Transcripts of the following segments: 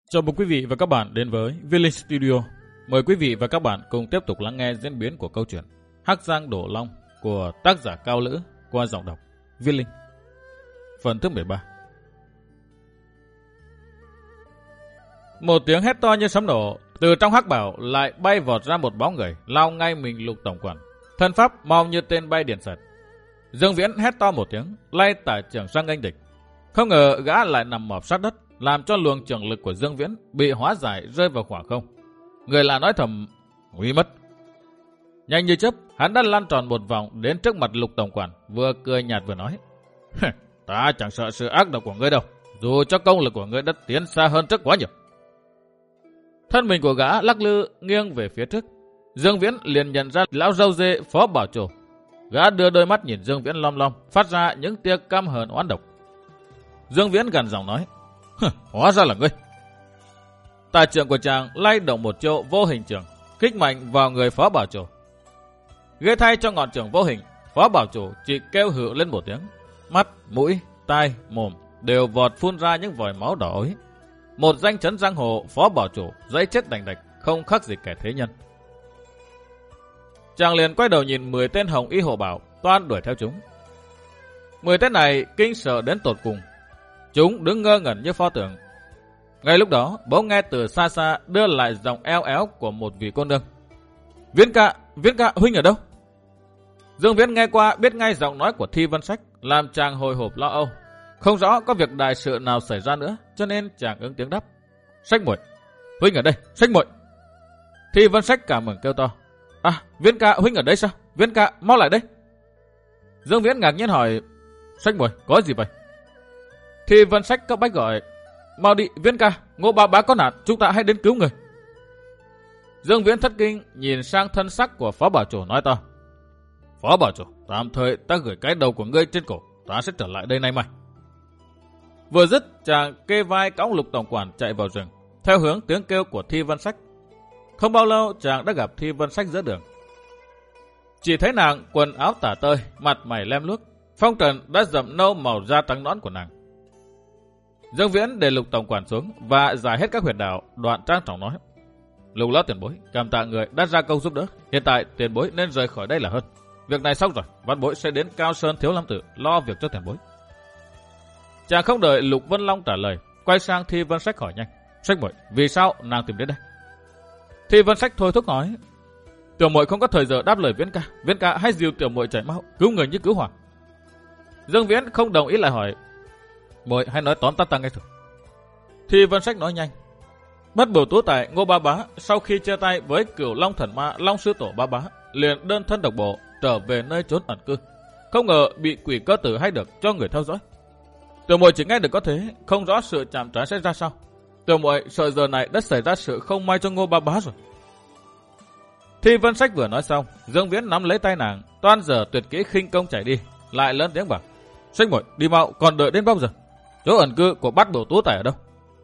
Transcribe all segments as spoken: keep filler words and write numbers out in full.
Chào mừng quý vị và các bạn đến với Viết Linh Studio. Mời quý vị và các bạn cùng tiếp tục lắng nghe diễn biến của câu chuyện Hắc Giang Đổ Long của tác giả Cao Lữ qua giọng đọc Viết Linh. Phần thứ mười ba. Một tiếng hét to như sấm nổ, từ trong hắc bảo lại bay vọt ra một bóng người, lao ngay mình Lục tổng quản. Thân pháp mau như tên bay điện xẹt. Dương Viễn hét to một tiếng, lay tả trưởng sang nghênh địch. Không ngờ gã lại nằm mọp sát đất, làm cho luồng trường lực của Dương Viễn bị hóa giải rơi vào khoảng không. Người lạ nói thầm, nguy mất. Nhanh như chớp, hắn đã lăn tròn một vòng đến trước mặt Lục tổng quản, vừa cười nhạt vừa nói: ta chẳng sợ sự ác độc của ngươi đâu, dù cho công lực của ngươi đã tiến xa hơn trước quá nhiều. Thân mình của gã lắc lư nghiêng về phía trước. Dương Viễn liền nhận ra lão râu dê Phó Bảo Chủ. Gã đưa đôi mắt nhìn Dương Viễn lom lom, phát ra những tia căm hờn oán độc. Dương Viễn gằn giọng nói: hóa ra là ngươi. Tà trưởng của chàng lay động một chiêu vô hình trưởng, kích mạnh vào người Phó Bảo Chủ. Ghê thay cho ngọn trưởng vô hình, Phó Bảo Chủ chỉ kêu hự lên một tiếng, mắt, mũi, tai, mồm đều vọt phun ra những vòi máu đỏ ối. Một danh chấn giang hồ Phó Bảo Chủ dãy chết đành đạch, không khác gì kẻ thế nhân. Chàng liền quay đầu nhìn mười tên hồng y hộ bảo toan đuổi theo chúng. Mười tên này kinh sợ đến tột cùng, chúng đứng ngơ ngẩn như pho tượng. Ngay lúc đó, bỗng nghe từ xa xa đưa lại giọng eo éo của một vị cô nương: Viễn ca, Viễn ca, huynh ở đâu? Dương Viễn nghe qua biết ngay giọng nói của Thi Vân Sách, làm chàng hồi hộp lo âu. Không rõ có việc đại sự nào xảy ra nữa, cho nên chàng ứng tiếng đáp: Sách muội, huynh ở đây, Sách muội. Thi Vân Sách cảm mừng kêu to: À, Viễn ca, huynh ở đây sao? Viễn ca, mau lại đây. Dương Viễn ngạc nhiên hỏi: Sách muội, có gì vậy? Thi Vân Sách cấp bách gọi: Mau đi, Viễn ca, Ngô Ba Bá có nạn, chúng ta hãy đến cứu người. Dương Viễn thất kinh nhìn sang thân sắc của Phó Bảo Chủ nói to: Phó Bảo Chủ, tạm thời ta gửi cái đầu của ngươi trên cổ, ta sẽ trở lại đây nay mai. Vừa dứt, chàng kê vai cõng Lục tổng quản chạy vào rừng, theo hướng tiếng kêu của Thi Vân Sách. Không bao lâu chàng đã gặp Thi Vân Sách giữa đường. Chỉ thấy nàng quần áo tả tơi, mặt mày lem luốc, phong trần đã dậm nâu màu da trắng nõn của nàng. Dương Viễn để Lục tổng quản xuống và giải hết các huyệt đạo, đoạn trang trọng nói: Lục lão tiền bối, cảm tạ người đã ra công giúp đỡ. Hiện tại tiền bối nên rời khỏi đây là hơn. Việc này xong rồi, văn bối sẽ đến Cao Sơn Thiếu Lâm Tự lo việc cho tiền bối. Chàng không đợi Lục Vân Long trả lời, quay sang Thi Vân Sách hỏi nhanh: Sách muội, vì sao nàng tìm đến đây? Thi Vân Sách thôi thúc nói: Tiểu muội không có thời giờ đáp lời Viễn ca, Viễn ca hãy dìu tiểu muội chạy mau, cứu người như cứu hỏa. Dương Viễn không đồng ý lại hỏi: Muội hãy nói tóm tắt ta nghe thử. Thi Vân Sách nói nhanh: Bất Bửu Tú Tài Ngô Ba Bá sau khi chia tay với Cửu Long Thần Ma Long Sư Tổ Ba Bá, liền đơn thân độc bộ trở về nơi trốn ẩn cư. Không ngờ bị quỷ cơ tử hay được cho người theo dõi. Tiểu muội chỉ nghe được có thế, không rõ sự chạm trán sẽ ra sao. Tiểu muội sợ giờ này đã xảy ra sự không may cho Ngô Ba Bá rồi. Thi Vân Sách vừa nói xong, Dương Viễn nắm lấy tay nàng, toan giờ tuyệt kỹ khinh công chạy đi, lại lớn tiếng bảo: Sách muội, đi mau, còn đợi đến bao giờ? Chỗ ẩn cư của Bát Bửu Tú Tài ở đâu?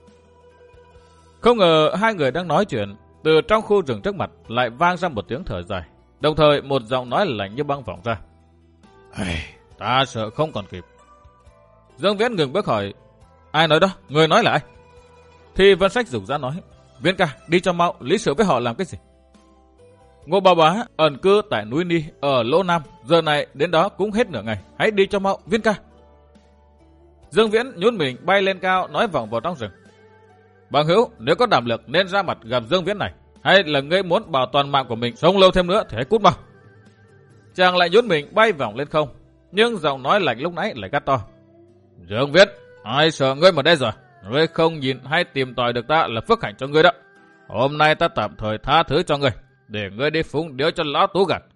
Không ngờ hai người đang nói chuyện, từ trong khu rừng trước mặt lại vang ra một tiếng thở dài, đồng thời một giọng nói lạnh như băng vọng ra: Hey, ta sợ không còn kịp. Dương Viễn ngừng bước hỏi: Ai nói đó? Người nói là ai? Thì Vân Sách rục ra nói: Viễn ca, đi cho mau, lý sự với họ làm cái gì? Ngô Ba Bá ẩn cư tại núi Ni ở Lỗ Nam, giờ này đến đó cũng hết nửa ngày, hãy đi cho mau, Viễn ca. Dương Viễn nhún mình bay lên cao, nói vọng vào trong rừng: Bằng hữu, nếu có đảm lực nên ra mặt gặp Dương Viễn này, hay là ngươi muốn bảo toàn mạng của mình sống lâu thêm nữa thì hãy cút mau. Chàng lại nhún mình bay vòng lên không, nhưng giọng nói lạnh lúc nãy lại gắt to: Dương Viễn, ai sợ ngươi mà đây rồi? Ngươi không nhìn hay tìm tòi được ta là phước hạnh cho ngươi đó. Hôm nay ta tạm thời tha thứ cho ngươi, để ngươi đi phúng điếu cho lão Tú gạt.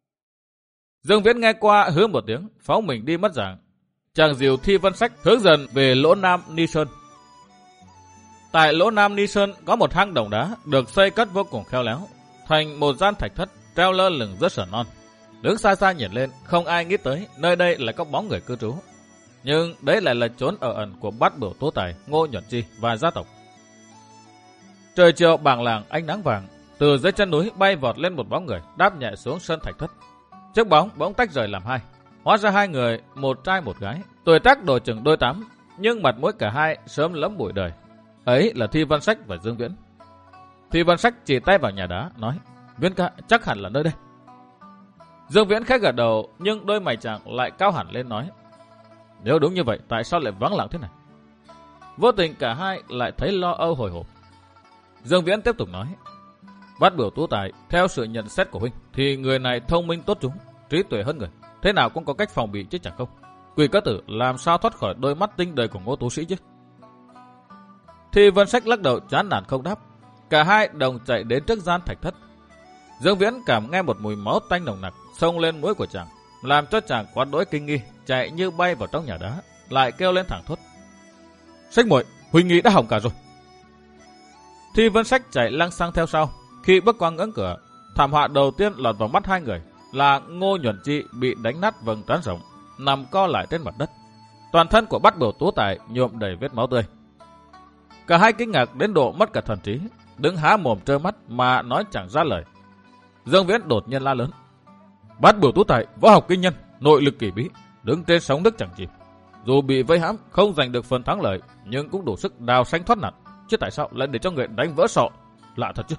Dương Viễn nghe qua hứ một tiếng, phóng mình đi mất dạng. Chàng dìu Thi Vân Sách hướng dần về Lỗ Nam Ni Sơn. Tại Lỗ Nam Ni Sơn có một hang động đá được xây cất vô cùng khéo léo, thành một gian thạch thất treo lơ lửng giữa sườn non. Đứng xa xa nhìn lên, không ai nghĩ tới nơi đây lại có bóng người cư trú. Nhưng đấy lại là chốn ở ẩn của Bát Bửu Tú Tài, Ngô Nhuận Chi và gia tộc. Trời chiều bàng làng ánh nắng vàng, từ dưới chân núi bay vọt lên một bóng người đáp nhẹ xuống sân thạch thất. Chiếc bóng bỗng tách rời làm hai, hóa ra hai người, một trai một gái, tuổi tác độ chừng đôi tám, nhưng mặt mũi cả hai sớm lấm bụi đời. Ấy là Thi Văn Sách và Dương Viễn. Thi Văn Sách chỉ tay vào nhà đá, nói, Viễn ca chắc hẳn là nơi đây. Dương Viễn khẽ gật đầu, nhưng đôi mày chàng lại cao hẳn lên nói, nếu đúng như vậy, tại sao lại vắng lặng thế này? Vô tình cả hai lại thấy lo âu hồi hộp. Dương Viễn tiếp tục nói, Bát Biểu Tú Tài, theo sự nhận xét của huynh, thì người này thông minh tốt chúng, trí tuệ hơn người, thế nào cũng có cách phòng bị chứ chẳng không. Quỷ Cát Tử làm sao thoát khỏi đôi mắt tinh đời của Ngô Tú Sĩ chứ? Thi Văn Sách lắc đầu chán nản không đáp. Cả hai đồng chạy đến trước gian thạch thất. Dương Viễn cảm nghe một mùi máu tanh nồng nặc xông lên mũi của chàng, làm cho chàng quá đỗi kinh nghi, chạy như bay vào trong nhà đá, lại kêu lên thẳng thốt, Sách muội, huynh nghĩ đã hỏng cả rồi. Thi Văn Sách chạy lăng xăng theo sau. Khi bước qua ngưỡng cửa, thảm họa đầu tiên lọt vào mắt hai người là Ngô Nhuận Chi bị đánh nát vầng trán rộng, nằm co lại trên mặt đất. Toàn thân của Bát Biểu Tú Tài nhuộm đầy vết máu tươi. Cả hai kinh ngạc đến độ mất cả thần trí, đứng há mồm trơ mắt mà nói chẳng ra lời. Dương Viễn đột nhiên la lớn, Bát Biểu Tú Tài, võ học kinh nhân, nội lực kỳ bí, đứng trên sóng nước chẳng chìm. Dù bị vây hãm, không giành được phần thắng lợi, nhưng cũng đủ sức đào sanh thoát nạn. Chứ tại sao lại để cho người đánh vỡ sọ? Lạ thật chứ.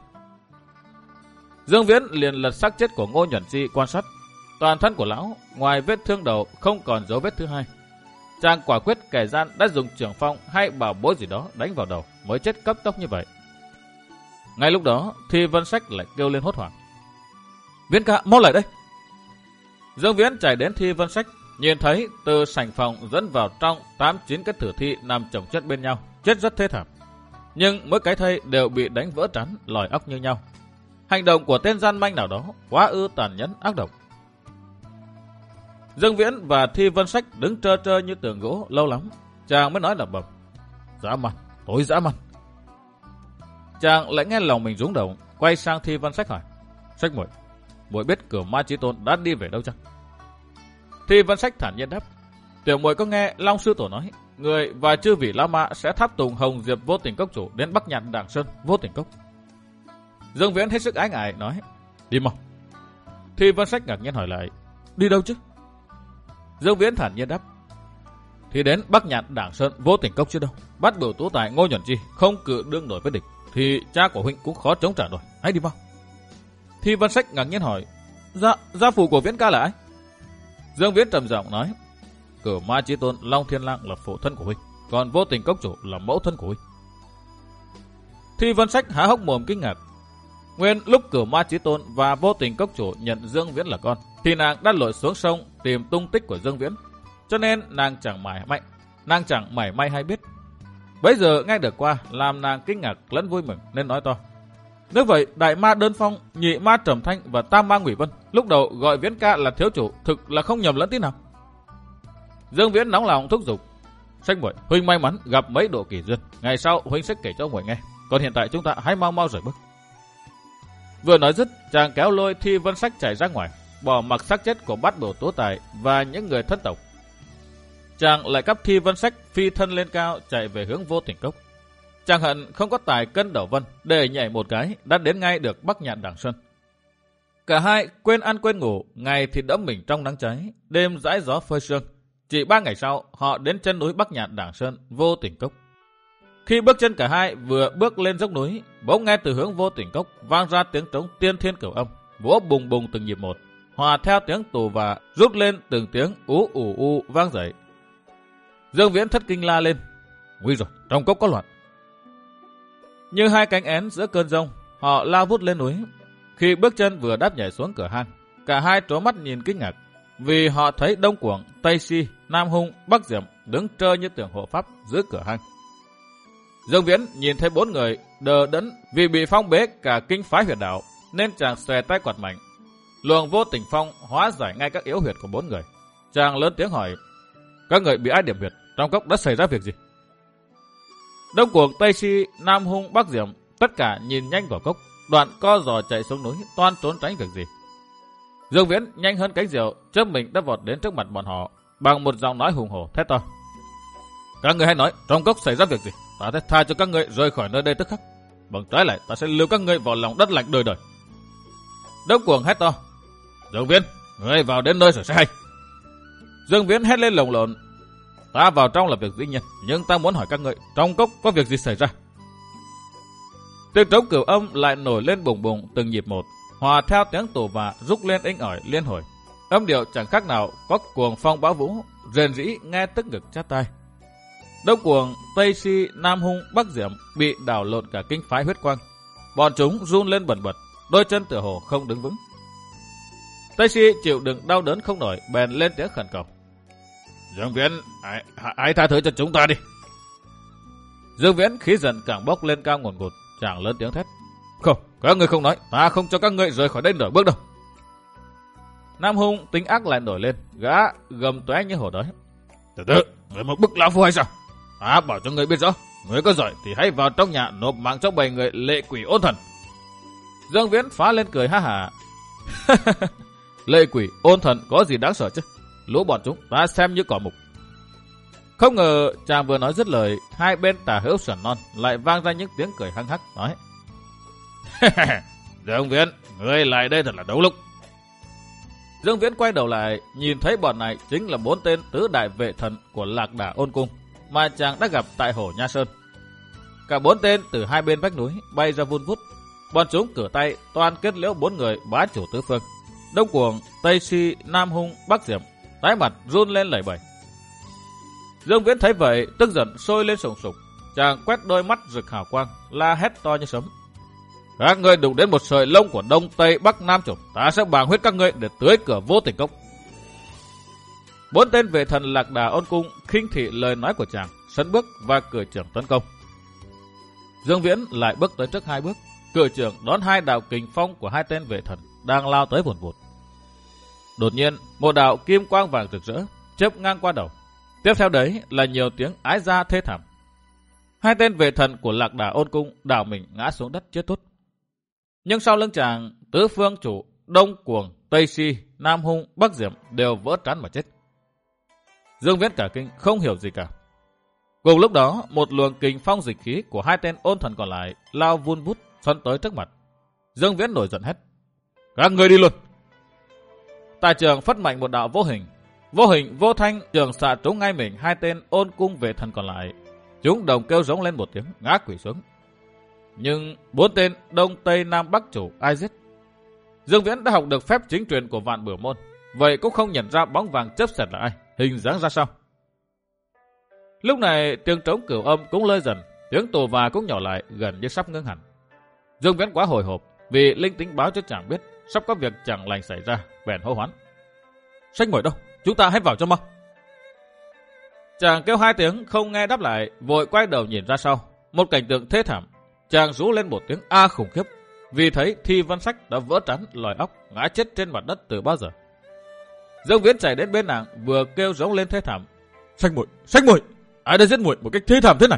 Dương Viễn liền lật xác chết của Ngô Nhuận Chi quan sát. Toàn thân của lão, ngoài vết thương đầu, không còn dấu vết thứ hai. Chàng quả quyết kẻ gian đã dùng trường phong hay bảo bối gì đó đánh vào đầu mới chết cấp tốc như vậy. Ngay lúc đó, Thi Văn Sách lại kêu lên hốt hoảng, Viễn ca, mau lại đây. Dương Viễn chạy đến Thi Văn Sách, nhìn thấy từ sảnh phòng dẫn vào trong tám chín cái tử thi nằm chồng chất bên nhau, chết rất thê thảm. Nhưng mỗi cái thây đều bị đánh vỡ trán, lòi óc như nhau. Hành động của tên gian manh nào đó quá ư tàn nhẫn ác độc. Dương Viễn và Thi Văn Sách đứng trơ trơ như tường gỗ lâu lắm, chàng mới nói lẩm bẩm, dã man, tối dã man. Chàng lại nghe lòng mình rúng động, quay sang Thi Văn Sách hỏi, Sách muội, muội biết Cửu Ma Chí Tôn đã đi về đâu chăng? Thi Văn Sách thản nhiên đáp, tiểu muội có nghe Long sư tổ nói, người và chư vị lão ma sẽ tháp tùng Hồng Diệp Vô Tình Cốc chủ đến Bắc Nhạn Đàng Sơn Vô Tình Cốc. Dương Viễn hết sức ái ngại nói, đi mau. Thi Văn Sách ngạc nhiên hỏi lại, đi đâu chứ? Dương Viễn thản nhiên đáp, thì đến Bắc Nhạn Đàng Sơn Vô Tình Cốc chứ đâu. Bát Biểu Tú Tài Ngô Nhuận Chi không cự đương nổi với địch, thì cha của huynh cũng khó chống trả nổi. Hãy đi mau. Thi Văn Sách ngạc nhiên hỏi, gia gia phụ của Viễn ca là ai? Dương Viễn trầm giọng nói, Cửu Ma Chí Tôn Long Thiên Lang là phụ thân của huynh, còn Vô Tình Cốc chủ là mẫu thân của huynh. Thi Văn Sách há hốc mồm kinh ngạc. Nguyên lúc Cửu Ma Chí Tôn và Vô Tình Cốc chủ nhận Dương Viễn là con, thì nàng đã lội xuống sông tìm tung tích của Dương Viễn, cho nên nàng chẳng mảy may, nàng chẳng mảy may hay biết. Bấy giờ nghe được qua, làm nàng kinh ngạc lẫn vui mừng nên nói to, nếu vậy Đại Ma Đơn Phong, Nhị Ma Trầm Thanh và Tam Ma Ngụy Vân lúc đầu gọi Viễn ca là thiếu chủ, thực là không nhầm lẫn tí nào. Dương Viễn nóng lòng thúc giục, Sách muội, huynh may mắn gặp mấy độ kỳ duyên, ngày sau huynh sẽ kể cho muội nghe, còn hiện tại chúng ta hãy mau mau rời bước. Vừa nói dứt, chàng kéo lôi Thi Văn Sách chạy ra ngoài, bỏ mặc xác chết của Bát Biểu Tú Tài và những người thân tộc. Chàng lại cắp Thi Văn Sách phi thân lên cao chạy về hướng Vô Tình Cốc. Chàng hận không có tài cân đầu vân, để nhảy một cái đã đến ngay được Bắc Nhạn Đàng Sơn. Cả hai quên ăn quên ngủ, ngày thì đẫm mình trong nắng cháy, đêm dãi gió phơi sương. Chỉ ba ngày sau, họ đến chân núi Bắc Nhạn Đàng Sơn Vô Tình Cốc. Khi bước chân cả hai vừa bước lên dốc núi, bỗng nghe từ hướng Vô Tình Cốc vang ra tiếng trống tiên thiên cửu âm, vỗ bùng bùng từng nhịp một, hòa theo tiếng tù và rút lên từng tiếng ú ù u vang dậy. Dương Viễn thất kinh la lên, nguy rồi, trong cốc có loạn. Như hai cánh én giữa cơn giông, họ lao vút lên núi. Khi bước chân vừa đáp nhảy xuống cửa hang, cả hai trố mắt nhìn kinh ngạc, vì họ thấy Đông Cuồng, Tây Si, Nam Hung, Bắc Diệm đứng trơ như tượng hộ pháp giữa cửa hang. Dương Viễn nhìn thấy bốn người đờ đẫn vì bị phong bế cả kinh phái huyệt đạo, nên chàng xòe tay quạt mạnh. Luồng Vô Tình phong hóa giải ngay các yếu huyệt của bốn người. Chàng lớn tiếng hỏi, các người bị ai điểm huyệt, trong cốc đã xảy ra việc gì? Đông Cuồng, Tây Si, Nam Hung, Bắc Diệm tất cả nhìn nhanh vào cốc, đoạn co giò chạy xuống núi, toan trốn tránh việc gì. Dương Viễn nhanh hơn cánh diều, chớp mình đã vọt đến trước mặt bọn họ, bằng một giọng nói hùng hổ thét to, các người hãy nói trong cốc xảy ra việc gì, ta sẽ tha cho các người rời khỏi nơi đây tức khắc, bằng trái lại ta sẽ lưu các ngươi vào lòng đất lạnh đời đời. Đông Cuồng hét to, Dương Viễn, ngươi vào đến nơi rồi sẽ hay. Dương Viễn hét lên lồng lộn, ta vào trong là việc dĩ nhiên, nhưng ta muốn hỏi các ngươi trong cốc có việc gì xảy ra, Tiếng trống cửu âm lại nổi lên bùng bùng từng nhịp một, hòa theo tiếng tù và rúc lên inh ỏi liên hồi. Âm điệu chẳng khác nào có cuồng phong bão vũ, rền rĩ nghe tức ngực chát tai. Đông Cuồng, Tây Si, Nam Hung, Bắc Diệm bị đảo lộn cả kinh phái huyết quang. Bọn chúng run lên bần bật, đôi chân tựa hồ không đứng vững. Tây Si chịu đựng đau đớn không nổi, bèn lên tiếng khẩn cầu. Dương Viễn, hãy, hãy tha thứ cho chúng ta đi. Dương Viễn khí giận càng bốc lên cao ngùn ngụt, chàng lớn tiếng thét. Không, các ngươi không nói, ta không cho các ngươi rời khỏi đây nửa bước đâu. Nam Hung tính ác lại nổi lên, gã gầm tóe như hổ đói. Từ từ, người một bức lão phu hay sao? Ta bảo cho người biết rõ, người có giỏi thì hãy vào trong nhà nộp mạng cho bảy người lệ quỷ ôn thần. Dương Viễn phá lên cười ha hả. Lệ quỷ ôn thần có gì đáng sợ chứ? Lũ bọn chúng ta xem như cỏ mục. Không ngờ chàng vừa nói dứt lời, hai bên tả hữu sườn non lại vang ra những tiếng cười hăng hắc nói. Dương Viễn, ngươi lại đây thật là đấu lúc. Dương Viễn quay đầu lại, nhìn thấy bọn này chính là bốn tên tứ đại vệ thần của Lạc Đà Ôn Cung mà chàng đã gặp tại Hổ Nha Sơn. Cả bốn tên từ hai bên vách núi bay ra vun vút. Bọn chúng cử tay toàn kết liễu bốn người bá chủ tứ phương. Đông Cuồng, Tây Si, Nam Hung, Bắc Diệm tái mặt run lên lẩy bẩy. Dương Viễn thấy vậy, tức giận sôi lên sùng sục. Chàng quét đôi mắt rực hào quang, la hét to như sấm. Các ngươi đụng đến một sợi lông của Đông Tây Bắc Nam chủng, ta sẽ bàng huyết các ngươi để tưới cửa vô tình cốc. Bốn tên vệ thần Lạc Đà Ôn Cung khinh thị lời nói của chàng, sấn bước và cử trưởng tấn công. Dương Viễn lại bước tới trước hai bước, cử trưởng đón hai đạo kình phong của hai tên vệ thần đang lao tới vùn vụt. Đột nhiên, một đạo kim quang vàng rực rỡ chớp ngang qua đầu. Tiếp theo đấy là nhiều tiếng ái gia thê thảm. Hai tên vệ thần của Lạc Đà Ôn Cung đảo mình ngã xuống đất chết thút. Nhưng sau lưng chàng, tứ phương chủ Đông Cuồng, Tây Si, Nam Hung, Bắc Diệm đều vỡ trán mà chết. Dương Viễn cả kinh không hiểu gì cả. Cùng lúc đó, một luồng kình phong dịch khí của hai tên ôn thần còn lại lao vun vút xoắn tới trước mặt. Dương Viễn nổi giận hét. Các người đi luôn. Tại trường phất mạnh một đạo vô hình. Vô hình vô thanh trường xạ trúng ngay mình hai tên ôn cung vệ thần còn lại. Chúng đồng kêu rống lên một tiếng ngã quỵ xuống. Nhưng bốn tên Đông Tây Nam Bắc chủ ai giết? Dương Viễn đã học được phép chính truyền của Vạn Bửu Môn, vậy cũng không nhận ra bóng vàng chớp xẹt là ai, hình dáng ra sao. Lúc này tiếng trống cửu âm cũng lơi dần, tiếng tù và cũng nhỏ lại gần như sắp ngưng hẳn. Dương Viễn quá hồi hộp vì linh tính báo cho chàng biết sắp có việc chẳng lành xảy ra, bèn hô hoán. Sách ngồi đâu? Chúng ta hãy vào cho mau. Chàng kêu hai tiếng không nghe đáp lại, vội quay đầu nhìn ra sau. Một cảnh tượng thê thảm. Chàng rú lên một tiếng a khủng khiếp, vì thấy Thi Văn Sách đã vỡ trán lòi óc ngã chết trên mặt đất từ bao giờ. Dương Viễn chạy đến bên nàng, vừa kêu rống lên thê thảm. Sách muội, sách muội, ai đã giết muội một cách thê thảm thế này?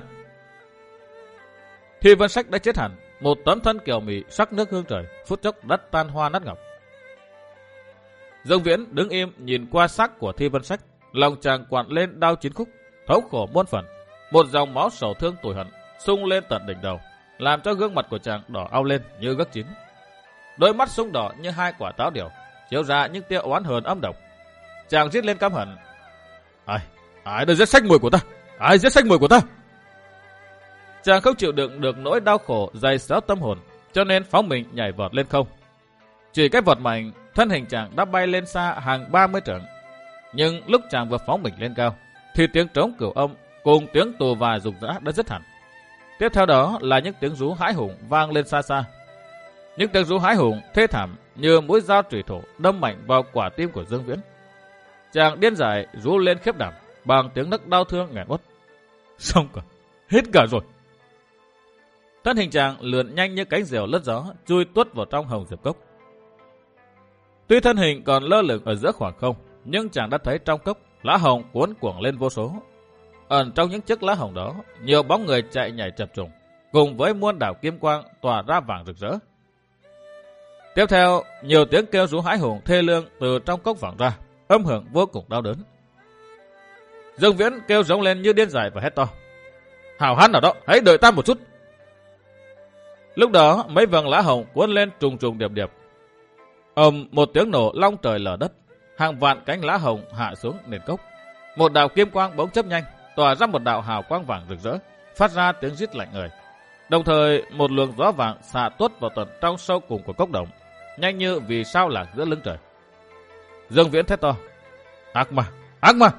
Thi Văn Sách đã chết hẳn, một tấm thân kiều mị sắc nước hương trời, phút chốc đất tan hoa nát ngọc. Dương Viễn đứng im nhìn qua xác của Thi Văn Sách, lòng chàng quặn lên đau chín khúc, thấu khổ muôn phần, một dòng máu sầu thương tủi hận sung lên tận đỉnh đầu, làm cho gương mặt của chàng đỏ au lên như gấc chín. Đôi mắt sung đỏ như hai quả táo điểu, chiếu ra những tia oán hờn âm độc. Chàng rít lên căm hận. Ai, ai đã giết Sách muội của ta? Ai giết Sách muội của ta? Chàng không chịu đựng được nỗi đau khổ dày xéo tâm hồn, cho nên phóng mình nhảy vọt lên không. Chỉ cái vọt mạnh, thân hình chàng đã bay lên xa hàng ba mươi trượng. Nhưng lúc chàng vừa phóng mình lên cao, thì tiếng trống cửu âm cùng tiếng tù và rục rã đã dứt hẳn. Tiếp theo đó là những tiếng rú hãi hùng vang lên xa xa. Những tiếng rú hãi hùng thê thảm như mũi dao trùy thủ đâm mạnh vào quả tim của Dương Viễn. Chàng điên dại rú lên khiếp đảm bằng tiếng nấc đau thương nghẹn uất. Xong cả, hết cả rồi. Thân hình chàng lượn nhanh như cánh diều lướt gió, chui tuốt vào trong hồng diệp cốc. Tuy thân hình còn lơ lửng ở giữa khoảng không, nhưng chàng đã thấy trong cốc lá hồng cuốn cuồng lên vô số. Ẩn trong những chiếc lá hồng đó, nhiều bóng người chạy nhảy chập trùng, cùng với muôn đảo kim quang tỏa ra vàng rực rỡ. Tiếp theo, nhiều tiếng kêu rú hãi hùng thê lương từ trong cốc vọng ra, âm hưởng vô cùng đau đớn. Dương Viễn kêu rống lên như điên dại và hét to. Hảo hán nào đó, hãy đợi ta một chút. Lúc đó, mấy vầng lá hồng cuốn lên trùng trùng điệp điệp. Ầm một tiếng nổ long trời lở đất, hàng vạn cánh lá hồng hạ xuống nền cốc. Một đạo kim quang bỗng chớp nhanh, tỏa ra một đạo hào quang vàng rực rỡ, phát ra tiếng rít lạnh người. Đồng thời một luồng gió vàng xạ tuốt vào tận trong sâu cùng của cốc đồng, nhanh như vì sao lạc giữa lưng trời. Dương Viễn thét to: Ác ma, ác ma!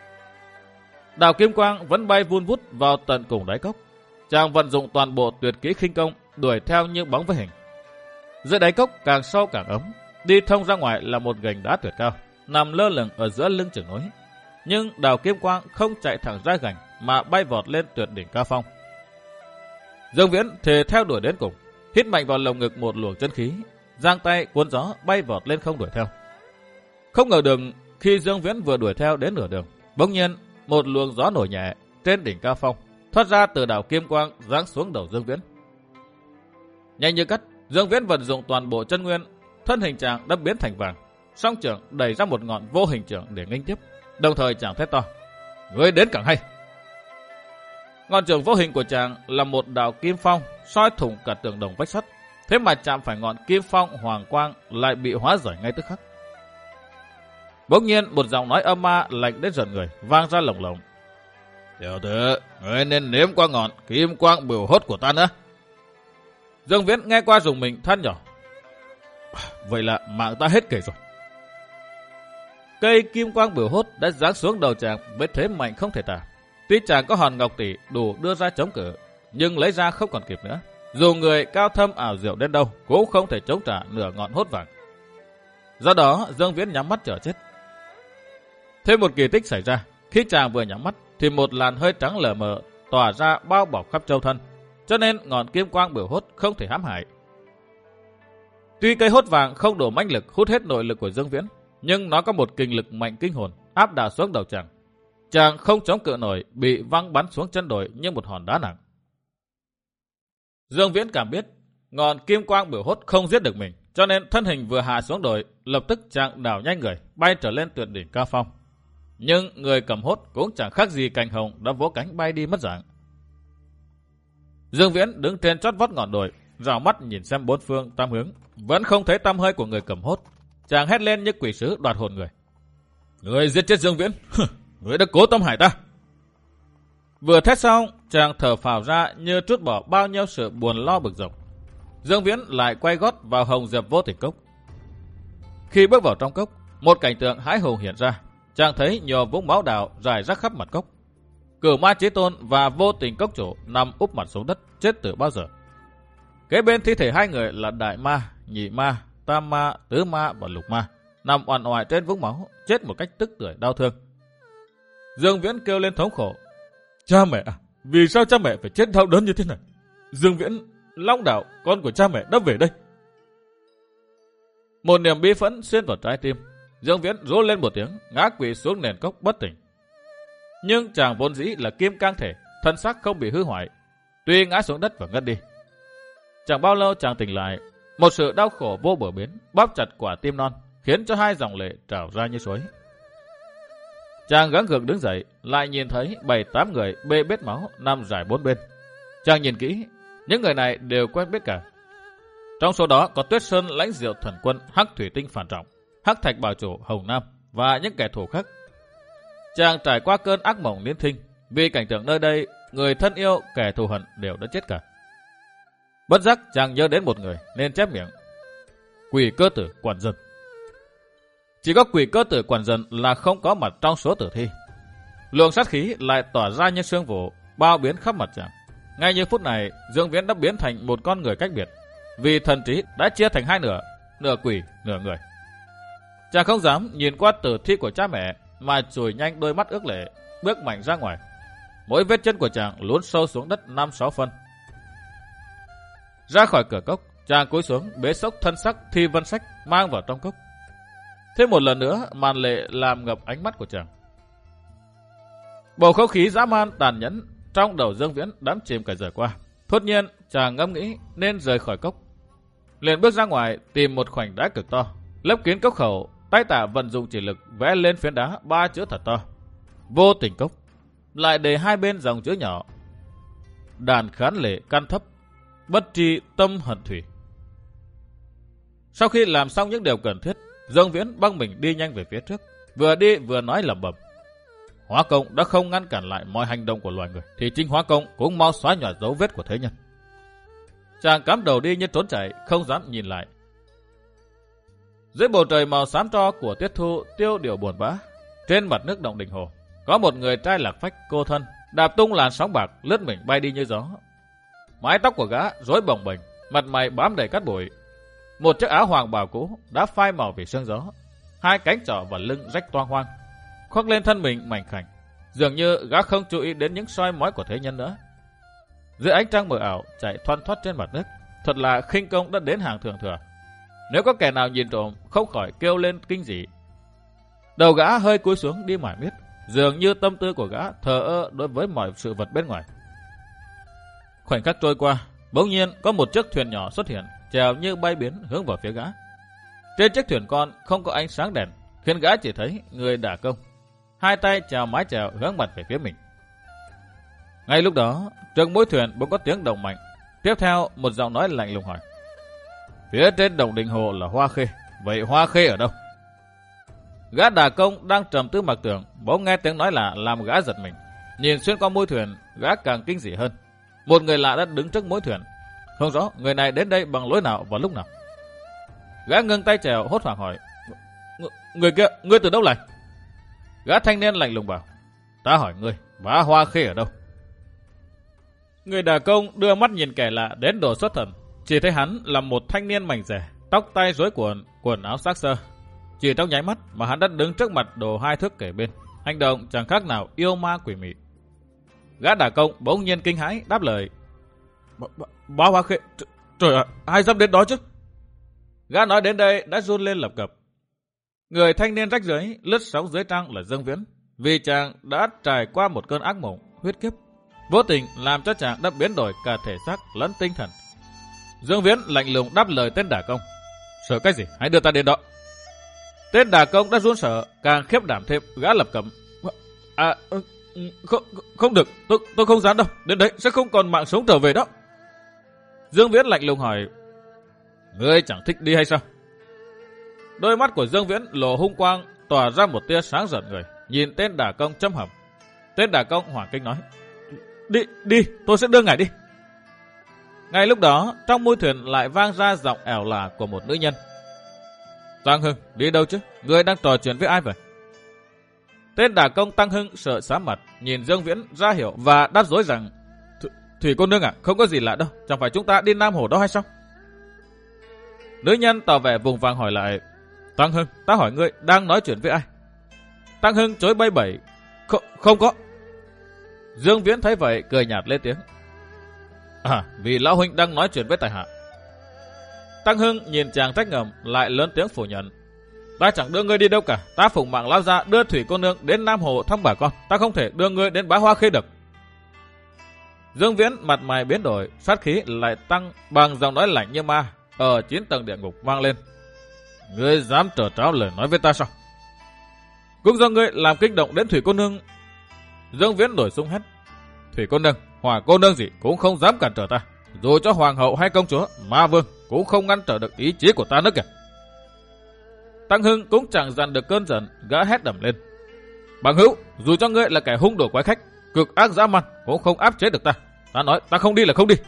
Đạo kim quang vẫn bay vun vút vào tận cùng đáy cốc. Chàng vận dụng toàn bộ tuyệt kỹ khinh công đuổi theo như bóng với hình. Dưới đáy cốc càng sâu càng ấm, đi thông ra ngoài là một gành đá tuyệt cao, nằm lơ lửng ở giữa lưng chừng núi. Nhưng Đào Kim Quang không chạy thẳng ra gành mà bay vọt lên tuyệt đỉnh cao phong. Dương Viễn thề theo đuổi đến cùng, hít mạnh vào lồng ngực một luồng chân khí, giang tay cuốn gió bay vọt lên không đuổi theo. Không ngờ đường khi Dương Viễn vừa đuổi theo đến nửa đường, bỗng nhiên một luồng gió nổi nhẹ trên đỉnh cao phong thoát ra từ Đào Kim Quang giáng xuống đầu Dương Viễn. Nhanh như cắt, Dương Viễn vận dụng toàn bộ chân nguyên, thân hình chàng đã biến thành vàng, song trưởng đẩy ra một ngọn vô hình trưởng để nghênh tiếp, đồng thời chàng thét to: Ngươi đến càng hay! Ngọn trưởng vô hình của chàng là một đạo kim phong soi thủng cả tường đồng vách sắt, thế mà chạm phải ngọn kim phong hoàng quang lại bị hóa giải ngay tức khắc. Bỗng nhiên một giọng nói âm ma lạnh đến giận người vang ra lồng lộng: Tiểu tử, ngươi nên nếm qua ngọn kim quang bửu hốt của ta nữa. Dương Viễn nghe qua dùng mình than nhỏ: Vậy là mạng ta hết kể rồi. Cây kim quang bửu hốt đã giáng xuống đầu chàng với thế mạnh không thể tả. Tuy chàng có hòn ngọc tỷ đủ đưa ra chống cự, nhưng lấy ra không còn kịp nữa. Dù người cao thâm ảo diệu đến đâu cũng không thể chống trả nửa ngọn hốt vàng. Do đó Dương Viễn nhắm mắt chờ chết. Thêm một kỳ tích xảy ra, khi chàng vừa nhắm mắt thì một làn hơi trắng lờ mờ tỏa ra bao bọc khắp châu thân, cho nên ngọn kim quang bửu hốt không thể hãm hại. Tuy cây hốt vàng không đủ mãnh lực hút hết nội lực của Dương Viễn, nhưng nó có một kình lực mạnh kinh hồn áp đảo xuống đầu chàng. Chàng không chống cự nổi, bị văng bắn xuống chân đồi như một hòn đá nặng. Dương Viễn cảm biết ngọn kim quang bửu hốt không giết được mình, cho nên thân hình vừa hạ xuống đồi, lập tức chàng đảo nhanh người bay trở lên tuyệt đỉnh cao phong. Nhưng người cầm hốt cũng chẳng khác gì cành hồng đã vỗ cánh bay đi mất dạng. Dương Viễn đứng trên chót vót ngọn đồi, rảo mắt nhìn xem bốn phương tam hướng, vẫn không thấy tăm hơi của người cầm hốt. Chàng hét lên như quỷ sứ đoạt hồn người: Người giết chết Dương Viễn, người đã cố tâm hại ta. Vừa thét xong, chàng thở phào ra như trút bỏ bao nhiêu sự buồn lo bực dọc. Dương Viễn lại quay gót vào Hồng Diệp Vô Tình Cốc. Khi bước vào trong cốc, một cảnh tượng hãi hùng hiện ra. Chàng thấy nhiều vũng máu đào rải rác khắp mặt cốc. Cửu Ma Chí Tôn và Vô Tình Cốc chủ nằm úp mặt xuống đất, chết từ bao giờ. Kế bên thi thể hai người là Đại Ma, Nhị Ma, Tam Ma, Tứ Ma và Lục Ma nằm oằn oài trên vũng máu, chết một cách tức tưởi đau thương. Dương Viễn kêu lên thống khổ: Cha mẹ à, vì sao cha mẹ phải chết đau đớn như thế này? Dương Viễn, Long Đảo, con của cha mẹ đã về đây. Một niềm bi phẫn xuyên vào trái tim. Dương Viễn rú lên một tiếng, ngã quỵ xuống nền cốc bất tỉnh. Nhưng chàng vốn dĩ là kim cang thể, thân xác không bị hư hoại, tuy ngã xuống đất và ngất đi. Chẳng bao lâu chàng tỉnh lại, một sự đau khổ vô bờ bến bóp chặt quả tim non, khiến cho hai dòng lệ trào ra như suối. Chàng gắng gượng đứng dậy, lại nhìn thấy bảy tám người bê bết máu nằm rải bốn bên. Chàng nhìn kỹ, những người này đều quen biết cả. Trong số đó có Tuyết Sơn lãnh diệu thần quân Hắc Thủy Tinh phản trọng, Hắc Thạch bảo chủ Hồng Nam và những kẻ thù khác. Chàng trải qua cơn ác mộng liên thinh, vì cảnh tượng nơi đây, người thân yêu, kẻ thù hận đều đã chết cả. Bất giác chàng nhớ đến một người nên chép miệng: Quỷ Cơ Tử Quản Dân. Chỉ có Quỷ Cơ Tử Quản Dân là không có mặt trong số tử thi. Luồng sát khí lại tỏa ra như sương vụ, bao biến khắp mặt chàng. Ngay như phút này, Dương Viễn đã biến thành một con người cách biệt, vì thần trí đã chia thành hai nửa, nửa quỷ, nửa người. Chàng không dám nhìn qua tử thi của cha mẹ, mà chùi nhanh đôi mắt ước lệ, bước mạnh ra ngoài. Mỗi vết chân của chàng lún sâu xuống đất năm sáu phân. Ra khỏi cửa cốc, chàng cúi xuống bế xốc thân sắc Thi Vân Sách mang vào trong cốc. Thêm một lần nữa, màn lệ làm ngập ánh mắt của chàng. Bầu không khí dã man tàn nhẫn trong đầu Dương Viễn đắm chìm cả giờ qua. Thốt nhiên, chàng ngẫm nghĩ nên rời khỏi cốc. Liền bước ra ngoài tìm một khoảnh đá cực to, lấp kín cốc khẩu, tay tả vận dụng chỉ lực vẽ lên phiến đá ba chữ thật to: Vô Tình Cốc. Lại để hai bên dòng chữ nhỏ: Đàn khán lệ căn thấp, bất tri tâm hận thủy. Sau khi làm xong những điều cần thiết, Dương Viễn băng mình đi nhanh về phía trước, vừa đi vừa nói lẩm bẩm: Hóa Công đã không ngăn cản lại mọi hành động của loài người, thì chính Hóa Công cũng mau xóa nhòa dấu vết của thế nhân. Chàng cắm đầu đi như trốn chạy, không dám nhìn lại. Dưới bầu trời màu xám tro của tiết thu tiêu điều buồn bã, trên mặt nước động Đình Hồ, có một người trai lạc phách cô thân, đạp tung làn sóng bạc lướt mình bay đi như gió. Mái tóc của gã rối bồng bềnh, mặt mày bám đầy cát bụi. Một chiếc áo hoàng bào cũ đã phai màu vì sương gió, hai cánh trỏ và lưng rách toang hoang, khoác lên thân mình mảnh khảnh, dường như gã không chú ý đến những soi mói của thế nhân nữa. Dưới ánh trăng mờ ảo chạy thoăn thoắt trên mặt nước, thật là khinh công đã đến hàng thường thừa. Nếu có kẻ nào nhìn trộm, không khỏi kêu lên kinh dị. Đầu gã hơi cúi xuống đi mải miết, dường như tâm tư của gã thờ ơ đối với mọi sự vật bên ngoài. Khoảnh khắc trôi qua, bỗng nhiên có một chiếc thuyền nhỏ xuất hiện, chèo như bay biến hướng vào phía gã. Trên chiếc thuyền con không có ánh sáng đèn, khiến gã chỉ thấy người đả công, hai tay chèo mái chèo hướng mặt về phía mình. Ngay lúc đó, trước mũi thuyền bỗng có tiếng động mạnh. Tiếp theo, một giọng nói lạnh lùng hỏi: "Phía trên đồng Đình Hồ là Hoa Khê, vậy Hoa Khê ở đâu?" Gã đả công đang trầm tư mặc tưởng, bỗng nghe tiếng nói lạ làm gã giật mình. Nhìn xuyên qua mũi thuyền, gã càng kinh dị hơn. Một người lạ đã đứng trước mũi thuyền. Không rõ người này đến đây bằng lối nào và lúc nào. Gã ngưng tay chèo hốt hoảng hỏi: Ng người kia, ngươi từ đâu lại? Gã thanh niên lạnh lùng bảo: "Ta hỏi ngươi, bá Hoa Khê ở đâu?" Người đả công đưa mắt nhìn kẻ lạ đến độ xuất thần, chỉ thấy hắn là một thanh niên mảnh rẻ, tóc tai rối cuộn, quần áo xác xơ. Chỉ trong nháy mắt mà hắn đã đứng trước mặt đồ hai thước kề bên, hành động chẳng khác nào yêu ma quỷ mị. Gã đả công bỗng nhiên kinh hãi đáp lời: "Bá Hoa Khê, tr trời ạ, ai dám đến đó chứ?" Gã nói đến đây đã run lên lập cập. Người thanh niên rách rưới lướt sóng dưới trăng là Dương Viễn, vì chàng đã trải qua một cơn ác mộng huyết kiếp, vô tình làm cho chàng đã biến đổi cả thể xác lẫn tinh thần. Dương Viễn lạnh lùng đáp lời tên đả công: "Sợ cái gì, hãy đưa ta đến đó." Tên đả công đã run sợ, càng khiếp đảm thêm, gã lập cẩm: "À, không, không được, tôi, tôi không dám đâu, đến đấy sẽ không còn mạng sống trở về đó." Dương Viễn lạnh lùng hỏi: "Ngươi chẳng thích đi hay sao?" Đôi mắt của Dương Viễn lộ hung quang, tỏa ra một tia sáng rợn người, nhìn tên đả công châm hầm. Tên đả công hoảng kinh nói: Đi, đi, tôi sẽ đưa ngài đi." Ngay lúc đó, trong mũi thuyền lại vang ra giọng ẻo lả của một nữ nhân: "Tăng Hưng, đi đâu chứ? Ngươi đang trò chuyện với ai vậy?" Tên đả công Tăng Hưng sợ xám mặt, nhìn Dương Viễn ra hiểu và đáp dối rằng: Th Thủy cô nương à, không có gì lạ đâu, chẳng phải chúng ta đi Nam Hồ đó hay sao? Nữ nhân tỏ vẻ vùng vàng hỏi lại: "Tăng Hưng, ta hỏi ngươi đang nói chuyện với ai?" Tăng Hưng chối bay bẩy: Không, không có. Dương Viễn thấy vậy cười nhạt lên tiếng: "À, vì lão huynh đang nói chuyện với tại hạ." Tăng Hưng nhìn chàng trách ngầm, lại lớn tiếng phủ nhận: "Ta chẳng đưa ngươi đi đâu cả, ta phụng mạng lao ra đưa Thủy cô nương đến Nam Hồ thăm bà con, ta không thể đưa ngươi đến Bá Hoa Khê được." Dương Viễn mặt mày biến đổi, sát khí lại tăng bằng giọng nói lạnh như ma ở chín tầng địa ngục vang lên: "Ngươi dám trở tráo lời nói với ta sao? Cũng do ngươi làm kích động đến Thủy cô nương." Dương Viễn nổi sung hét: "Thủy cô nương, Hỏa cô nương gì cũng không dám cản trở ta, dù cho hoàng hậu hay công chúa, ma vương cũng không ngăn trở được ý chí của ta nữa kìa." Tăng Hưng cũng chẳng dằn được cơn giận, gã hét đầm lên: "Bằng hữu, dù cho ngươi là kẻ hung đồ quái khách, cực ác dã man, cũng không áp chế được ta. Ta nói ta không đi là không đi."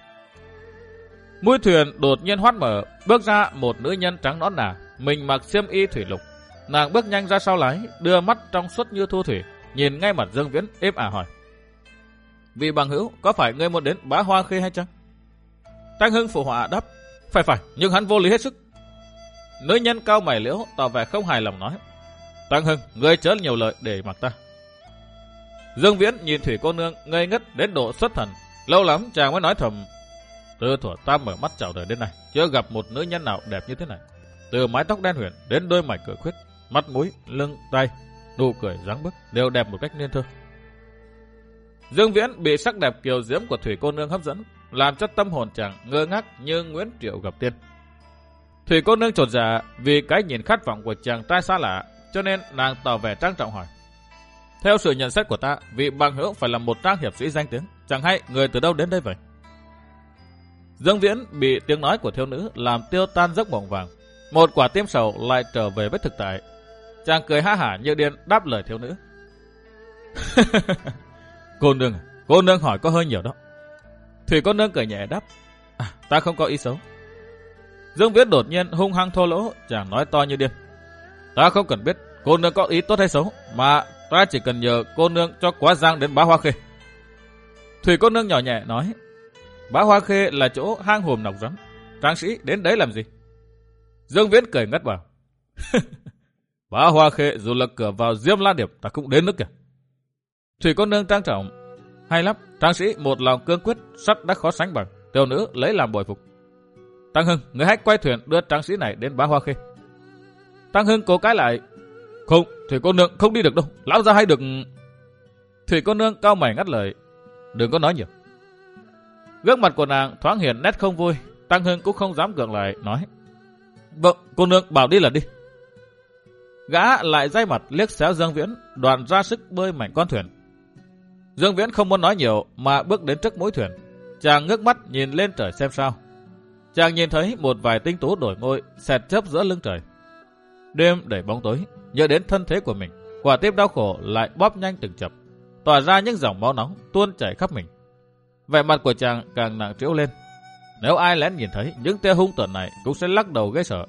Mũi thuyền đột nhiên hoắt mở, bước ra một nữ nhân trắng nõn nà, mình mặc xiêm y thủy lục. Nàng bước nhanh ra sau lái, đưa mắt trong suốt như thu thủy, nhìn ngay mặt Dương Viễn êm ả hỏi: "Vị bằng hữu, có phải ngươi muốn đến Bá Hoa Khê hay chăng?" Tăng Hưng phụ họa đáp: "Phải phải, nhưng hắn vô lý hết sức." Nữ nhân cao mày liễu tỏ vẻ không hài lòng nói: "Tăng Hưng, ngươi chớ nhiều lời để mặc ta." Dương Viễn nhìn Thủy cô nương ngây ngất đến độ xuất thần, lâu lắm chàng mới nói thầm: "Từ thuở ta mở mắt chào đời đến nay, chưa gặp một nữ nhân nào đẹp như thế này. Từ mái tóc đen huyền đến đôi mày cửa khuyết, mắt mũi, lưng, tay, nụ cười dáng bước đều đẹp một cách nên thơ." Dương Viễn bị sắc đẹp kiều diễm của Thủy cô nương hấp dẫn, làm cho tâm hồn chàng ngơ ngác như Nguyễn Triệu gặp tiên. Thủy cô nương chột dạ vì cái nhìn khát vọng của chàng trai xa lạ, cho nên nàng tỏ vẻ trang trọng hỏi: "Theo sự nhận xét của ta, vị bằng hữu phải là một trang hiệp sĩ danh tiếng, chẳng hay người từ đâu đến đây vậy?" Dương Viễn bị tiếng nói của thiếu nữ làm tiêu tan giấc mộng vàng, một quả tim sầu lại trở về với thực tại. Chàng cười ha hả như điên đáp lời thiếu nữ: "Cô nương, cô nương hỏi có hơi nhiều đó." Thủy cô nương cười nhẹ đáp: À, ta không có ý xấu. Dương Viễn đột nhiên hung hăng thô lỗ, chàng nói to như điên. Ta không cần biết cô nương có ý tốt hay xấu, mà ta chỉ cần nhờ cô nương cho quá giang đến Bá Hoa Khê. Thủy cô nương nhỏ nhẹ nói, Bá Hoa Khê là chỗ hang hùm nọc rắn, tráng sĩ đến đấy làm gì? Dương Viễn cười ngất vào. Bá Hoa Khê dù là cửa vào Diêm La Điệp ta cũng đến nước kìa. Thủy cô nương trang trọng, hay lắm, tráng sĩ một lòng cương quyết, sắt đã khó sánh bằng, tiểu nữ lấy làm bội phục. Tăng Hưng, người hãy quay thuyền đưa tráng sĩ này đến Bá Hoa Khê. Tăng Hưng cố cãi lại, không, Thủy cô nương không đi được đâu, lão gia hay được. Thủy cô nương cao mày ngắt lời, đừng có nói nhiều. Gương mặt của nàng thoáng hiện nét không vui, Tăng Hưng cũng không dám gượng lại, nói, vâng, cô nương bảo đi là đi. Gã lại day mặt liếc xéo Dương Viễn, đoàn ra sức bơi mảnh con thuyền. Dương Viễn không muốn nói nhiều mà bước đến trước mũi thuyền. Chàng ngước mắt nhìn lên trời xem sao. Chàng nhìn thấy một vài tinh tú đổi ngôi xẹt chớp giữa lưng trời. Đêm đầy bóng tối, nhớ đến thân thế của mình, quả tim đau khổ lại bóp nhanh từng chập, tỏa ra những dòng máu nóng tuôn chảy khắp mình. Vẻ mặt của chàng càng nặng trĩu lên. Nếu ai lén nhìn thấy những tia hung tợn này cũng sẽ lắc đầu ghê sợ.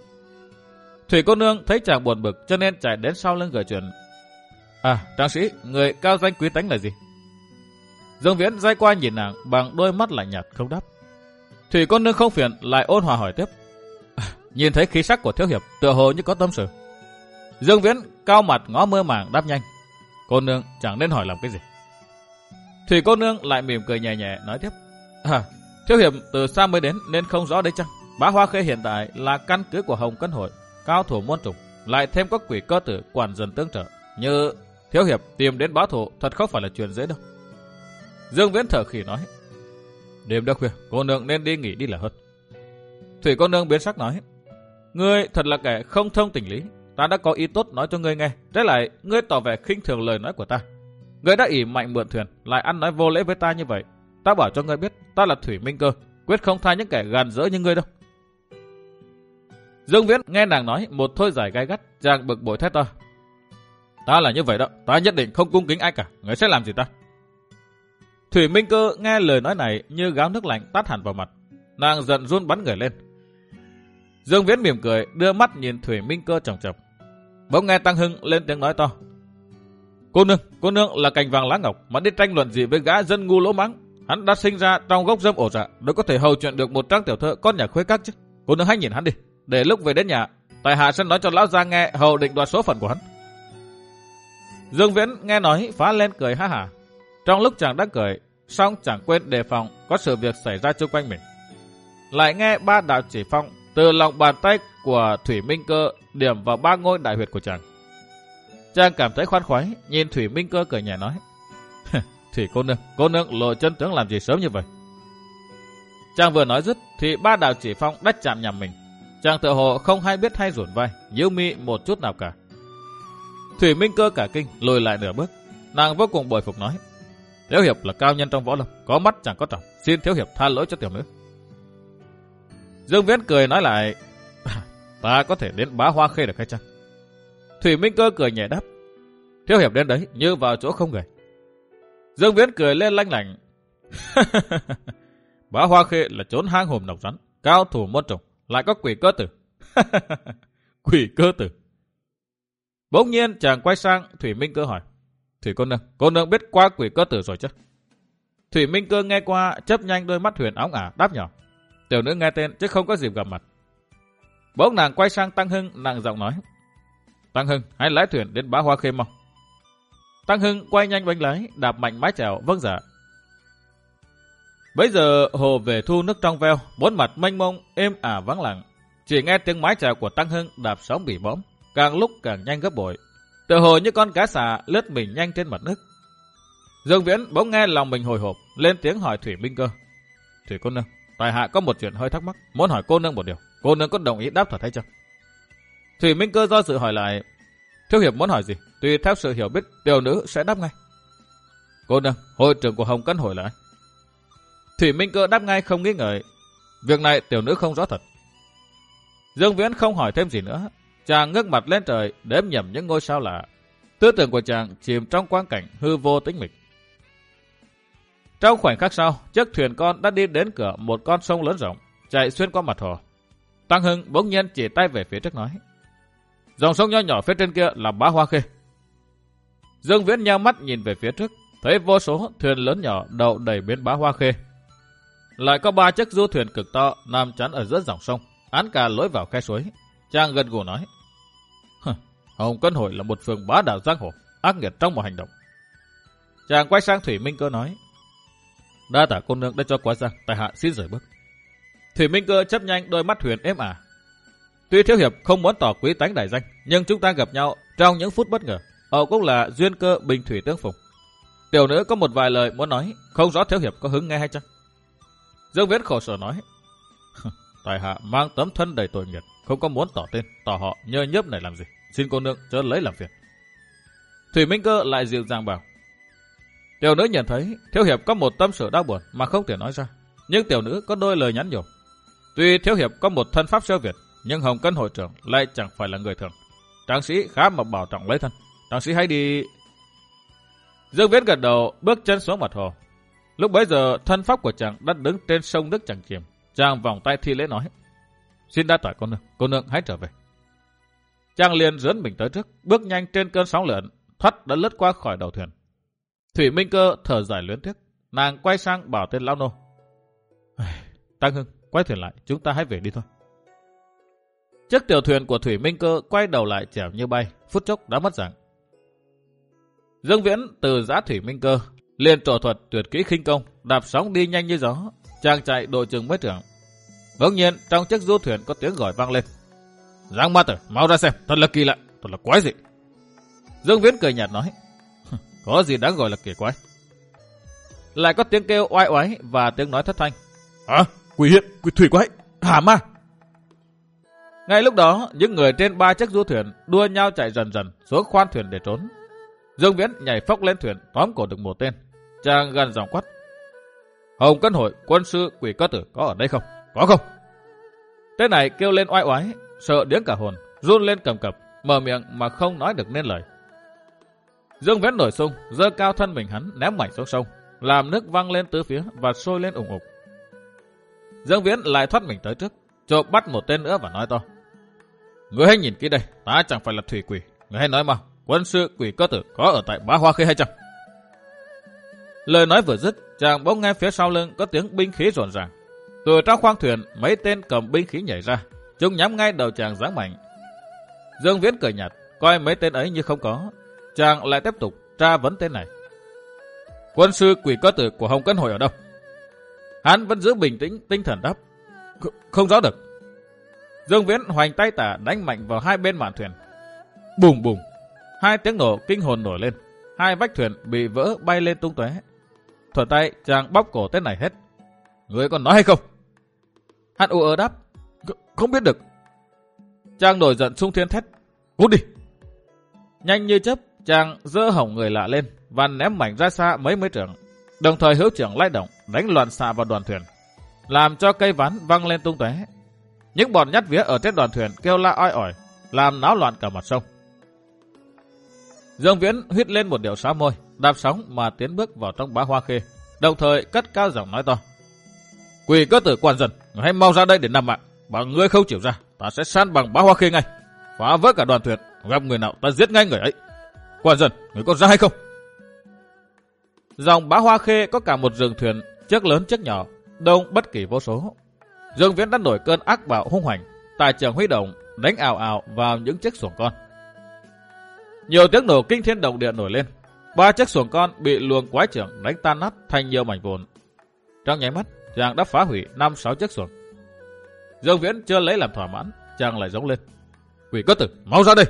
Thủy cô nương thấy chàng buồn bực cho nên chạy đến sau lưng gợi chuyện. À, tráng sĩ, người cao danh quý tánh là gì? Dương Viễn day qua nhìn nàng bằng đôi mắt lạnh nhạt không đáp. Thủy cô nương không phiền lại ôn hòa hỏi tiếp. À, nhìn thấy khí sắc của thiếu hiệp tựa hồ như có tâm sự. Dương Viễn cao mặt ngó mơ màng đáp nhanh. Cô nương chẳng nên hỏi làm cái gì. Thủy cô nương lại mỉm cười nhẹ nhẹ nói tiếp. À, thiếu hiệp từ xa mới đến nên không rõ đấy chăng? Bá Hoa Khê hiện tại là căn cứ của Hồng Cân Hội, cao thủ môn trùng, lại thêm có quỷ cơ tử quản dần tương trợ. Như thiếu hiệp tìm đến báo thù thật không phải là chuyện dễ đâu. Dương Viễn thở khỉ nói. Đêm đã khuya, cô nương nên đi nghỉ đi là hơn. Thủy cô nương biến sắc nói. Ngươi thật là kẻ không thông tình lý. Ta đã có ý tốt nói cho ngươi nghe. Trái lại, ngươi tỏ vẻ khinh thường lời nói của ta. Ngươi đã ỷ mạnh mượn thuyền, lại ăn nói vô lễ với ta như vậy. Ta bảo cho ngươi biết, ta là Thủy Minh Cơ, quyết không tha những kẻ gàn dỡ như ngươi đâu. Dương Viễn nghe nàng nói một thôi giải gai gắt, chàng bực bội thét to. Ta là như vậy đó, ta nhất định không cung kính ai cả, ngươi sẽ làm gì ta? Thủy Minh Cơ nghe lời nói này như gáo nước lạnh tát hẳn vào mặt, nàng giận run bắn người lên. Dương Viễn mỉm cười, đưa mắt nhìn Thủy Minh Cơ chòng chọc. Bỗng nghe Tăng Hưng lên tiếng nói to. Cô nương, cô nương là cành vàng lá ngọc mà đi tranh luận gì với gã dân ngu lỗ mãng? Hắn đã sinh ra trong gốc dâm ổ dạ, đâu có thể hầu chuyện được một trang tiểu thơ con nhà khuê các chứ. Cô nương hãy nhìn hắn đi, để lúc về đến nhà, tại hạ sẽ nói cho lão gia nghe hầu định đoạt số phận của hắn. Dương Viễn nghe nói phá lên cười ha hả. Trong lúc chàng đang cười, song chẳng quên đề phòng có sự việc xảy ra xung quanh mình. Lại nghe ba đạo chỉ phong từ lòng bàn tay của Thủy Minh Cơ điểm vào ba ngôi đại huyệt của chàng. Chàng cảm thấy khoan khoái, nhìn Thủy Minh Cơ cười nhẹ nói. Thủy cô nương, cô nương lộ chân tướng làm gì sớm như vậy? Chàng vừa nói dứt thì ba đạo chỉ phong đã chạm nhằm mình. Chàng tự hồ không hay biết hay rủn vai, nhíu mi một chút nào cả. Thủy Minh Cơ cả kinh lùi lại nửa bước, nàng vô cùng bội phục nói. Thiếu hiệp là cao nhân trong võ lâm, có mắt chẳng có trọng, xin thiếu hiệp tha lỗi cho tiểu nữ. Dương Viễn cười nói lại. Ta có thể đến Bá Hoa Khê được hay chăng? Thủy Minh Cơ cười nhẹ đáp. Thiếu hiệp đến đấy như vào chỗ không người. Dương Viễn cười lên lanh lảnh. Bá Hoa Khê là chốn hang hùm nọc rắn, cao thủ môn trùng, lại có quỷ cơ tử. Quỷ cơ tử. Bỗng nhiên chàng quay sang Thủy Minh Cơ hỏi. Thủy cô nương, cô nương biết qua quỷ cơ tử rồi chứ? Thủy Minh Cơ nghe qua, chớp nhanh đôi mắt huyền óng ả đáp nhỏ. Tiểu nữ nghe tên chứ không có dịp gặp mặt. Bỗng nàng quay sang Tăng Hưng, nàng giọng nói. Tăng Hưng, hãy lái thuyền đến Bá Hoa Khê mau. Tăng Hưng quay nhanh bánh lái, đạp mạnh mái chèo, vâng dạ. Bấy giờ hồ về thu nước trong veo, bốn mặt mênh mông, êm ả vắng lặng. Chỉ nghe tiếng mái chèo của Tăng Hưng đạp sóng bỉ bõm, càng lúc càng nhanh gấp bội. Tựa hồ như con cá xà lướt mình nhanh trên mặt nước. Dương Viễn bỗng nghe lòng mình hồi hộp, lên tiếng hỏi Thủy Minh Cơ. Thủy cô nương, tại hạ có một chuyện hơi thắc mắc, muốn hỏi cô nương một điều. Cô nương có đồng ý đáp thật hay chưa? Thủy Minh Cơ do dự hỏi lại. Thiếu hiệp muốn hỏi gì? Tùy theo sự hiểu biết, tiểu nữ sẽ đáp ngay. Cô nương, hội trưởng của Hồng Cân Hội là ai? Thủy Minh Cơ đáp ngay không nghi ngợi. Việc này tiểu nữ không rõ thật. Dương Viễn không hỏi thêm gì nữa. Chàng ngước mặt lên trời, đếm nhầm những ngôi sao lạ. Tư tưởng của chàng chìm trong quang cảnh hư vô tĩnh mịch. Trong khoảnh khắc sau, chiếc thuyền con đã đi đến cửa một con sông lớn rộng, chạy xuyên qua mặt hồ. Tăng Hưng bỗng nhiên chỉ tay về phía trước nói: dòng sông nho nhỏ phía trên kia là Bá Hoa Khê. Dương Viễn nheo mắt nhìn về phía trước, thấy vô số thuyền lớn nhỏ đậu đầy bến Bá Hoa Khê. Lại có ba chiếc du thuyền cực to nằm chắn ở giữa dòng sông, án cả lối vào khe suối. Chàng gật gù nói: Hồng Cân Hội là một phường bá đạo giang hồ, ác nghiệt trong mọi hành động. Chàng quay sang Thủy Minh Cơ nói: đa tạ cô nương đã cho quá giang, tại hạ xin rời bước. Thủy Minh Cơ chấp nhanh đôi mắt huyền êm ả. Tuy thiếu hiệp không muốn tỏ quý tánh đại danh, nhưng chúng ta gặp nhau trong những phút bất ngờ, ẩu cũng là duyên cơ bình thủy tương phùng. Tiểu nữ có một vài lời muốn nói, không rõ thiếu hiệp có hứng nghe hay chăng? Dương Viễn khổ sở nói: tại hạ mang tấm thân đầy tội nghiệp, không có muốn tỏ tên, tỏ họ nhơ nhớp này làm gì, xin cô nương chớ lấy làm phiền. Thủy Minh Cơ lại dịu dàng bảo: tiểu nữ nhận thấy thiếu hiệp có một tâm sự đau buồn mà không thể nói ra, nhưng tiểu nữ có đôi lời nhắn nhủ. Tuy thiếu hiệp có một thân pháp siêu việt, nhưng Hồng Cân hội trưởng lại chẳng phải là người thường. Tráng sĩ khá mà bảo trọng lấy thân, tráng sĩ hãy đi. Dương Viễn gật đầu, bước chân xuống mặt hồ. Lúc bấy giờ thân pháp của chàng đã đứng trên sông nước chẳng chìm. Chàng vòng tay thi lễ nói: xin đa tạ cô nương, cô nương hãy trở về. Chàng liền dướn mình tới trước, bước nhanh trên cơn sóng lượn, thoát đã lướt qua khỏi đầu thuyền. Thủy Minh Cơ thở dài luyến tiếc, nàng quay sang bảo tên lão nô: Tăng Hưng, quay thuyền lại, chúng ta hãy về đi thôi. Chiếc tiểu thuyền của Thủy Minh Cơ quay đầu lại chèo như bay, phút chốc đã mất dạng. Dương Viễn từ giã Thủy Minh Cơ liền trổ thuật tuyệt kỹ khinh công, đạp sóng đi nhanh như gió. Chàng chạy đội chừng mấy trượng. Bỗng nhiên trong chiếc du thuyền có tiếng gọi vang lên: Giang Ma Tử, mau ra xem, thật là kỳ lạ, thật là quái dị. Dương Viễn cười nhạt nói: có gì đáng gọi là kỳ quái? Lại có tiếng kêu oai oái và tiếng nói thất thanh: À, quỷ hiện, quỷ thủy quái, hả ma? Ngay lúc đó, những người trên ba chiếc du thuyền đua nhau chạy dần dần xuống khoan thuyền để trốn. Dương Viễn nhảy phóc lên thuyền, tóm cổ được một tên. Chàng gần giọng quát: Hồng Cân Hội quân sư Quỷ Cơ Tử có ở đây không? Có không? Tên này kêu lên oai oái, sợ điếng cả hồn, run lên cầm cập, mở miệng mà không nói được nên lời. Dương Viễn nổi xung, giơ cao thân mình hắn ném mạnh xuống sông, làm nước văng lên tứ phía và sôi lên ủng ục. Dương Viễn lại thoát mình tới trước, chộp bắt một tên nữa và nói to: Ngươi hãy nhìn kỹ đây, ta chẳng phải là thủy quỷ, ngươi hãy nói mau, quân sư Quỷ Cơ Tử có ở tại Bá Hoa Khê hay chăng? Lời nói vừa dứt, chàng bỗng nghe phía sau lưng có tiếng binh khí rộn ràng. Từ trong khoang thuyền, mấy tên cầm binh khí nhảy ra, chúng nhắm ngay đầu chàng giáng mạnh. Dương Viễn cười nhạt, coi mấy tên ấy như không có. Chàng lại tiếp tục tra vấn tên này: Quân sư Quỷ Cơ Tử của Hồng Cân Hội ở đâu? Hắn vẫn giữ bình tĩnh, tinh thần đáp: Không rõ được. Dương Viễn hoành tay tả đánh mạnh vào hai bên mạn thuyền. Bùm bùm, hai tiếng nổ kinh hồn nổi lên, hai vách thuyền bị vỡ bay lên tung tóe. Thuở tay chàng bóp cổ tên này hết: Ngươi còn nói hay không? Hắn ù ớ đáp: Không biết được. Chàng nổi giận xung thiên thét: Cút đi! Nhanh như chớp, chàng giơ hỏng người lạ lên và ném mảnh ra xa mấy mấy trượng, đồng thời hữu trưởng lay động đánh loạn xạ vào đoàn thuyền, làm cho cây ván văng lên tung tóe. Những bọn nhát vía ở trên đoàn thuyền kêu la oi ỏi, làm náo loạn cả mặt sông. Dương Viễn huýt lên một điệu xá môi, đạp sóng mà tiến bước vào trong Bá Hoa Khê, đồng thời cất cao giọng nói to: Quỷ Cơ Tử quan dân, người hãy mau ra đây để nằm mạng. Bảo ngươi không chịu ra, ta sẽ san bằng Bá Hoa Khê ngay, phá vỡ cả đoàn thuyền. Gặp người nào ta giết ngay người ấy. Quan dân, người có ra hay không? Dòng Bá Hoa Khê có cả một rừng thuyền, chiếc lớn chiếc nhỏ, đông bất kỳ vô số. Dương Viễn đã nổi cơn ác bạo hung hành, tài trưởng huy động đánh ào ào vào những chiếc xuồng con. Nhiều tiếng nổ kinh thiên động địa nổi lên, ba chiếc xuồng con bị luồng quái trưởng đánh tan nát thành nhiều mảnh vụn. Trong nháy mắt, chàng đã phá hủy năm sáu chiếc xuồng. Dương Viễn chưa lấy làm thỏa mãn, chàng lại giống lên: Quỷ Cơ Tử, mau ra đây!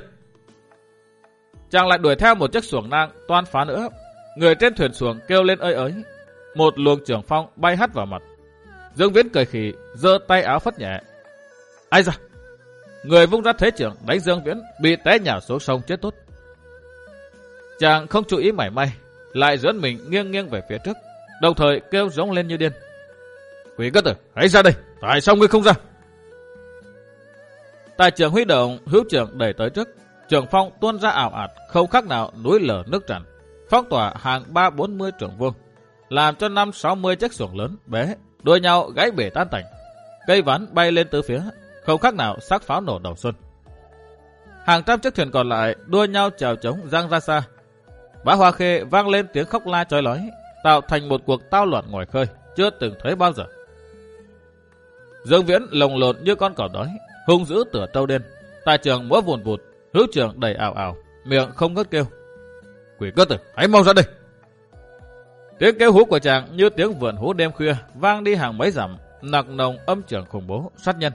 Chàng lại đuổi theo một chiếc xuồng nang toan phá nữa. Người trên thuyền xuồng kêu lên ơi ới, một luồng trưởng phong bay hắt vào mặt. Dương Viễn cười khì, giơ tay áo phất nhẹ. Ai da! Người vung ra thế trưởng đánh Dương Viễn, bị té nhào xuống sông chết tốt. Chàng không chú ý mảy may, lại dẫn mình nghiêng nghiêng về phía trước, đồng thời kêu giống lên như điên: Quỷ Cơ Tử, hãy ra đây! Tại sao ngươi không ra? Tài trưởng huy động hữu trưởng đẩy tới trước, trưởng phong tuôn ra ảo ạt, không khác nào núi lở nước tràn, phong tỏa hàng ba bốn mươi trượng vuông, làm cho năm sáu mươi chiếc xuồng lớn bé đua nhau gãy bể tan tành. Cây ván bay lên tứ phía, không khác nào xác pháo nổ đầu xuân. Hàng trăm chiếc thuyền còn lại đua nhau chèo chống giăng ra xa. Bá Hoa Khê vang lên tiếng khóc la chói lói, tạo thành một cuộc tao loạn ngoài khơi chưa từng thấy bao giờ. Dương Viễn lồng lộn như con cọp đói, hung dữ tựa trâu đen. Tài trường múa vùn vụt, hữu trường đầy ảo ảo, miệng không ngớt kêu: "Quỷ cơ tử, hãy mau ra đây!" Tiếng kêu hú của chàng như tiếng vượn hú đêm khuya, vang đi hàng mấy dặm, nặc nồng âm trường khủng bố sát nhân.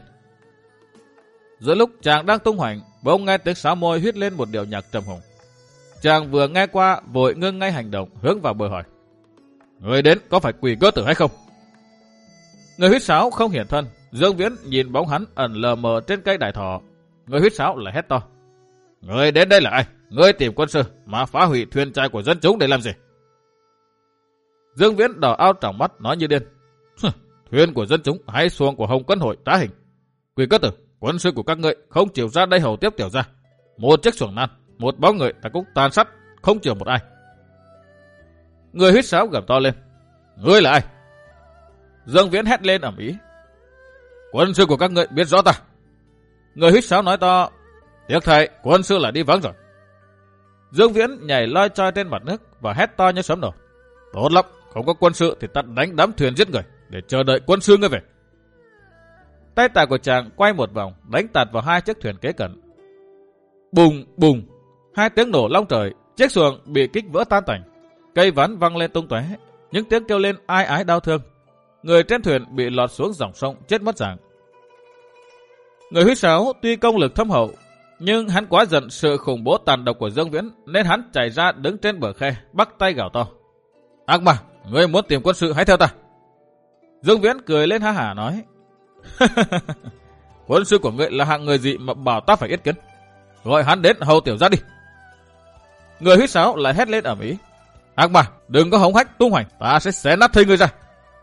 Giữa lúc chàng đang tung hoành, bỗng nghe tiếng sáo môi huýt lên một điệu nhạc trầm hùng. Chàng vừa nghe qua, vội ngưng ngay hành động, hướng vào bờ hỏi: "Người đến có phải quỷ cơ tử hay không?" Người huýt sáo không hiển thân. Dương Viễn nhìn bóng hắn ẩn lờ mờ trên cây đại thọ. Người huýt sáo lại hét to: "Người đến đây là ai? Ngươi tìm quân sư mà phá hủy thuyền trai của dân chúng để làm gì?" Dương Viễn đỏ ao tròng mắt nói như điên: "Thuyền của dân chúng hay xuồng của Hồng Cân Hội trá hình? Quỷ cơ tử, quân sư của các ngươi không chịu ra đây hầu tiếp tiểu ra. Một chiếc xuồng nan, một bóng người ta cũng tàn sát, không chừa một ai." Người huýt sáo gầm to lên: "Ngươi là ai?" Dương Viễn hét lên ầm ĩ: "Quân sư của các ngươi biết rõ ta." Người huýt sáo nói to: "Tiếc thay, quân sư lại đi vắng rồi." Dương Viễn nhảy loi choi trên mặt nước và hét to như sấm nổ: "Tốt lắm, không có quân sư thì ta đánh đám thuyền giết người để chờ đợi quân sư ngươi về." Tay tài của chàng quay một vòng, đánh tạt vào hai chiếc thuyền kế cận. Bùng bùng, hai tiếng nổ long trời, chiếc xuồng bị kích vỡ tan tành, cây ván văng lên tung tóe, những tiếng kêu lên ai ái đau thương. Người trên thuyền bị lọt xuống dòng sông chết mất dạng. Người huýt sáo tuy công lực thâm hậu, nhưng hắn quá giận sự khủng bố tàn độc của Dương Viễn nên hắn chạy ra đứng trên bờ khe, bắt tay gào to: "Ác ma, ngươi muốn tìm quân sư hãy theo ta." Dương Viễn cười lên ha hả nói: "Quân sư của ngươi là hạng người gì mà bảo ta phải yết kiến? Gọi hắn đến hầu tiểu ra đi." Người huýt sáo lại hét lên ầm ĩ: "Ác ma, đừng có hống hách tung hoành, ta sẽ xé nát thây ngươi ra."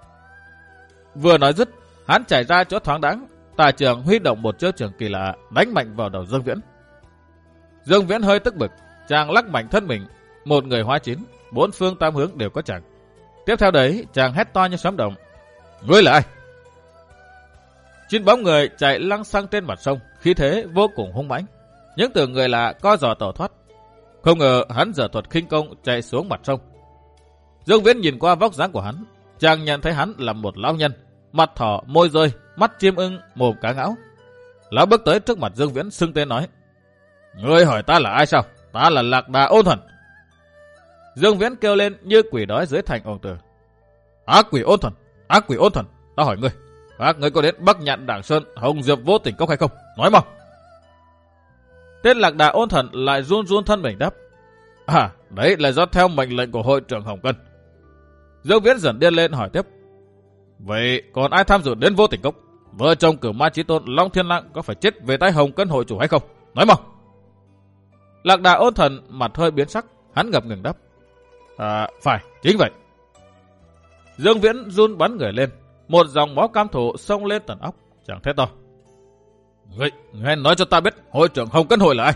Vừa nói dứt, hắn chạy ra chỗ thoáng đãng. Tà trường huy động một chiêu trường kỳ lạ đánh mạnh vào đầu Dương Viễn. Dương Viễn hơi tức bực, chàng lắc mạnh thân mình, một người hóa chín, bốn phương tám hướng đều có chàng. Tiếp theo đấy, chàng hét to như sấm động: "Ngươi là ai?" Chín bóng người chạy lăng xăng trên mặt sông, khí thế vô cùng hung mãnh. Những tưởng người lạ co giò tẩu thoát, không ngờ hắn giở thuật khinh công chạy xuống mặt sông. Dương Viễn nhìn qua vóc dáng của hắn, chàng nhận thấy hắn là một lão nhân, mặt thỏ, môi rơi, mắt chim ưng, mồm cá ngão. Lão bước tới trước mặt Dương Viễn xưng tên nói: "Ngươi hỏi ta là ai sao? Ta là Lạc Đà Ôn Thuần." Dương Viễn kêu lên như quỷ đói dưới thành ồn tử: "Ác quỷ Ôn Thuần, ác quỷ Ôn Thuần, ta hỏi ngươi, các ngươi có đến Bắc Nhạn Đảng Sơn, Hồng Diệp Vô Tình Cốc hay không? Nói mau." Tên Lạc Đà Ôn Thuần lại run run thân mình đáp: "À, đấy là do theo mệnh lệnh của hội trưởng Hồng Cân." Dương Viễn dần điên lên hỏi tiếp: "Vậy còn ai tham dự đến Vô Tình Cốc? Vợ chồng Cửu Ma Chí Tôn Long Thiên Lang có phải chết về tay Hồng Cân hội chủ hay không? Nói mau." Lạc Đà Ôn Thuần mặt hơi biến sắc, hắn ngập ngừng đáp: "À, phải, chính vậy." Dương Viễn run bắn người lên, một dòng máu cam thổ xông lên tận óc, chàng thét to: "Ngươi, ngươi nói cho ta biết hội trưởng Hồng Cân hội là ai?"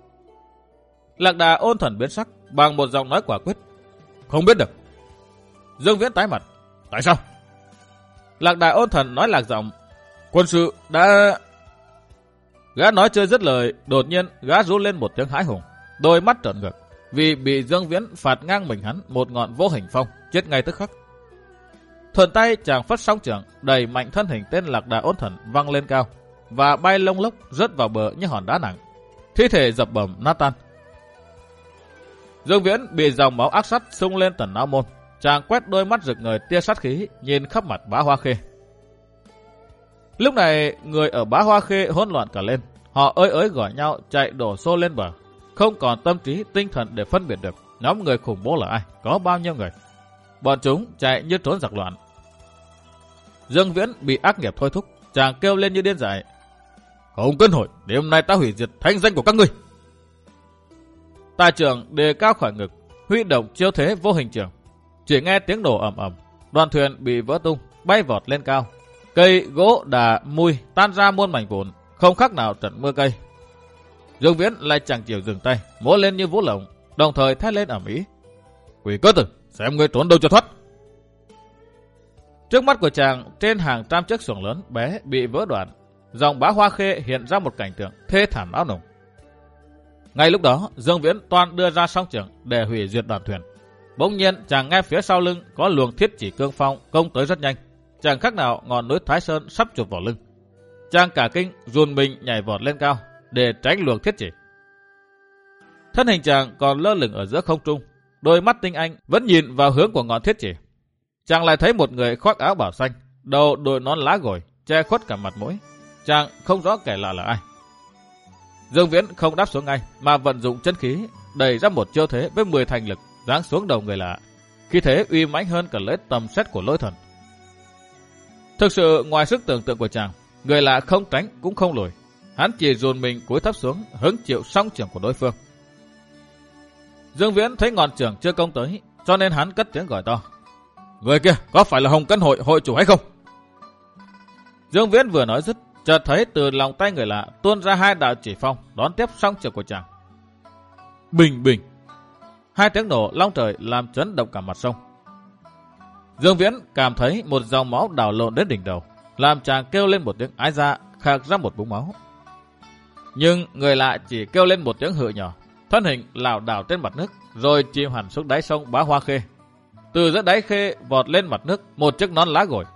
Lạc Đà Ôn Thuần biến sắc, bằng một giọng nói quả quyết: "Không biết được." Dương Viễn tái mặt: "Tại sao?" Lạc Đà Ôn Thuần nói lạc giọng: "Quân sư đã..." Gã nói chưa dứt lời, đột nhiên gã rú lên một tiếng hãi hùng, đôi mắt trợn ngược, vì bị Dương Viễn phạt ngang mình hắn một ngọn vô hình phong, chết ngay tức khắc. Thuận tay chàng phất song trường, đẩy mạnh thân hình tên Lạc Đà Ôn Thuần văng lên cao và bay lông lốc rớt vào bờ như hòn đá nặng, thi thể dập bầm nát tan. Dương Viễn bị dòng máu ác sắt xung lên tận não môn, chàng quét đôi mắt rực ngời tia sát khí, nhìn khắp mặt Bá Hoa Khê. Lúc này người ở Bá Hoa Khê hỗn loạn cả lên, họ ơi ới gọi nhau chạy đổ xô lên bờ, không còn tâm trí tinh thần để phân biệt được nhóm người khủng bố là ai, có bao nhiêu người. Bọn chúng chạy như trốn giặc loạn. Dương Viễn bị ác nghiệp thôi thúc, chàng kêu lên như điên dại: "Hồng Cân hội, đêm nay ta hủy diệt thanh danh của các ngươi." Tà trưởng đề cao khỏi ngực, huy động chiêu thế vô hình trường. Chỉ nghe tiếng nổ ầm ầm, đoàn thuyền bị vỡ tung, bay vọt lên cao. Cây gỗ đà mui tan ra muôn mảnh vụn, không khác nào trận mưa cây. Dương Viễn lại chẳng chịu dừng tay, múa lên như vũ lộng, đồng thời thét lên ầm ĩ: "Quỷ cơ tử, xem ngươi trốn đâu cho thoát." Trước mắt của chàng, trên hàng trăm chiếc xuồng lớn bé bị vỡ đoạn, dòng Bá Hoa Khê hiện ra một cảnh tượng thê thảm áo nùng. Ngay lúc đó, Dương Viễn toan đưa ra song trường để hủy diệt đoàn thuyền. Bỗng nhiên, chàng nghe phía sau lưng có luồng thiết chỉ cương phong công tới rất nhanh, chẳng khác nào ngọn núi Thái Sơn sắp chụp vào lưng. Chàng cả kinh run mình nhảy vọt lên cao để tránh luồng thiết chỉ. Thân hình chàng còn lơ lửng ở giữa không trung, đôi mắt tinh anh vẫn nhìn vào hướng của ngọn thiết chỉ. Chàng lại thấy một người khoác áo bảo xanh, đầu đội nón lá gồi, che khuất cả mặt mũi. Chàng không rõ kẻ lạ là ai. Dương Viễn không đáp xuống ngay, mà vận dụng chân khí đẩy ra một chiêu thế với mười thành lực giáng xuống đầu người lạ. Khi thế uy mãnh hơn cả lưỡi tầm xét của lôi thần. Thực sự ngoài sức tưởng tượng của chàng, người lạ không tránh cũng không lùi. Hắn chỉ dồn mình cúi thấp xuống, hứng chịu song chưởng của đối phương. Dương Viễn thấy ngọn chưởng chưa công tới, cho nên hắn cất tiếng gọi to: "Người kia có phải là Hồng Cân Hội hội chủ hay không?" Dương Viễn vừa nói dứt, chợt thấy từ lòng tay người lạ tuôn ra hai đạo chỉ phong đón tiếp song chưởng của chàng. Bình bình, hai tiếng nổ long trời làm chấn động cả mặt sông. Dương Viễn cảm thấy một dòng máu đảo lộn đến đỉnh đầu, làm chàng kêu lên một tiếng ái ra, khạc ra một búng máu. Nhưng người lạ chỉ kêu lên một tiếng hự nhỏ, thân hình lảo đảo trên mặt nước, rồi chìm hẳn xuống đáy sông Bá Hoa Khê. Từ giữa đáy khê vọt lên mặt nước một chiếc nón lá gồi.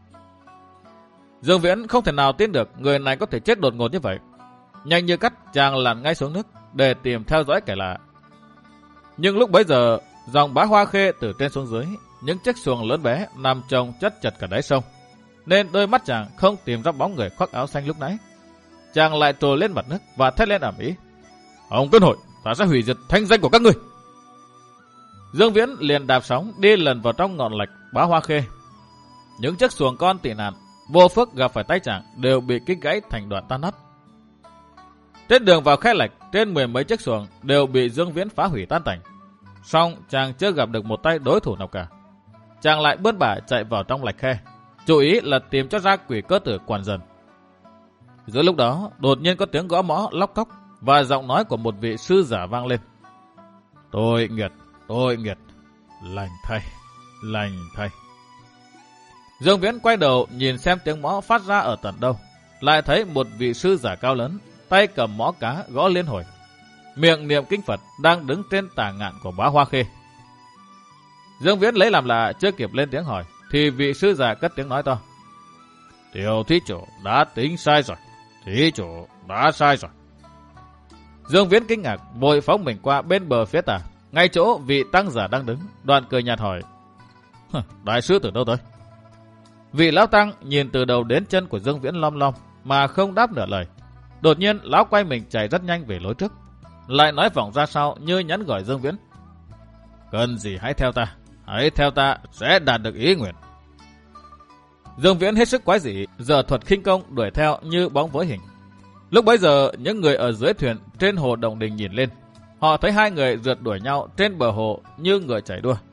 Dương Viễn không thể nào tin được người này có thể chết đột ngột như vậy. Nhanh như cắt, chàng lặn ngay xuống nước để tìm theo dõi kẻ lạ. Nhưng lúc bấy giờ, dòng Bá Hoa Khê từ trên xuống dưới, những chiếc xuồng lớn bé nằm chồng chất chật cả đáy sông, nên đôi mắt chàng không tìm ra bóng người khoác áo xanh lúc nãy. Chàng lại trồi lên mặt nước và thét lên ầm ĩ: "Hồng Cân Hội, ta sẽ hủy diệt thanh danh của các ngươi!" Dương Viễn liền đạp sóng đi lần vào trong ngọn lạch Bá Hoa Khê. Những chiếc xuồng con tị nạn vô phước gặp phải tay chàng đều bị kích gãy thành đoạn tan nát. Trên đường vào khe lạch, trên mười mấy chiếc xuồng đều bị Dương Viễn phá hủy tan tành. Song chàng chưa gặp được một tay đối thủ nào cả. Chàng lại bươn bả chạy vào trong lạch khe, chủ ý là tìm cho ra quỷ cơ tử Quản Dần. Giữa lúc đó, đột nhiên có tiếng gõ mõ lóc cóc và giọng nói của một vị sư giả vang lên: "Tôi nghiệt, tôi nghiệt, lành thay, lành thay." Dương Viễn quay đầu nhìn xem tiếng mõ phát ra ở tận đâu, lại thấy một vị sư giả cao lớn, tay cầm mõ cá gõ liên hồi, miệng niệm kinh Phật, đang đứng trên tà ngạn của Bá Hoa Khê. Dương Viễn lấy làm lạ, chưa kịp lên tiếng hỏi, thì vị sư giả cất tiếng nói to: "Tiểu thí chủ đã tính sai rồi, thí chủ đã sai rồi." Dương Viễn kinh ngạc, vội phóng mình qua bên bờ phía tà, ngay chỗ vị tăng giả đang đứng, đoạn cười nhạt hỏi: "Đại sư từ đâu tới?" Vị lão tăng nhìn từ đầu đến chân của Dương Viễn lom lom mà không đáp nửa lời. Đột nhiên lão quay mình chạy rất nhanh về lối trước, lại nói vọng ra sau như nhắn gọi Dương Viễn: "Cần gì hãy theo ta, hãy theo ta sẽ đạt được ý nguyện." Dương Viễn hết sức quái dị, giờ thuật khinh công đuổi theo như bóng với hình. Lúc bấy giờ, những người ở dưới thuyền trên hồ Đồng Đình nhìn lên, họ thấy hai người rượt đuổi nhau trên bờ hồ như ngựa chạy đua.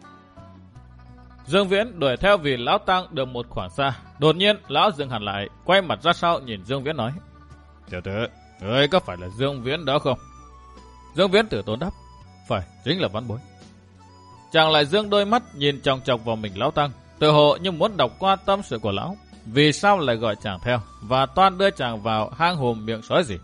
Dương Viễn đuổi theo vị lão tăng được một khoảng xa. Đột nhiên lão dừng hẳn lại, quay mặt ra sau nhìn Dương Viễn nói: "Tiểu tử, ngươi có phải là Dương Viễn đó không?" Dương Viễn tử tốn đáp: "Phải, chính là vãn bối." Chàng lại dương đôi mắt nhìn chòng chọc vào mình lão tăng, tự hồ như muốn đọc qua tâm sự của lão, vì sao lại gọi chàng theo và toan đưa chàng vào hang hùm miệng sói gì.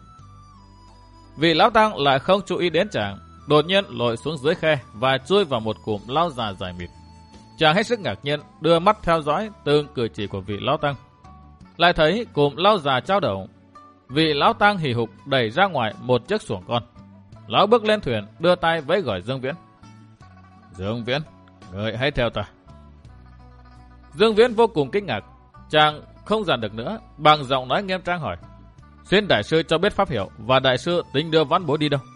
Vị lão tăng lại không chú ý đến chàng, đột nhiên lội xuống dưới khe và chui vào một cụm lau già dài mịt. Chàng hết sức ngạc nhiên, đưa mắt theo dõi từng cử chỉ của vị lão tăng, lại thấy cụm lau già trao đầu. Vị lão tăng hì hục đẩy ra ngoài một chiếc xuồng con. Lão bước lên thuyền, đưa tay vẫy gọi Dương Viễn: "Dương Viễn, người hãy theo ta." Dương Viễn vô cùng kinh ngạc, chàng không dằn được nữa, bằng giọng nói nghiêm trang hỏi: "Xin đại sư cho biết pháp hiệu, và đại sư tính đưa vãn bối đi đâu?"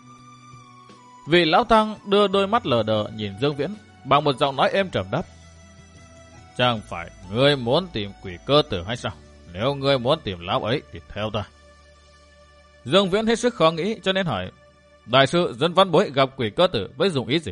Vị lão tăng đưa đôi mắt lờ đờ nhìn Dương Viễn, bằng một giọng nói êm trầm đáp: "Chẳng phải ngươi muốn tìm quỷ cơ tử hay sao? Nếu ngươi muốn tìm lão ấy thì theo ta." Dương Viễn hết sức khó nghĩ cho nên hỏi: "Đại sư dẫn vãn bối gặp quỷ cơ tử với dụng ý gì?"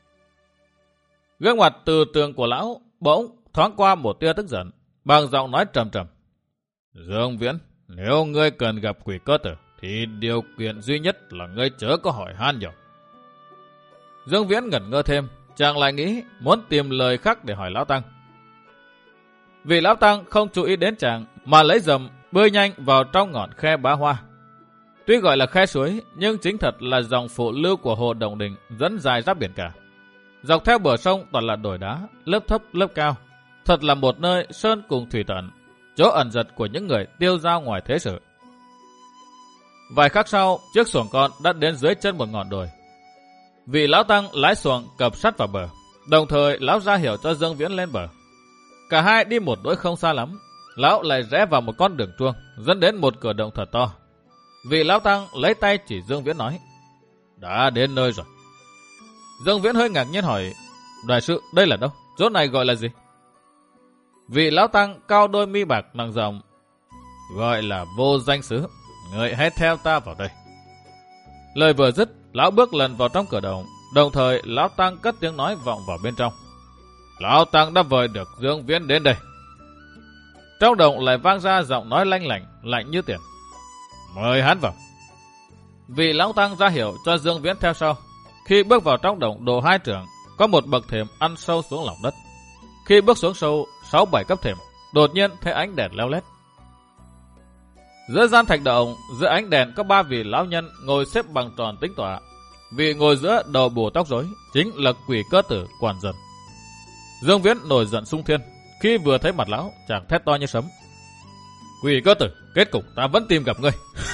Gương mặt từ tường của lão bỗng thoáng qua một tia tức giận, bằng giọng nói trầm trầm: "Dương Viễn, nếu ngươi cần gặp quỷ cơ tử thì điều kiện duy nhất là ngươi chớ có hỏi han nhiều." Dương Viễn ngẩn ngơ thêm, chàng lại nghĩ muốn tìm lời khác để hỏi lão tăng. Vị lão tăng không chú ý đến chàng mà lấy dầm bơi nhanh vào trong ngọn khe bá hoa. Tuy gọi là khe suối nhưng chính thật là dòng phụ lưu của hồ Đồng Đình dẫn dài giáp biển cả. Dọc theo bờ sông toàn là đồi đá, lớp thấp lớp cao. Thật là một nơi sơn cùng thủy tận, chỗ ẩn giật của những người tiêu dao ngoài thế sự. Vài khắc sau, chiếc xuồng con đã đến dưới chân một ngọn đồi. Vị lão tăng lái xuồng cập sát vào bờ, đồng thời lão ra hiệu cho Dương Viễn lên bờ. Cả hai đi một đỗi không xa lắm, lão lại rẽ vào một con đường truông, dẫn đến một cửa động thật to. Vị lão tăng lấy tay chỉ Dương Viễn nói, đã đến nơi rồi. Dương Viễn hơi ngạc nhiên hỏi, đại sư, đây là đâu? Chỗ này gọi là gì? Vị lão tăng cao đôi mi bạc nặng giọng, gọi là Vô Danh Xứ, người hãy theo ta vào đây. Lời vừa dứt, lão bước lần vào trong cửa động, đồng thời lão tăng cất tiếng nói vọng vào bên trong. Lão tăng đã vời được Dương Viễn đến đây. Trong động lại vang ra giọng nói lanh lảnh, lạnh như tiền. Mời hắn vào. Vị lão tăng ra hiệu cho Dương Viễn theo sau. Khi bước vào trong động độ hai trượng, có một bậc thềm ăn sâu xuống lòng đất. Khi bước xuống sâu sáu bảy cấp thềm, đột nhiên thấy ánh đèn leo lét. Giữa gian thạch động, giữa ánh đèn có ba vị lão nhân ngồi xếp bằng tròn tính tọa. Vị ngồi giữa đầu bù tóc rối chính là Quỷ Cơ Tử Quản Dần. Dương Viễn nổi giận sung thiên, khi vừa thấy mặt lão, chàng thét to như sấm. Quỷ Cơ Tử, kết cục ta vẫn tìm gặp ngươi.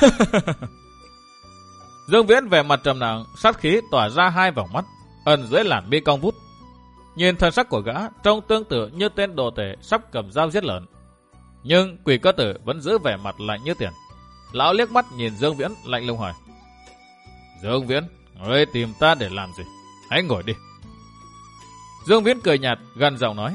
Dương Viễn vẻ mặt trầm nặng, sát khí tỏa ra hai vòng mắt, ẩn dưới làn mi cong vút. Nhìn thân sắc của gã trông tương tự như tên đồ tể sắp cầm dao giết lợn. Nhưng Quỷ Cơ Tử vẫn giữ vẻ mặt lạnh như tiền. Lão liếc mắt nhìn Dương Viễn lạnh lùng hỏi, Dương Viễn, ngươi tìm ta để làm gì? Hãy ngồi đi. Dương Viễn cười nhạt, gần giọng nói,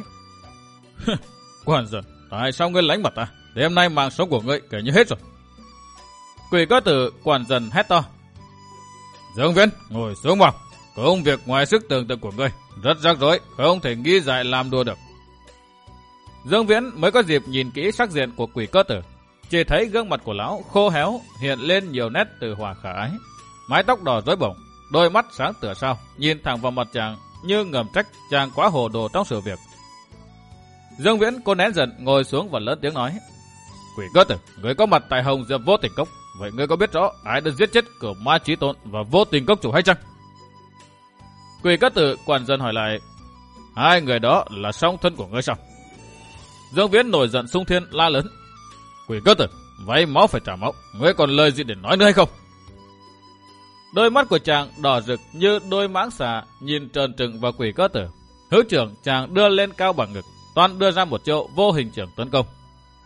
Quản Dần, tại sao ngươi lánh mặt ta? Đêm nay mạng sống của ngươi kể như hết rồi. Quỷ Cơ Tử Quản Dần hét to, Dương Viễn, ngồi xuống vào. Công việc ngoài sức tưởng tượng của ngươi rất rắc rối, không thể nghĩ giải làm đùa được. Dương Viễn mới có dịp nhìn kỹ sắc diện của Quỷ Cơ Tử, chỉ thấy gương mặt của lão khô héo, hiện lên nhiều nét từ hòa khả ái, mái tóc đỏ rối bổng, đôi mắt sáng tựa sao, nhìn thẳng vào mặt chàng như ngầm trách chàng quá hồ đồ trong sự việc. Dương Viễn cố nén giận ngồi xuống và lớn tiếng nói, Quỷ Cơ Tử, người có mặt tại Hồng Diệp Vô Tình Cốc, vậy ngươi có biết rõ ai đã giết chết Cửu Ma Chí Tôn và Vô Tình Cốc chủ hay chăng? Quỷ Cơ Tử Quản Dần hỏi lại, hai người đó là song thân của ngươi sao? Dương Viễn nổi giận sung thiên la lớn, Quỷ Cơ Tử, váy máu phải trả máu, ngươi còn lời gì để nói nữa hay không? Đôi mắt của chàng đỏ rực như đôi mãng xà nhìn tròn trừng vào Quỷ Cơ Tử. Hữu trưởng chàng đưa lên cao bằng ngực, toan đưa ra một chiêu vô hình trưởng tấn công.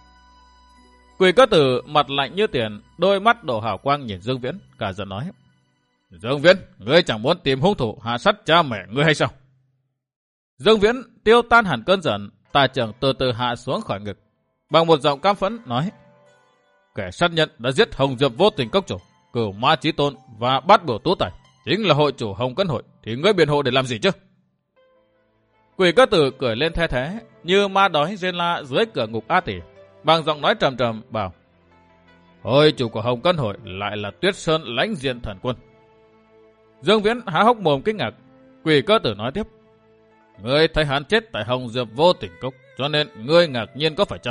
Quỷ Cơ Tử mặt lạnh như tiền, đôi mắt đổ hào quang nhìn Dương Viễn, cả giận nói, Dương Viễn, ngươi chẳng muốn tìm hung thủ hạ sát cha mẹ ngươi hay sao? Dương Viễn tiêu tan hẳn cơn giận, tà trưởng từ từ hạ xuống khỏi ngực, bằng một giọng cam phẫn nói, kẻ sát nhân đã giết Hồng Diệp Vô Tình Cốc chủ, Cửu Ma Chí Tôn và Bát Biểu Tú Tài, chính là hội chủ Hồng Cân Hội, thì ngươi biện hộ để làm gì chứ? Quỷ Cơ Tử cười lên the thế, như ma đói rên la dưới cửa ngục A Tỷ, bằng giọng nói trầm trầm bảo, hội chủ của Hồng Cân Hội lại là Tuyết Sơn Lãnh Diện Thần Quân. Dương Viễn há hốc mồm kinh ngạc. Quỷ Cơ Tử nói tiếp, ngươi thấy hắn chết tại Hồng Diệp Vô Tình Cốc, cho nên ngươi ngạc nhiên có phải chăng?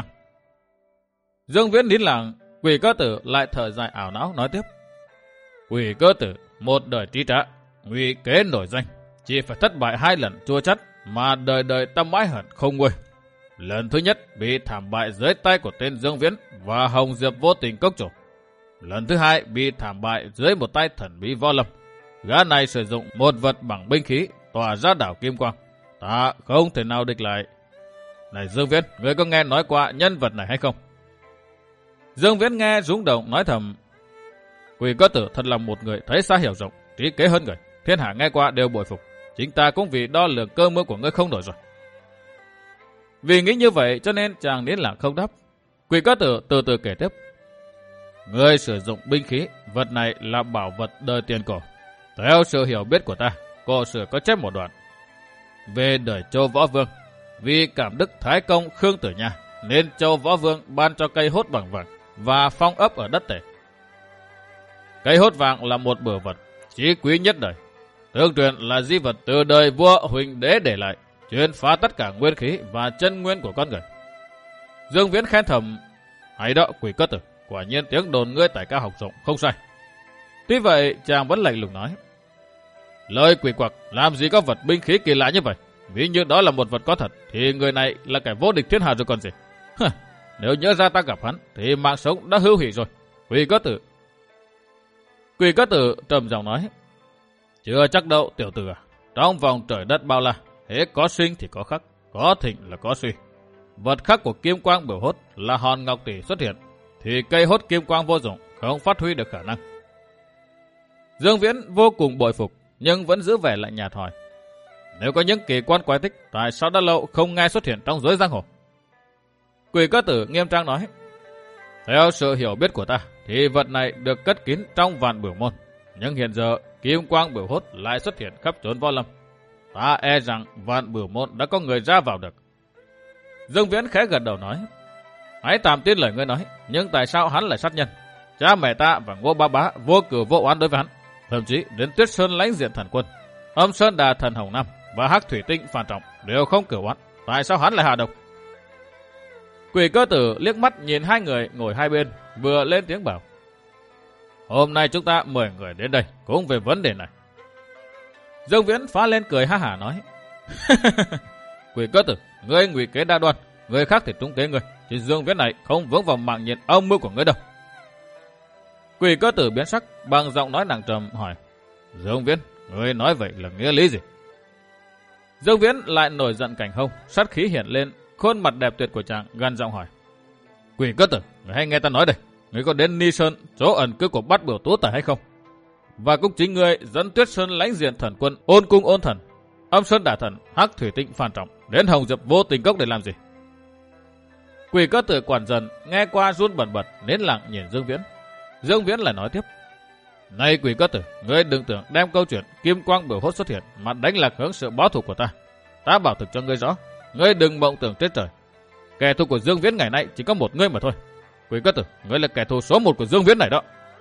Dương Viễn nín lặng. Quỷ Cơ Tử lại thở dài ảo não nói tiếp, Quỷ Cơ Tử một đời trí trá, ngụy kế nổi danh, chỉ phải thất bại hai lần chua chắt mà đời đời tâm mãi hận không nguôi. Lần thứ nhất bị thảm bại dưới tay của tên Dương Viễn và Hồng Diệp Vô Tình Cốc chủ. Lần thứ hai bị thảm bại dưới một tay thần bí Võ Lâm. Gã này sử dụng một vật bằng binh khí tỏa ra đảo kim quang, ta không thể nào địch lại. Này Dương Viễn, ngươi có nghe nói qua nhân vật này hay không? Dương Viễn nghe rung động nói thầm, Quỷ Cơ Tử thật là một người thấy xa hiểu rộng, trí kế hơn người, thiên hạ nghe qua đều bội phục. Chính ta cũng vì đo lường cơ mưu của ngươi không nổi rồi. Vì nghĩ như vậy cho nên chàng nín lặng không đáp. Quỷ Cơ Tử từ từ kể tiếp, ngươi sử dụng binh khí, vật này là bảo vật đời tiền cổ. Theo sự hiểu biết của ta, cổ sử có chép một đoạn, về đời Châu Võ Vương, vì cảm đức Thái Công Khương Tử Nha, nên Châu Võ Vương ban cho cây hốt bằng vàng và phong ấp ở đất Tề. Cây hốt vàng là một báu vật chí quý nhất đời, tương truyền là di vật từ đời vua Huỳnh Đế để lại, chuyên phá tất cả nguyên khí và chân nguyên của con người. Dương Viễn khen thầm, hay đó Quỷ Cơ Tử, quả nhiên tiếng đồn ngươi tài ca học rộng không sai. Tuy vậy chàng vẫn lạnh lùng nói, lời quỷ quặc làm gì có vật binh khí kỳ lạ như vậy. Ví như đó là một vật có thật thì người này là kẻ vô địch thiên hạ rồi còn gì. Nếu nhớ ra ta gặp hắn thì mạng sống đã hưu hủy rồi. Quỷ Cơ Tử. Quỷ Cơ Tử trầm giọng nói, chưa chắc đâu tiểu tử à. Trong vòng trời đất bao la, hễ có sinh thì có khắc, có thịnh là có suy. Vật khắc của kim quang biểu hốt là hòn ngọc tỷ xuất hiện, thì cây hốt kim quang vô dụng, không phát huy được khả năng. Dương Viễn vô cùng bội phục, nhưng vẫn giữ vẻ lạnh nhạt hỏi, nếu có những kỳ quan quái tích, tại sao đã lâu không nghe xuất hiện trong giới giang hồ? Quỷ Cơ Tử nghiêm trang nói, theo sự hiểu biết của ta, thì vật này được cất kín trong Vạn Bửu Môn, nhưng hiện giờ kim quang biểu hốt lại xuất hiện khắp chốn võ lâm. Ta e rằng Vạn Bửu Môn đã có người ra vào được. Dương Viễn khẽ gật đầu nói, hãy tạm tin lời ngươi nói, nhưng tại sao hắn lại sát nhân? Cha mẹ ta và Ngô Ba Bá vô cửu vô oán đối với hắn, thậm chí đến Tuyết Sơn lãnh diện thần quân, Âm Sơn Đà thần Hồng Nam và Hắc Thủy Tinh Phản Trọng đều không cửu oán. Tại sao hắn lại hạ độc? Quỷ Cơ Tử liếc mắt nhìn hai người ngồi hai bên, vừa lên tiếng bảo, hôm nay chúng ta mời người đến đây cũng về vấn đề này. Dương Viễn phá lên cười ha hả nói, Quỷ Cơ Tử, ngươi ngụy kế đa đoan, người khác thì trúng kế ngươi, chứ Dương Viễn này không vướng vào mạng nhện âm mưu của ngươi đâu. Quỷ Cơ Tử biến sắc, bằng giọng nói nặng trầm hỏi, Dương Viễn, ngươi nói vậy là nghĩa lý gì? Dương Viễn lại nổi giận cảnh hông, sát khí hiện lên, khuôn mặt đẹp tuyệt của chàng gằn giọng hỏi, Quỷ Cơ Tử, người hãy nghe ta nói đây, ngươi có đến Ni Sơn, chỗ ẩn cư của Bát Biểu Tú Tài hay không? Và cũng chính ngươi dẫn Tuyết Sơn lãnh diện thần quân, Ôn Cung Ôn Thần, Âm Sơn Đả Thần, Hắc Thủy Tinh Phản Trọng đến Hồng Diệp Vô Tình Cốc để làm gì? Quỷ Cơ Tử quản dần nghe qua run bần bật, nín lặng nhìn Dương Viễn. Dương Viễn lại nói tiếp, này Quỷ Cơ Tử, ngươi đừng tưởng đem câu chuyện kim quang biểu hốt xuất hiện mà đánh lạc hướng sự báo thù của ta. Ta bảo thực cho ngươi rõ, ngươi đừng mộng tưởng trên trời. Kẻ thù của Dương Viễn ngày nay chỉ có một ngươi mà thôi. Quỷ Cơ Tử, ngươi là kẻ thù số một của Dương Viễn này đó.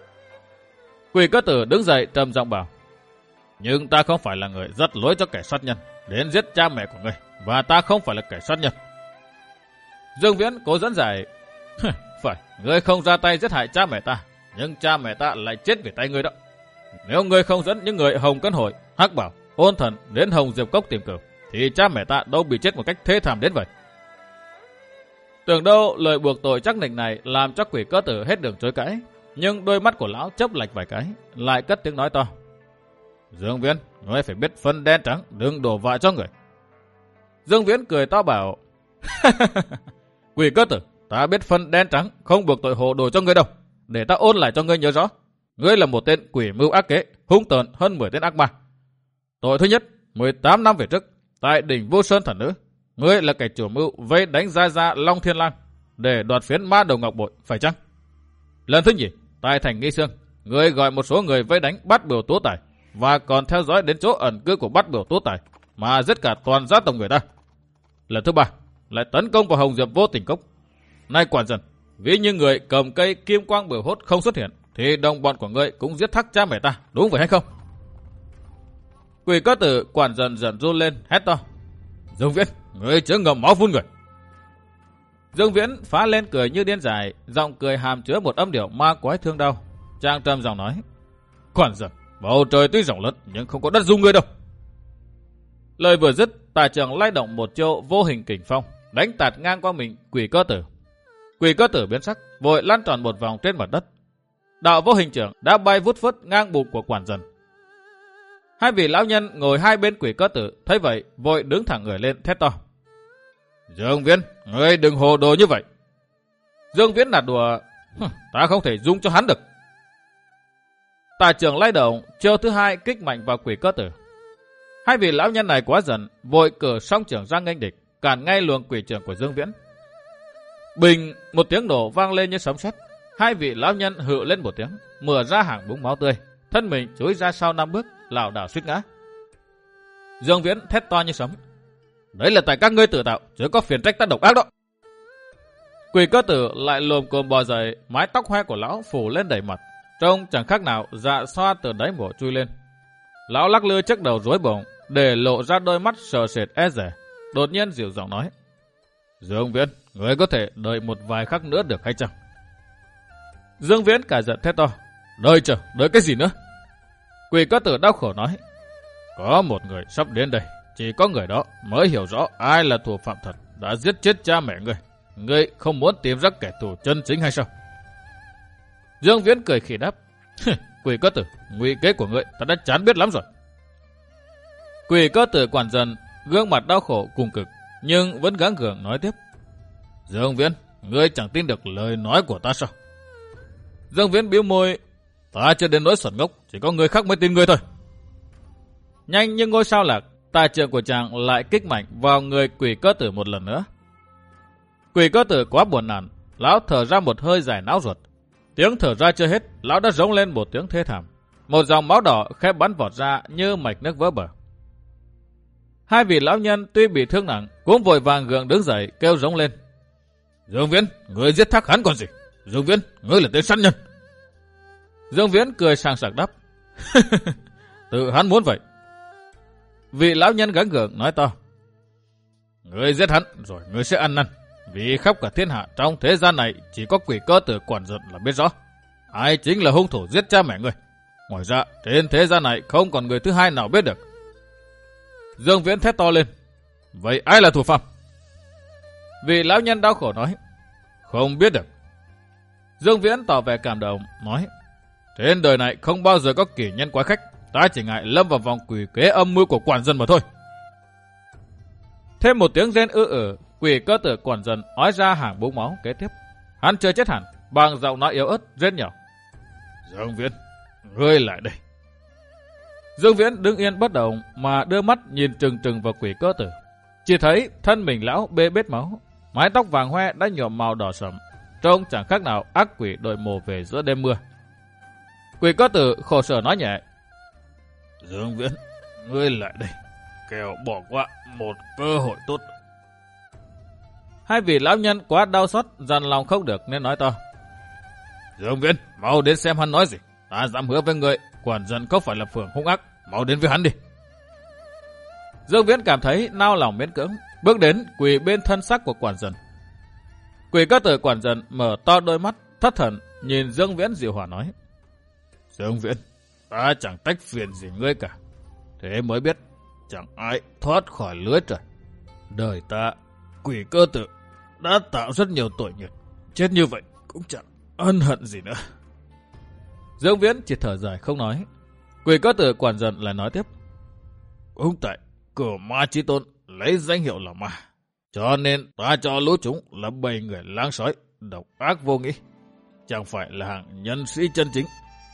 Quỷ Cơ Tử đứng dậy trầm giọng bảo, nhưng ta không phải là người dắt lối cho kẻ sát nhân đến giết cha mẹ của ngươi, và ta không phải là kẻ sát nhân. Dương Viễn cố dẫn giải, phải, ngươi không ra tay giết hại cha mẹ ta, nhưng cha mẹ ta lại chết vì tay ngươi đó. Nếu ngươi không dẫn những người Hồng Cân Hội, Hắc Bảo, Ôn Thần đến Hồng Diệp Cốc tìm cửu, thì cha mẹ ta đâu bị chết một cách thê thảm đến vậy. Tưởng đâu lời buộc tội chắc nịch này làm cho Quỷ Cơ Tử hết đường chối cãi, nhưng đôi mắt của lão chớp lạch vài cái, lại cất tiếng nói to, Dương Viễn, ngươi phải biết phân đen trắng, đừng đổ vạ cho người. Dương Viễn cười to bảo, Quỷ Cơ Tử, ta biết phân đen trắng, không buộc tội hồ đồ cho ngươi đâu. Để ta ôn lại cho ngươi nhớ rõ, ngươi là một tên quỷ mưu ác kế, hung tợn hơn mười tên ác ma. Tội thứ nhất, mười tám năm về trước, tại đỉnh Vô Sơn Thần Nữ, ngươi là kẻ chủ mưu vây đánh Gia Gia Long Thiên Lang để đoạt phiến ma đầu ngọc bội, phải chăng? Lần thứ nhì, tại thành Nghi Sương, ngươi gọi một số người vây đánh Bát Biểu Tú Tài và còn theo dõi đến chỗ ẩn cư của Bát Biểu Tú Tài mà giết cả toàn gia tộc người ta. Lần thứ ba, lại tấn công vào Hồng Diệp Vô Tình Cốc. Nay quản dần, ví như người cầm cây kim quang biểu hốt không xuất hiện, thì đồng bọn của ngươi cũng giết thắc cha mẹ ta, đúng vậy hay không? Quỷ Cơ Tử quản dần dần run lên, hét to, Dương Viễn, ngươi chớ ngầm máu phun người. Dương Viễn phá lên cười như điên dại, giọng cười hàm chứa một âm điệu ma quái thương đau. Trang trầm giọng nói, quản dần, bầu trời tuy rộng lớn nhưng không có đất dung ngươi đâu. Lời vừa dứt, tà trường lay động một chiêu vô hình kình phong, đánh tạt ngang qua mình Quỷ Cơ Tử. Quỷ Cơ Tử biến sắc, vội lăn tròn một vòng trên mặt đất. Đạo vô hình trưởng đã bay vút phất ngang bụng của quản dần. Hai vị lão nhân ngồi hai bên Quỷ Cơ Tử thấy vậy, vội đứng thẳng người lên thét to, Dương Viễn, ngươi đừng hồ đồ như vậy. Dương Viễn nạt đùa, ta không thể dung cho hắn được. Tà trưởng lay động, chiêu thứ hai kích mạnh vào Quỷ Cơ Tử. Hai vị lão nhân này quá giận, vội cử song trưởng ra nghênh địch, cản ngay luồng quỷ trưởng của Dương Viễn. Bình, một tiếng nổ vang lên như sấm sét. Hai vị lão nhân hự lên một tiếng, mửa ra hàng búng máu tươi, thân mình chúi ra sau năm bước, lảo đảo suýt ngã. Dương Viễn thét to như sấm, đấy là tại các ngươi tự tạo, chứ có phiền trách ta độc ác đó. Quỷ Cơ Tử lại lồm cồm bò dậy, mái tóc hoe của lão phủ lên đầy mặt, trông chẳng khác nào dạ xoa từ đáy mổ chui lên. Lão lắc lư chiếc đầu rối bổng, để lộ ra đôi mắt sờ sệt e dè, đột nhiên dịu giọng nói, Dương Viễn, người có thể đợi một vài khắc nữa được hay chăng? Dương Viễn cả giận thét to. Đợi chờ, đợi cái gì nữa? Quỷ Cơ Tử đau khổ nói. Có một người sắp đến đây, chỉ có người đó mới hiểu rõ ai là thủ phạm thật đã giết chết cha mẹ người. Ngươi không muốn tìm ra kẻ thù chân chính hay sao? Dương Viễn cười khỉ đáp. Quỷ Cơ Tử, ngụy kế của ngươi ta đã chán biết lắm rồi. Quỷ Cơ Tử quản dần, gương mặt đau khổ cùng cực, nhưng vẫn gắng gượng nói tiếp. Dương Viễn, ngươi chẳng tin được lời nói của ta sao? Dương Viễn bĩu môi. Ta chưa đến nỗi xuẩn ngốc, chỉ có người khác mới tin ngươi thôi. Nhanh như ngôi sao lạc, tài trượng của chàng lại kích mạnh vào người Quỷ Cơ Tử một lần nữa. Quỷ Cơ Tử quá buồn nản, lão thở ra một hơi dài não ruột. Tiếng thở ra chưa hết, lão đã rống lên một tiếng thê thảm. Một dòng máu đỏ khẽ bắn vọt ra như mạch nước vỡ bờ. Hai vị lão nhân tuy bị thương nặng cũng vội vàng gượng đứng dậy kêu rống lên. Dương Viễn, ngươi giết thác hắn còn gì? Dương Viễn, ngươi là tên sát nhân. Dương Viễn cười sảng sặc đáp. Tự hắn muốn vậy. Vị lão nhân gắng gượng nói to. Ngươi giết hắn rồi ngươi sẽ ăn năn. Vì khắp cả thiên hạ trong thế gian này chỉ có Quỷ Cơ Tử quản giận là biết rõ ai chính là hung thủ giết cha mẹ ngươi. Ngoài ra trên thế gian này không còn người thứ hai nào biết được. Dương Viễn thét to lên. Vậy ai là thủ phạm? Vị lão nhân đau khổ nói. Không biết được. Dương Viễn tỏ vẻ cảm động nói. Trên đời này không bao giờ có kỷ nhân quái khách. Ta chỉ ngại lâm vào vòng quỷ kế âm mưu của quản dân mà thôi. Thêm một tiếng rên ư ử, Quỷ Cơ Tử quản dân ói ra hàng búng máu kế tiếp. Hắn chưa chết hẳn, bằng giọng nói yếu ớt rên nhỏ. Dương Viễn, ngươi lại đây. Dương Viễn đứng yên bất động mà đưa mắt nhìn trừng trừng vào Quỷ Cơ Tử. Chỉ thấy thân mình lão bê bết máu, mái tóc vàng hoe đã nhuộm màu đỏ sẫm, trông chẳng khác nào ác quỷ đội mồ về giữa đêm mưa. Quỷ Cơ Tử khổ sở nói nhẹ. Dương Viễn, ngươi lại đây, kẻo bỏ qua một cơ hội tốt. Hai vị lão nhân quá đau xót, dằn lòng không được nên nói to. Dương Viễn, mau đến xem hắn nói gì. Ta dám hứa với người, quản dân không phải là phường hung ác, mau đến với hắn đi. Dương Viễn cảm thấy nao lòng miễn cưỡng, bước đến quỳ bên thân xác của quản dân. Quỷ Cơ Tử quản dân mở to đôi mắt, thất thần nhìn Dương Viễn dịu hòa nói. Dương Viễn, ta chẳng tách phiền gì ngươi cả. Thế mới biết, chẳng ai thoát khỏi lưới trời. Đời ta, Quỷ Cơ Tử, đã tạo rất nhiều tội nghiệp. Chết như vậy cũng chẳng ân hận gì nữa. Dương Viễn chỉ thở dài không nói. Quỷ Cơ Tử quản dân lại nói tiếp. Cũng tại cửa ma chí tôn lấy danh hiệu là ma, cho nên ta cho lũ chúng là bầy người lang sói, độc ác vô nghĩ, chẳng phải là hạng nhân sĩ chân chính.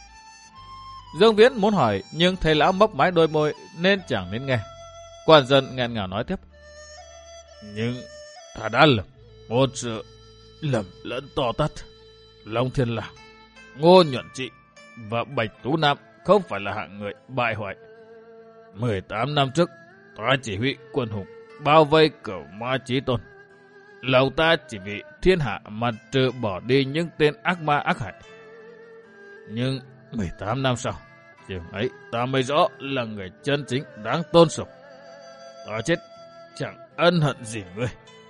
Dương Viễn muốn hỏi nhưng thầy lão mấp máy đôi môi nên chẳng nên nghe. Quản dân nghẹn ngào nói tiếp. Nhưng ta đã lầm một sự lầm lẫn to tát. Long Thiên Lạc, Ngô Nhuận Trị và Bạch Tú Nam không phải là hạng người bại hoại. mười tám năm trước, ta chỉ huy quân hùng bao vây cửu ma chí tôn. Lòng ta chỉ vì thiên hạ mà trừ bỏ đi những tên ác ma ác hại. Nhưng mười tám năm sau, chừng ấy ta mới rõ là người chân chính đáng tôn sùng. Ta chết chẳng ân hận gì ngươi.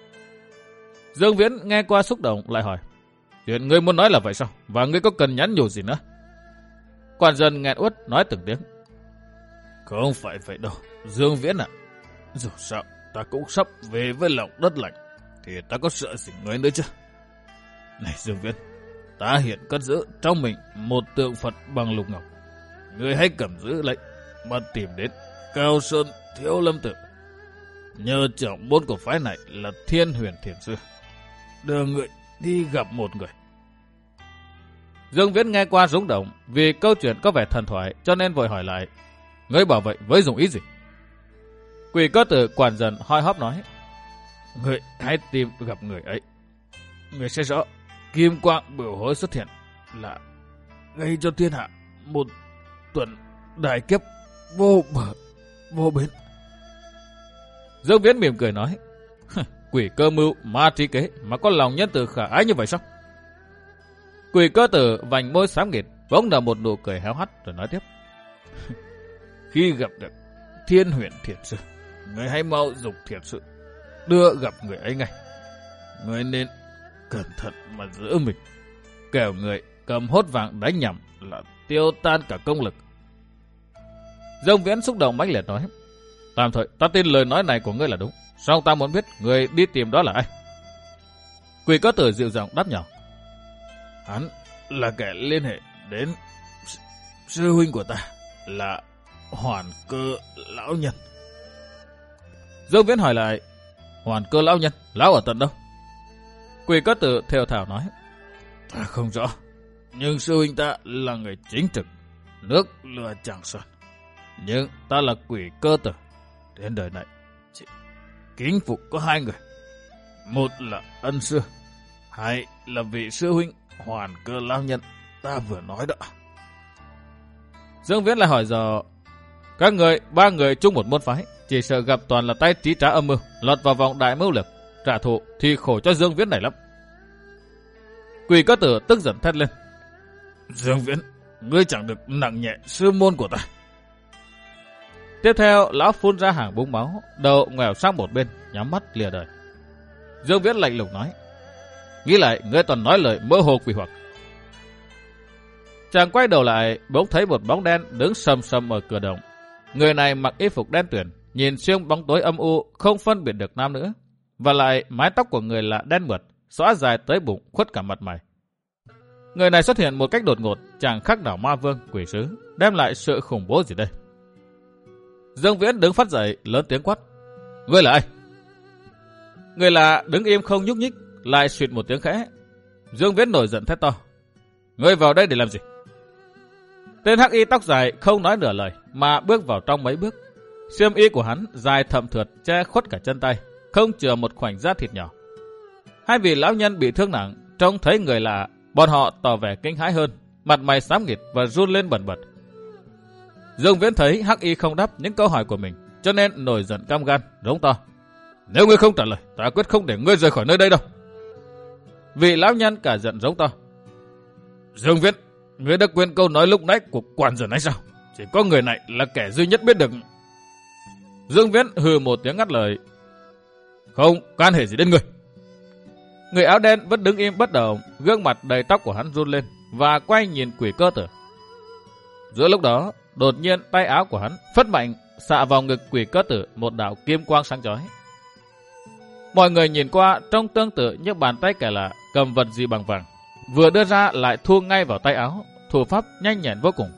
Dương Viễn nghe qua xúc động lại hỏi. Chuyện ngươi muốn nói là vậy sao? Và ngươi có cần nhắn nhủ gì nữa? Quản dân nghẹn uất nói từng tiếng. Không phải vậy đâu, Dương Viễn ạ. À, dù sao, ta cũng sắp về với lòng đất lạnh, thì ta có sợ gì ngươi nữa chứ? Này Dương Viễn, ta hiện cất giữ trong mình một tượng Phật bằng lục ngọc. Ngươi hãy cầm giữ lệnh mà tìm đến Cao Sơn Thiếu Lâm Tự. Nhờ trưởng môn của phái này là Thiên Huyền Thiền Sư, đưa ngươi đi gặp một người. Dương Viễn nghe qua rung động vì câu chuyện có vẻ thần thoại cho nên vội hỏi lại. Ngươi bảo vậy với dùng ý gì? Quỷ Cơ Tử quản dần hoi hóp nói. Ngươi hãy tìm gặp người ấy. Ngươi sẽ rõ kim quang bửu hối xuất hiện là gây cho thiên hạ một tuần đại kiếp vô bờ vô bến. Dương Viễn mỉm cười nói. Quỷ cơ mưu ma trí kế mà có lòng nhân từ khả ái như vậy sao? Quỷ Cơ Tử vành môi xám nghịt, bỗng nở một nụ cười héo hắt rồi nói tiếp. Khi gặp được Thiên Huyền Thiền Sư, người hãy mau dục thiền sự đưa gặp người ấy ngay. Ngươi nên cẩn thận mà giữ mình. Kẻo người cầm hốt vàng đánh nhầm là tiêu tan cả công lực. Dương Viễn xúc động mãnh liệt nói. Tạm thời ta tin lời nói này của ngươi là đúng. Song ta muốn biết người đi tìm đó là ai. Quỷ Cơ Tử dịu giọng đáp nhỏ. Hắn là kẻ liên hệ đến sư huynh của ta, là Hoàn Cơ lão nhân. Dương Viễn hỏi lại. Hoàn Cơ lão nhân, lão ở tận đâu? Quỷ Cơ Tử theo thảo nói. Ta không rõ, nhưng sư huynh ta là người chính trực, nước lừa chẳng xuân. Nhưng ta là Quỷ Cơ Tử, trên đời này chỉ kính phục có hai người. Một là ân sư, hai là vị sư huynh Hoàn Cơ lão nhân ta vừa nói đó. Dương Viễn lại hỏi dò. Các người, ba người chung một môn phái, chỉ sợ gặp toàn là tay trí trá âm mưu, lọt vào vòng đại mưu lược, trả thù thì khổ cho Dương Viễn này lắm. Quỷ Cơ Tử tức giận thét lên. Dương Viễn, ngươi chẳng được nặng nhẹ sư môn của ta. Tiếp theo, lão phun ra hàng búng máu, đầu ngoẻo sang một bên, nhắm mắt lìa đời. Dương Viễn lạnh lùng nói. Nghĩ lại, ngươi toàn nói lời mơ hồ quỷ hoặc. Chàng quay đầu lại, bỗng thấy một bóng đen đứng sầm sầm ở cửa động. Người này mặc y phục đen tuyền, nhìn xuyên bóng tối âm u, không phân biệt được nam nữa. Và lại mái tóc của người là đen mượt, xõa dài tới bụng, khuất cả mặt mày. Người này xuất hiện một cách đột ngột, chàng khắc đảo ma vương, quỷ sứ, đem lại sự khủng bố gì đây? Dương Viễn đứng phát dậy, lớn tiếng quát. Ngươi là ai? Người lạ đứng im không nhúc nhích, lại suýt một tiếng khẽ. Dương Viễn nổi giận thét to. Ngươi vào đây để làm gì? Tên hắc y tóc dài không nói nửa lời, mà bước vào trong mấy bước. Xiêm y của hắn dài thậm thượt che khuất cả chân tay, không chừa một khoảnh da thịt nhỏ. Hai vị lão nhân bị thương nặng, trông thấy người lạ, bọn họ tỏ vẻ kinh hãi hơn, mặt mày xám nghịt và run lên bần bật. Dương Viễn thấy hắc y không đáp những câu hỏi của mình, cho nên nổi giận cam gan, rống to. Nếu ngươi không trả lời, ta quyết không để ngươi rời khỏi nơi đây đâu. Vị lão nhân cả giận rống to. Dương Viễn, ngươi đã quên câu nói lúc nãy của quản dân hay sao? Chỉ có người này là kẻ duy nhất biết được. Dương Viễn hừ một tiếng ngắt lời. Không can hệ gì đến ngươi. Người áo đen vẫn đứng im bất động, gương mặt đầy tóc của hắn run lên và quay nhìn Quỷ Cơ Tử. Giữa lúc đó, đột nhiên tay áo của hắn phất mạnh xạ vào ngực Quỷ Cơ Tử một đạo kim quang sáng chói. Mọi người nhìn qua trông tương tự như bàn tay kẻ lạ cầm vật gì bằng vàng, vừa đưa ra lại thu ngay vào tay áo, thủ pháp nhanh nhẹn vô cùng.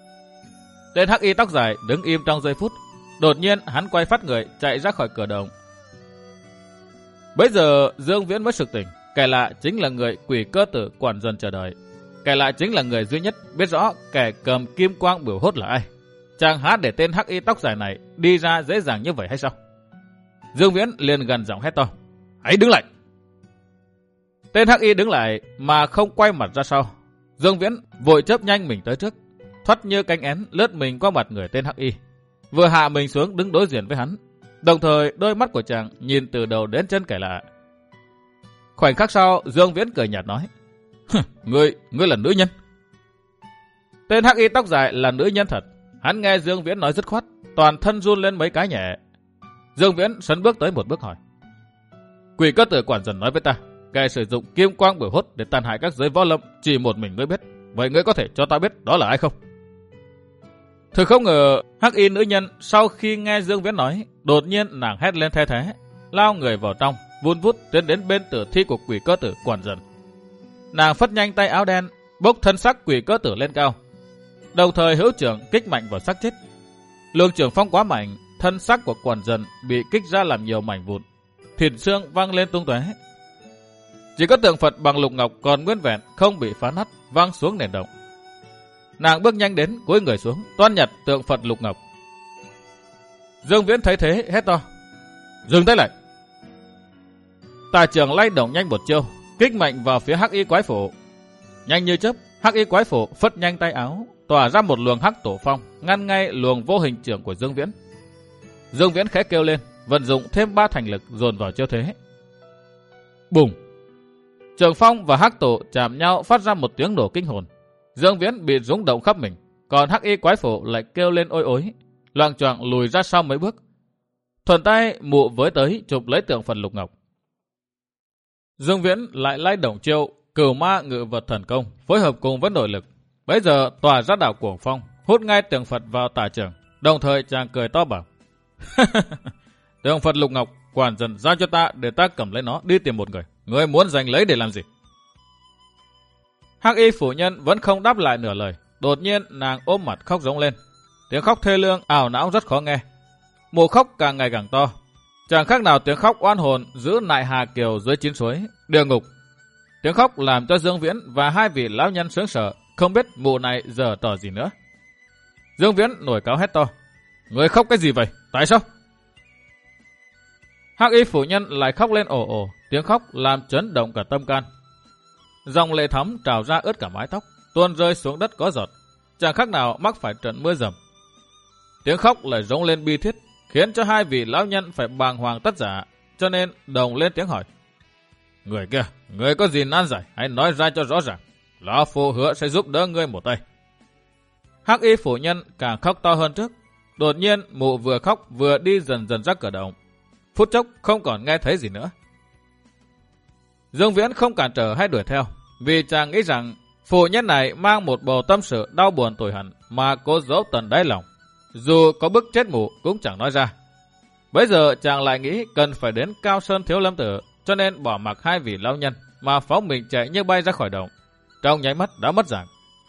Tên hắc y tóc dài đứng im trong giây phút, đột nhiên hắn quay phát người chạy ra khỏi cửa động. Bây giờ Dương Viễn mới sực tỉnh, kẻ lạ chính là người Quỷ Cơ Tử quản dần chờ đợi. Kẻ lạ chính là người duy nhất biết rõ kẻ cầm kim quang biểu hốt là ai. Chàng há để tên hắc y tóc dài này đi ra dễ dàng như vậy hay sao? Dương Viễn liền gần giọng hét to. Hãy đứng lại! Tên hắc y đứng lại mà không quay mặt ra sau. Dương Viễn vội chớp nhanh mình tới trước, thoắt như cánh én lướt mình qua mặt người tên hắc y, vừa hạ mình xuống đứng đối diện với hắn. Đồng thời đôi mắt của chàng nhìn từ đầu đến chân kẻ lạ. Khoảnh khắc sau, Dương Viễn cười nhạt nói. Ngươi, ngươi là nữ nhân. Tên hắc y tóc dài là nữ nhân thật. Hắn nghe Dương Viễn nói dứt khoát, toàn thân run lên mấy cái nhẹ. Dương Viễn sấn bước tới một bước hỏi. Quỷ Cơ Tử quản dần nói với ta, kẻ sử dụng kim quang biểu hốt để tàn hại các giới võ lâm chỉ một mình ngươi biết. Vậy ngươi có thể cho ta biết đó là ai không? Thực không ngờ hắc y nữ nhân sau khi nghe Dương Viễn nói, đột nhiên nàng hét lên the thế, lao người vào trong, vun vút tiến đến bên tử thi của Quỷ Cơ Tử quản dần. Nàng phất nhanh tay áo đen, bốc thân xác Quỷ Cơ Tử lên cao, đồng thời hữu trưởng kích mạnh vào xác chết. Luồng trưởng phong quá mạnh, thân xác của quản dần bị kích ra làm nhiều mảnh vụn, thịt xương văng lên tung tóe. Chỉ có tượng Phật bằng lục ngọc còn nguyên vẹn, không bị phá nát, văng xuống nền động. Nàng bước nhanh đến, cúi người xuống, toan nhặt tượng Phật lục ngọc. Dương Viễn thấy thế hét to. Dừng tay lại! Tà trưởng lay động nhanh một chiêu, kích mạnh vào phía hắc y quái phổ. Nhanh như chớp, hắc y quái phổ phất nhanh tay áo, tỏa ra một luồng hắc tổ phong, ngăn ngay luồng vô hình trưởng của Dương Viễn. Dương Viễn khẽ kêu lên, vận dụng thêm ba thành lực dồn vào chiêu thế. Bùng! Trường phong và hắc tổ chạm nhau phát ra một tiếng nổ kinh hồn. Dương Viễn bị rung động khắp mình, còn hắc y quái phổ lại kêu lên ôi ối, loạng choạng lùi ra sau mấy bước. Thuần tay mụ với tới chụp lấy tượng Phật lục ngọc. Dương Viễn lại lay động chiêu Cửu Ma Ngự Vật Thần Công phối hợp cùng với nội lực. Bấy giờ tỏa ra đạo cuồng phong, hút ngay tượng Phật vào tả trường. Đồng thời chàng cười to bảo: tượng Phật lục ngọc, quản dần giao cho ta để ta cầm lấy nó đi tìm một người. Người muốn giành lấy để làm gì? Hắc Y phủ nhân vẫn không đáp lại nửa lời. Đột nhiên nàng ôm mặt khóc rống lên. Tiếng khóc thê lương ảo não rất khó nghe. Mùa khóc càng ngày càng to. Chẳng khác nào tiếng khóc oan hồn giữ nại Hà Kiều dưới chín suối, địa ngục. Tiếng khóc làm cho Dương Viễn và hai vị lão nhân sướng sợ, không biết mụ này giờ trò gì nữa. Dương Viễn nổi cáo hét to: người khóc cái gì vậy? Tại sao? Hắc Y phủ nhân lại khóc lên ồ ồ, tiếng khóc làm chấn động cả tâm can. Dòng lệ thắm trào ra ướt cả mái tóc, tuôn rơi xuống đất có giọt, chẳng khác nào mắc phải trận mưa dầm. Tiếng khóc lại rống lên bi thiết, khiến cho hai vị lão nhân phải bàng hoàng tất giả, cho nên đồng lên tiếng hỏi: người kia, người có gì nan giải, hãy nói ra cho rõ ràng. Lão phu hứa sẽ giúp đỡ ngươi một tay. Hắc Y phủ nhân càng khóc to hơn trước. Đột nhiên mụ vừa khóc vừa đi dần dần ra cửa động. Phút chốc không còn nghe thấy gì nữa. Dương Viễn không cản trở hay đuổi theo, vì chàng nghĩ rằng phụ nhân này mang một bầu tâm sự đau buồn tủi hận mà cố giấu tận đáy lòng, dù có bức chết mụ cũng chẳng nói ra. Bây giờ chàng lại nghĩ cần phải đến Cao Sơn Thiếu Lâm Tử, cho nên bỏ mặc hai vị lão nhân mà phóng mình chạy như bay ra khỏi động. Trong nháy mắt đã mất dạng.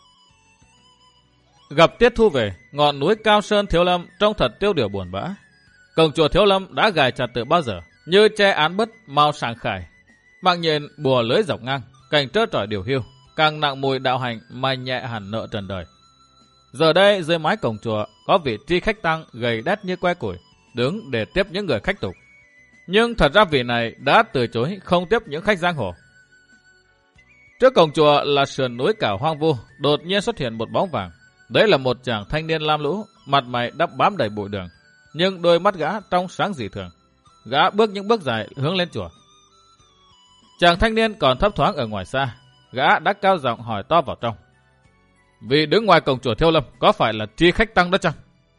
Gặp tiết thu về, ngọn núi Cao Sơn Thiếu Lâm trông thật tiêu điều buồn bã. Cổng chùa Thiếu Lâm đã gài chặt từ bao giờ, như che án bứt màu sàng khải. Mạng nhện bùa lưới dọc ngang, cảnh trơ trọi điều hiu, càng nặng mùi đạo hành mà nhẹ hẳn nợ trần đời. Giờ đây dưới mái cổng chùa có vị tri khách tăng gầy đét như que củi, đứng để tiếp những người khách tục. Nhưng thật ra vị này đã từ chối không tiếp những khách giang hồ. Trước cổng chùa là sườn núi cảo hoang vu, đột nhiên xuất hiện một bóng vàng. Đấy là một chàng thanh niên lam lũ, mặt mày đắp bám đầy bụi đường, nhưng đôi mắt gã trong sáng dị thường. Gã bước những bước dài hướng lên chùa. Chàng thanh niên còn thấp thoáng ở ngoài xa, gã đã cao giọng hỏi to vào trong: vị đứng ngoài cổng chùa Thiếu Lâm có phải là tri khách tăng đó chăng?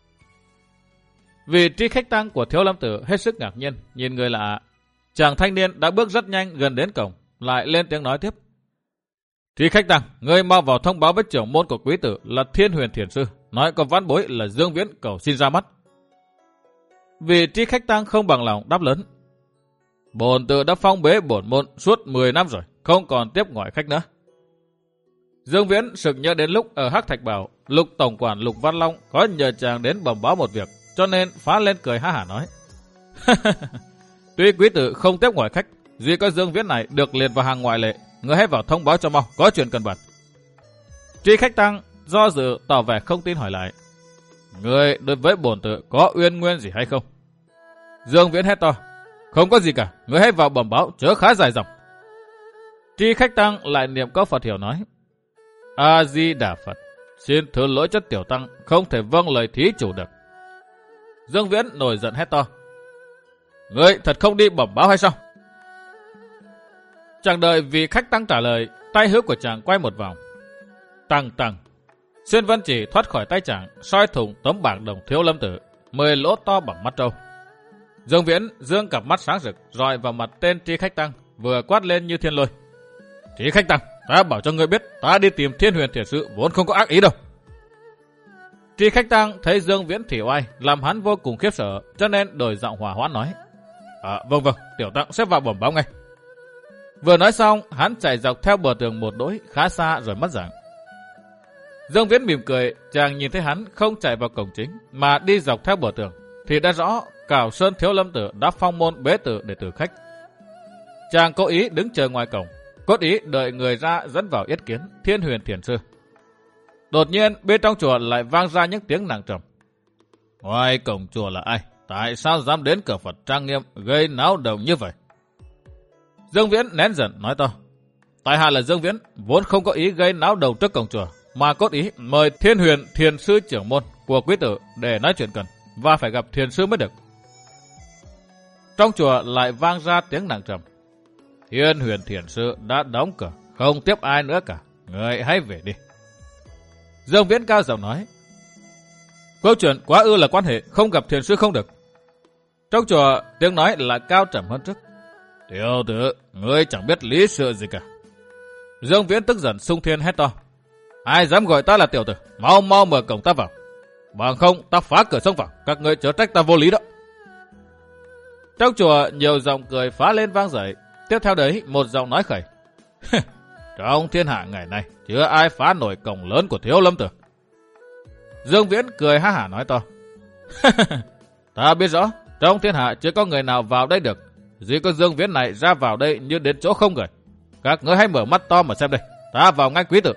Vì tri khách tăng của Thiếu Lâm Tử hết sức ngạc nhiên nhìn người lạ. Chàng thanh niên đã bước rất nhanh gần đến cổng, lại lên tiếng nói tiếp: tri khách tăng, ngươi mau vào thông báo với trưởng môn của quý tử là Thiên Huyền Thiền Sư, nói có vãn bối là Dương Viễn cầu xin ra mắt. Vì tri khách tăng không bằng lòng đáp lớn: bổn tự đã phong bế bổn môn suốt mười năm rồi, không còn tiếp ngoại khách nữa. Dương Viễn sực nhớ đến lúc ở Hắc Thạch Bảo, Lục tổng quản Lục Văn Long có nhờ chàng đến bẩm báo một việc, cho nên phá lên cười ha hả nói: tuy quý tử không tiếp ngoại khách, duy có Dương Viễn này được liệt vào hàng ngoại lệ, người hãy vào thông báo cho mau, có chuyện cần bàn. Tri khách tăng do dự tỏ vẻ không tin hỏi lại: người đối với bổn tự có uyên nguyên gì hay không? Dương Viễn hét to: không có gì cả, người hãy vào bẩm báo chớ khá dài dòng. Tri khách tăng lại niệm câu Phật hiểu nói: A Di Đà Phật, xin thứ lỗi cho tiểu tăng không thể vâng lời thí chủ được. Dương Viễn nổi giận hét to: ngươi thật không đi bẩm báo hay sao? Chẳng đợi vì khách tăng trả lời, tay hữu của chàng quay một vòng. Tăng tăng, Xuyên Vân Chỉ thoát khỏi tay chàng, soi thủng tấm bảng đồng Thiếu Lâm Tử, mười lỗ to bằng mắt trâu. Dương Viễn dương cặp mắt sáng rực rọi vào mặt tên tri khách tăng, vừa quát lên như thiên lôi: tri khách tăng, ta bảo cho ngươi biết, ta đi tìm Thiên Huyền Thiền Sư vốn không có ác ý đâu. Tri khách tăng thấy Dương Viễn thị oai, làm hắn vô cùng khiếp sợ, cho nên đổi giọng hòa hoãn nói: À vâng vâng, tiểu tăng sẽ vào bẩm báo ngay. Vừa nói xong, hắn chạy dọc theo bờ tường một đỗi khá xa rồi mất dạng. Dương Viễn mỉm cười, chàng nhìn thấy hắn không chạy vào cổng chính mà đi dọc theo bờ tường, thì đã rõ Cảo Sơn Thiếu Lâm Tử đã phong môn bế tử để tử khách. Chàng cố ý đứng chờ ngoài cổng, cốt ý đợi người ra dẫn vào yết kiến Thiên Huyền Thiền Sư. Đột nhiên bên trong chùa lại vang ra những tiếng nặng trầm: ngoài cổng chùa là ai? Tại sao dám đến cửa Phật trang nghiêm gây náo động như vậy? Dương Viễn nén giận nói to: tại hạ là Dương Viễn, vốn không có ý gây náo động trước cổng chùa, mà cốt ý mời Thiên Huyền Thiền Sư trưởng môn của quý tử để nói chuyện cần, và phải gặp thiền sư mới được. Trong chùa lại vang ra tiếng nặng trầm: Thiên Huyền Thiền Sư đã đóng cửa, không tiếp ai nữa cả, người hãy về đi. Dương Viễn cao giọng nói: câu chuyện quá ư là quan hệ, không gặp thiền sư không được. Trong chùa tiếng nói lại cao trầm hơn trước: Tiểu tử, ngươi chẳng biết lý sự gì cả. Dương Viễn tức giận xung thiên hét to. Ai dám gọi ta là tiểu tử, mau mau mở cổng ta vào. Bằng không ta phá cửa xông vào, các ngươi chớ trách ta vô lý đó. Trong chùa nhiều giọng cười phá lên vang dậy. Tiếp theo đấy một giọng nói khẩy. Trong thiên hạ ngày nay chưa ai phá nổi cổng lớn của Thiếu Lâm Tử. Dương Viễn cười ha hả nói to. Ta biết rõ, trong thiên hạ chưa có người nào vào đây được. Duy có Dương Viễn này ra vào đây như đến chỗ không người. Các ngươi hãy mở mắt to mà xem đây, ta vào ngay quý tử.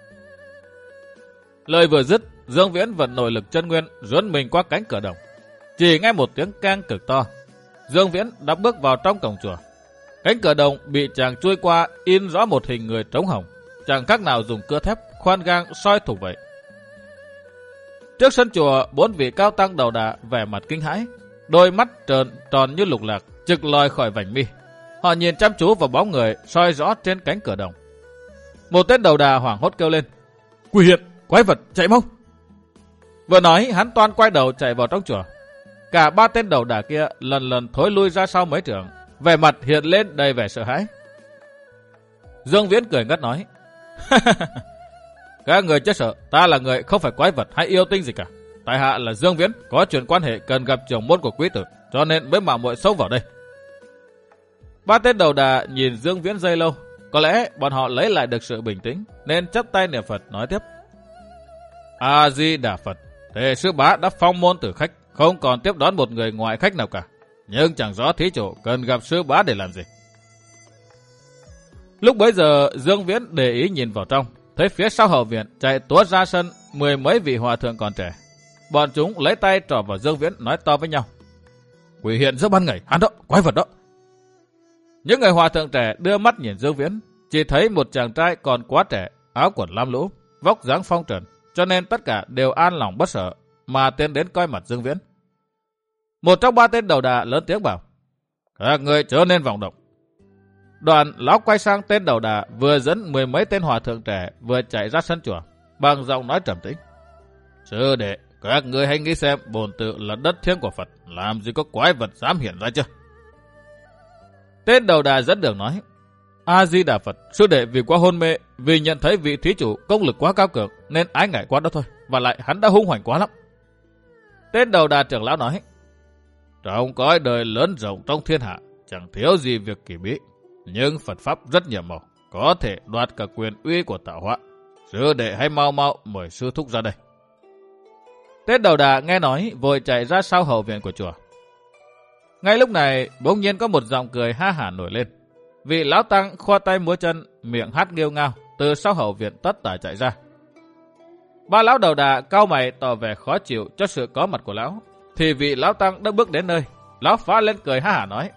Lời vừa dứt, Dương Viễn vận nội lực chân nguyên dướn mình qua cánh cửa đồng. Chỉ nghe một tiếng keng cực to, Dương Viễn đã bước vào trong cổng chùa. Cánh cửa đồng bị chàng chui qua in rõ một hình người trống hồng, chẳng khác nào dùng cưa thép khoan gang soi thủng vậy. Trước sân chùa, bốn vị cao tăng đầu đà vẻ mặt kinh hãi, đôi mắt tròn tròn như lục lạc, trực lòi khỏi vành mi. Họ nhìn chăm chú vào bóng người soi rõ trên cánh cửa đồng. Một tên đầu đà hoảng hốt kêu lên. Quỷ hiện, quái vật, chạy mau! Vừa nói, hắn toan quay đầu chạy vào trong chùa. Cả ba tên đầu đà kia lần lần thối lui ra sau mấy trượng, vẻ mặt hiện lên đầy vẻ sợ hãi. Dương Viễn cười ngất nói. Các người chết sợ, ta là người không phải quái vật hay yêu tinh gì cả. Tại hạ là Dương Viễn, có chuyện quan hệ cần gặp trưởng môn của quý tử, cho nên mới mạo muội xông vào đây. Ba tên đầu đà nhìn Dương Viễn giây lâu, có lẽ bọn họ lấy lại được sự bình tĩnh, nên chắp tay niệm Phật nói tiếp. A Di Đà Phật, Thầy sư bá đã phong môn tử khách, không còn tiếp đón một người ngoại khách nào cả. Nhưng chẳng rõ thí chủ cần gặp sư bá để làm gì. Lúc bấy giờ Dương Viễn để ý nhìn vào trong, thấy phía sau hậu viện chạy túa ra sân mười mấy vị hòa thượng còn trẻ. Bọn chúng lấy tay trỏ vào Dương Viễn nói to với nhau. Quỷ hiện giữa ban ngày, hắn đó, quái vật đó. Những người hòa thượng trẻ đưa mắt nhìn Dương Viễn, chỉ thấy một chàng trai còn quá trẻ, áo quần lam lũ, vóc dáng phong trần, cho nên tất cả đều an lòng bất sợ mà tiến đến coi mặt Dương Viễn. Một trong ba tên đầu đà lớn tiếng bảo. Các người chớ nên vọng động. Đoạn lão quay sang tên đầu đà vừa dẫn mười mấy tên hòa thượng trẻ vừa chạy ra sân chùa, bằng giọng nói trầm tĩnh. Sư đệ, các người hãy nghĩ xem bổn tự là đất thiêng của Phật, làm gì có quái vật dám hiện ra chưa? Tên đầu đà dẫn đường nói. A Di Đà Phật, sư đệ vì quá hôn mê, vì nhận thấy vị thí chủ công lực quá cao cường nên ái ngại quá đó thôi, và lại hắn đã hung hoành quá lắm. Tên đầu đà trưởng lão nói. Trong cõi đời lớn rộng trong thiên hạ, chẳng thiếu gì việc kỳ bí, nhưng Phật pháp rất nhiệm màu, có thể đoạt cả quyền uy của tạo hóa. Sư đệ hãy mau mau mời sư thúc ra đây. Tên đầu đà nghe nói vội chạy ra sau hậu viện của chùa. Ngay lúc này bỗng nhiên có một giọng cười ha hả nổi lên. Vị lão tăng khoa tay múa chân, miệng hát nghêu ngao, từ sau hậu viện tất tả chạy ra. Ba lão đầu đà cau mày tỏ vẻ khó chịu cho sự có mặt của lão, thì vị lão tăng đã bước đến nơi. Lão phá lên cười ha hả nói.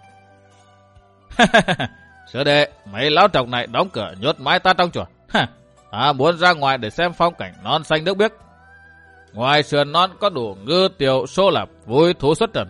Sư đệ, mấy lão trọc này đóng cửa nhốt mãi ta trong chùa. Ta muốn ra ngoài để xem phong cảnh non xanh nước biếc. Ngoài sườn non có đủ ngư tiều xô lạp, vui thú xuất trần.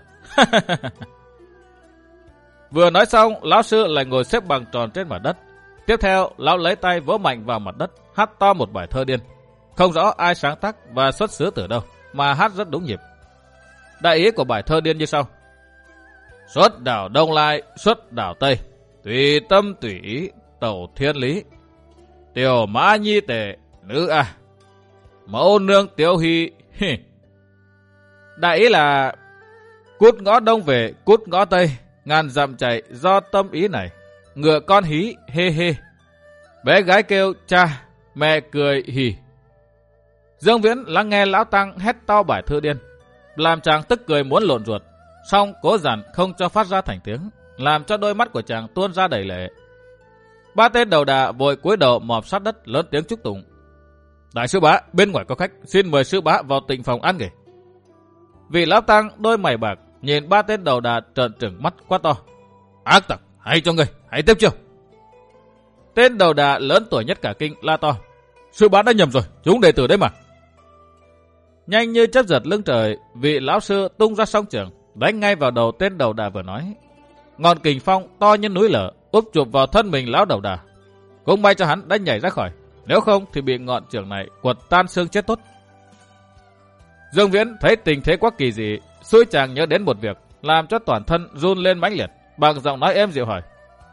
Vừa nói xong, lão sư lại ngồi xếp bằng tròn trên mặt đất. Tiếp theo, lão lấy tay vỗ mạnh vào mặt đất, hát to một bài thơ điên. Không rõ ai sáng tác và xuất xứ từ đâu, mà hát rất đúng nhịp. Đại ý của bài thơ điên như sau. Xuất đảo Đông Lai, xuất đảo Tây, tùy tâm tùy ý, tẩu thiên lý. Tiểu mã nhi tề, nữ a, mẫu nương tiêu hy. Đại ý là cút ngõ đông về, cút ngõ tây, ngàn dặm chạy do tâm ý này. Ngựa con hí, hê hê. Bé gái kêu cha, mẹ cười hì. Dương Viễn lắng nghe lão tăng hét to bài thơ điên, làm chàng tức cười muốn lộn ruột, song cố dằn không cho phát ra thành tiếng, làm cho đôi mắt của chàng tuôn ra đầy lệ. Ba tên đầu đà vội cúi đầu mọp sát đất lớn tiếng chúc tụng. Đại sư bá, bên ngoài có khách, xin mời sư bá vào tịnh phòng ăn nghỉ. Vị lão tăng đôi mày bạc nhìn ba tên đầu đà trợn trừng mắt quá to. Ác tặc, hay cho người, hãy tiếp chiêu. Tên đầu đà lớn tuổi nhất cả kinh la to. Sư bá đã nhầm rồi, chúng đệ tử đấy mà. Nhanh như chớp giật lưng trời, vị lão sư tung ra song trường, đánh ngay vào đầu tên đầu đà vừa nói. Ngọn kình phong to như núi lở úp chụp vào thân mình lão đầu đà. Cũng may cho hắn đã nhảy ra khỏi, nếu không thì bị ngọn trường này quật tan xương chết tốt. Dương Viễn thấy tình thế quá kỳ dị, xui chàng nhớ đến một việc, làm cho toàn thân run lên mãnh liệt, bằng giọng nói êm dịu hỏi.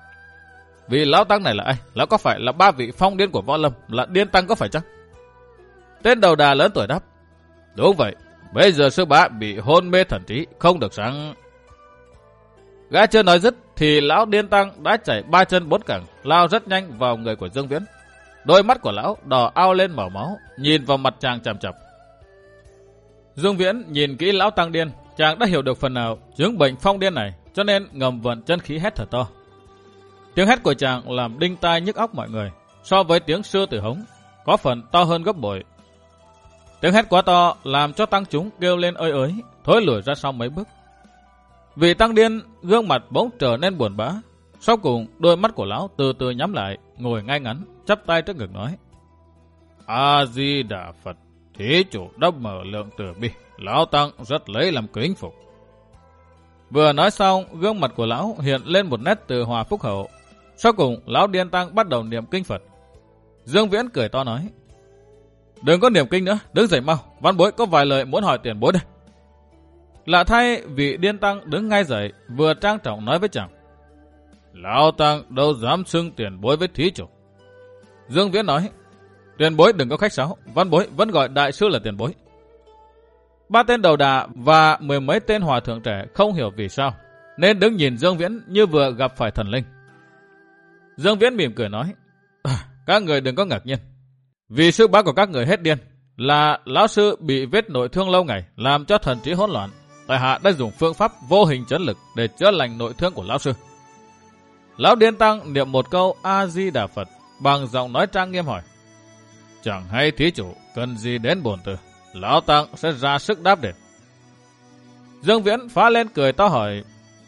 Vì lão tăng này là ai? Lão có phải là ba vị phong điên của võ lâm, là điên tăng có phải chăng? Tên đầu đà lớn tuổi đáp. Đúng vậy, bây giờ sư bá bị hôn mê thần trí, không được sáng. Gã chưa nói dứt thì lão điên tăng đã chảy ba chân bốn cẳng, lao rất nhanh vào người của Dương Viễn. Đôi mắt của lão đỏ ao lên màu máu, nhìn vào mặt chàng chằm chằm. Dương Viễn nhìn kỹ lão tăng điên, chàng đã hiểu được phần nào chứng bệnh phong điên này, cho nên ngầm vận chân khí hét thật to. Tiếng hét của chàng làm đinh tai nhức óc mọi người, so với tiếng sư tử hống, có phần to hơn gấp bội. Tiếng hét quá to làm cho tăng chúng kêu lên ơi ới, thối lùi ra sau mấy bước. Vì tăng điên, gương mặt bỗng trở nên buồn bã. Sau cùng, đôi mắt của lão từ từ nhắm lại, ngồi ngay ngắn, chắp tay trước ngực nói. A-di-đà Phật, thí chủ đã mở lượng từ bi, lão tăng rất lấy làm kính phục. Vừa nói xong, gương mặt của lão hiện lên một nét từ hòa phúc hậu. Sau cùng, lão điên tăng bắt đầu niệm kinh Phật. Dương Viễn cười to nói. Đừng có niệm kinh nữa, đứng dậy mau, văn bối có vài lời muốn hỏi tiền bối đây. Lạ thay, vị điên tăng đứng ngay dậy, vừa trang trọng nói với chàng. Lão tăng đâu dám xưng tiền bối với thí chủ. Dương Viễn nói. Tiền bối đừng có khách sáo, văn bối vẫn gọi đại sư là tiền bối. Ba tên đầu đà và mười mấy tên hòa thượng trẻ không hiểu vì sao, nên đứng nhìn Dương Viễn như vừa gặp phải thần linh. Dương Viễn mỉm cười nói. Các người đừng có ngạc nhiên. Vì sư bá của các người hết điên, là lão sư bị vết nội thương lâu ngày, làm cho thần trí hỗn loạn. Tại hạ đã dùng phương pháp vô hình chấn lực để chữa lành nội thương của lão sư. Lão điên tăng niệm một câu A-di-đà Phật, bằng giọng nói trang nghiêm hỏi. Chẳng hay thí chủ cần gì đến bổn tử, lão tăng sẽ ra sức đáp đền. Dương Viễn phá lên cười to hỏi.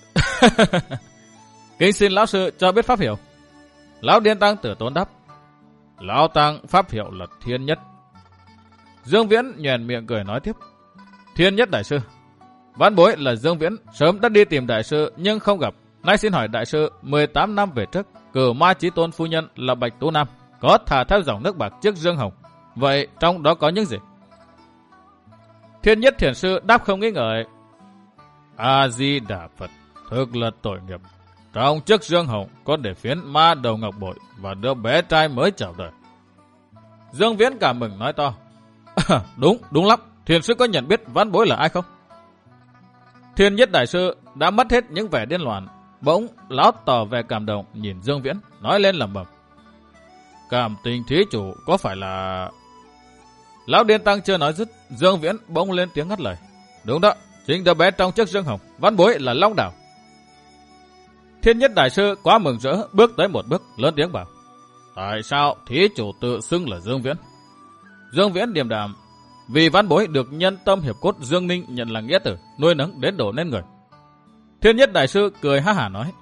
Kính xin lão sư cho biết pháp hiệu. Lão điên tăng tử tốn đáp. Lão tăng pháp hiệu là Thiên Nhất. Dương Viễn nhoẻn miệng cười nói tiếp. Thiên Nhất đại sư. Vãn bối là Dương Viễn, sớm đã đi tìm đại sư nhưng không gặp. Nay xin hỏi đại sư, mười tám năm về trước, Cửu Ma Chí Tôn phu nhân là Bạch Tú Nam có thả theo dòng nước bạc trước Dương Hồng. Vậy trong đó có những gì? Thiên Nhất thiền sư đáp không nghĩ ngợi. A-di-đà Phật, thực là tội nghiệp. Trong chiếc Dương Hồng có để phiến ma đầu ngọc bội và đứa bé trai mới chào đời. Dương Viễn cảm mừng nói to. Đúng, đúng lắm. Thiền sư có nhận biết vãn bối là ai không? Thiên Nhất đại sư đã mất hết những vẻ điên loạn. Bỗng lão tỏ vẻ cảm động nhìn Dương Viễn, nói lên lẩm bẩm. Cảm tình thí chủ có phải là... Lão điên tăng chưa nói dứt, Dương Viễn bỗng lên tiếng ngắt lời. Đúng đó, chính đứa bé trong chiếc Dương Hồng, vãn bối là Long Đảo. Thiên Nhất đại sư quá mừng rỡ, bước tới một bước, lớn tiếng bảo. Tại sao thí chủ tự xưng là Dương Viễn? Dương Viễn điềm đạm. Vì vãn bối được nhân tâm hiệp cốt Dương Ninh nhận là nghĩa tử, nuôi nấng đến đổ nên người. Thiên Nhất đại sư cười ha hả nói.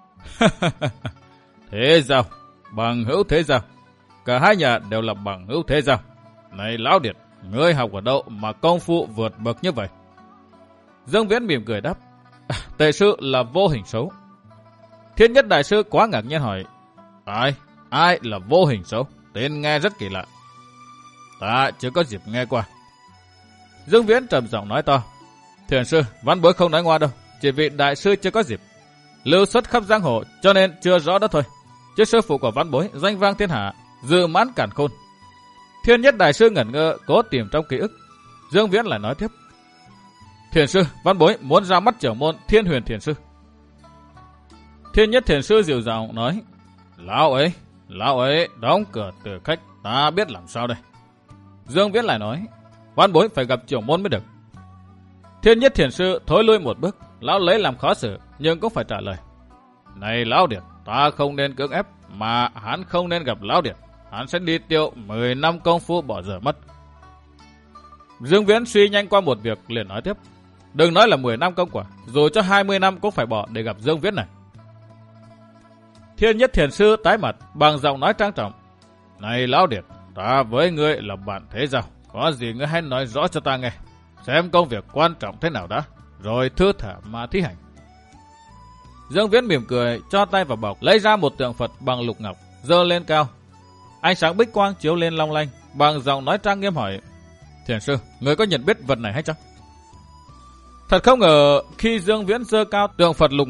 Thế giao, bằng hữu thế giao. Cả hai nhà đều là bằng hữu thế giao. Này lão điệt, ngươi học ở đâu mà công phu vượt bậc như vậy? Dương Viễn mỉm cười đáp. Tề sư là vô hình xấu. Thiên Nhất đại sư quá ngạc nhiên hỏi. Ai? Ai là vô hình xấu? Tên nghe rất kỳ lạ. Ta chưa có dịp nghe qua. Dương Viễn trầm giọng nói to. Thiền sư, vãn bối không nói ngoa đâu. Chỉ vì đại sư chưa có dịp lưu xuất khắp giang hồ cho nên chưa rõ đó thôi. Chứ sư phụ của vãn bối danh vang thiên hạ, dự mãn cản khôn. Thiên Nhất đại sư ngẩn ngơ cố tìm trong ký ức. Dương Viễn lại nói tiếp. Thiền sư, vãn bối muốn ra mắt trưởng môn Thiên Huyền thiền sư. Thiên Nhất thiền sư dịu dàng nói. Lão ấy, lão ấy đóng cửa từ khách, ta biết làm sao đây. Dương Viễn lại nói. Vãn bối phải gặp trưởng môn mới được. Thiên Nhất thiền sư thối lui một bước, lão lấy làm khó xử nhưng cũng phải trả lời. Này lão điệt, ta không nên cưỡng ép, mà hắn không nên gặp lão điệt. Hắn sẽ đi tiêu mười năm công phu bỏ dở mất. Dương Viễn suy nhanh qua một việc liền nói tiếp. Đừng nói là mười năm công quả, dù cho hai mươi năm cũng phải bỏ để gặp Dương Viễn này. Thiên Nhất thiền sư tái mặt bằng giọng nói trang trọng. Này lão điệt, ta với ngươi là bạn thế giao, có gì ngươi hãy nói rõ cho ta nghe. Xem công việc quan trọng thế nào đã, rồi thư thả mà thi hành. Dương Viễn mỉm cười, cho tay vào bọc, lấy ra một tượng Phật bằng lục ngọc, giơ lên cao. Ánh sáng bích quang chiếu lên long lanh, bằng giọng nói trang nghiêm hỏi. Thiền sư, người có nhận biết vật này hay chăng? Thật không ngờ, khi Dương Viễn giơ cao tượng Phật lục ngọc,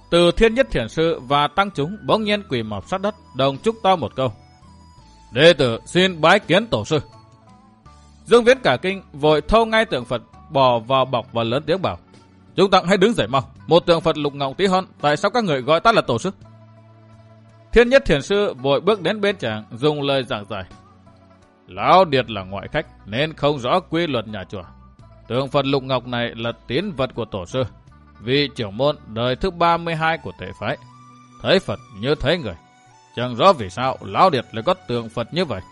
Từ Thiên Nhất Thiền Sư và tăng chúng bỗng nhiên quỳ mọp sát đất, đồng chúc to một câu: đệ tử xin bái kiến tổ sư. Dương Viễn cả kinh, vội thâu ngay tượng Phật bỏ vào bọc và lớn tiếng bảo: chúng ta hãy đứng dậy mau, một tượng Phật lục ngọc tí hon, tại sao các người gọi ta là tổ sư? Thiên Nhất Thiền Sư vội bước đến bên chàng, dùng lời giảng giải: lão điệt là ngoại khách nên không rõ quy luật nhà chùa. Tượng Phật lục ngọc này là tín vật của tổ sư, vị trưởng môn đời thứ ba mươi hai của Tệ phái. Thấy Phật như thấy người, chẳng rõ vì sao lão điệt lại có tượng Phật như vậy.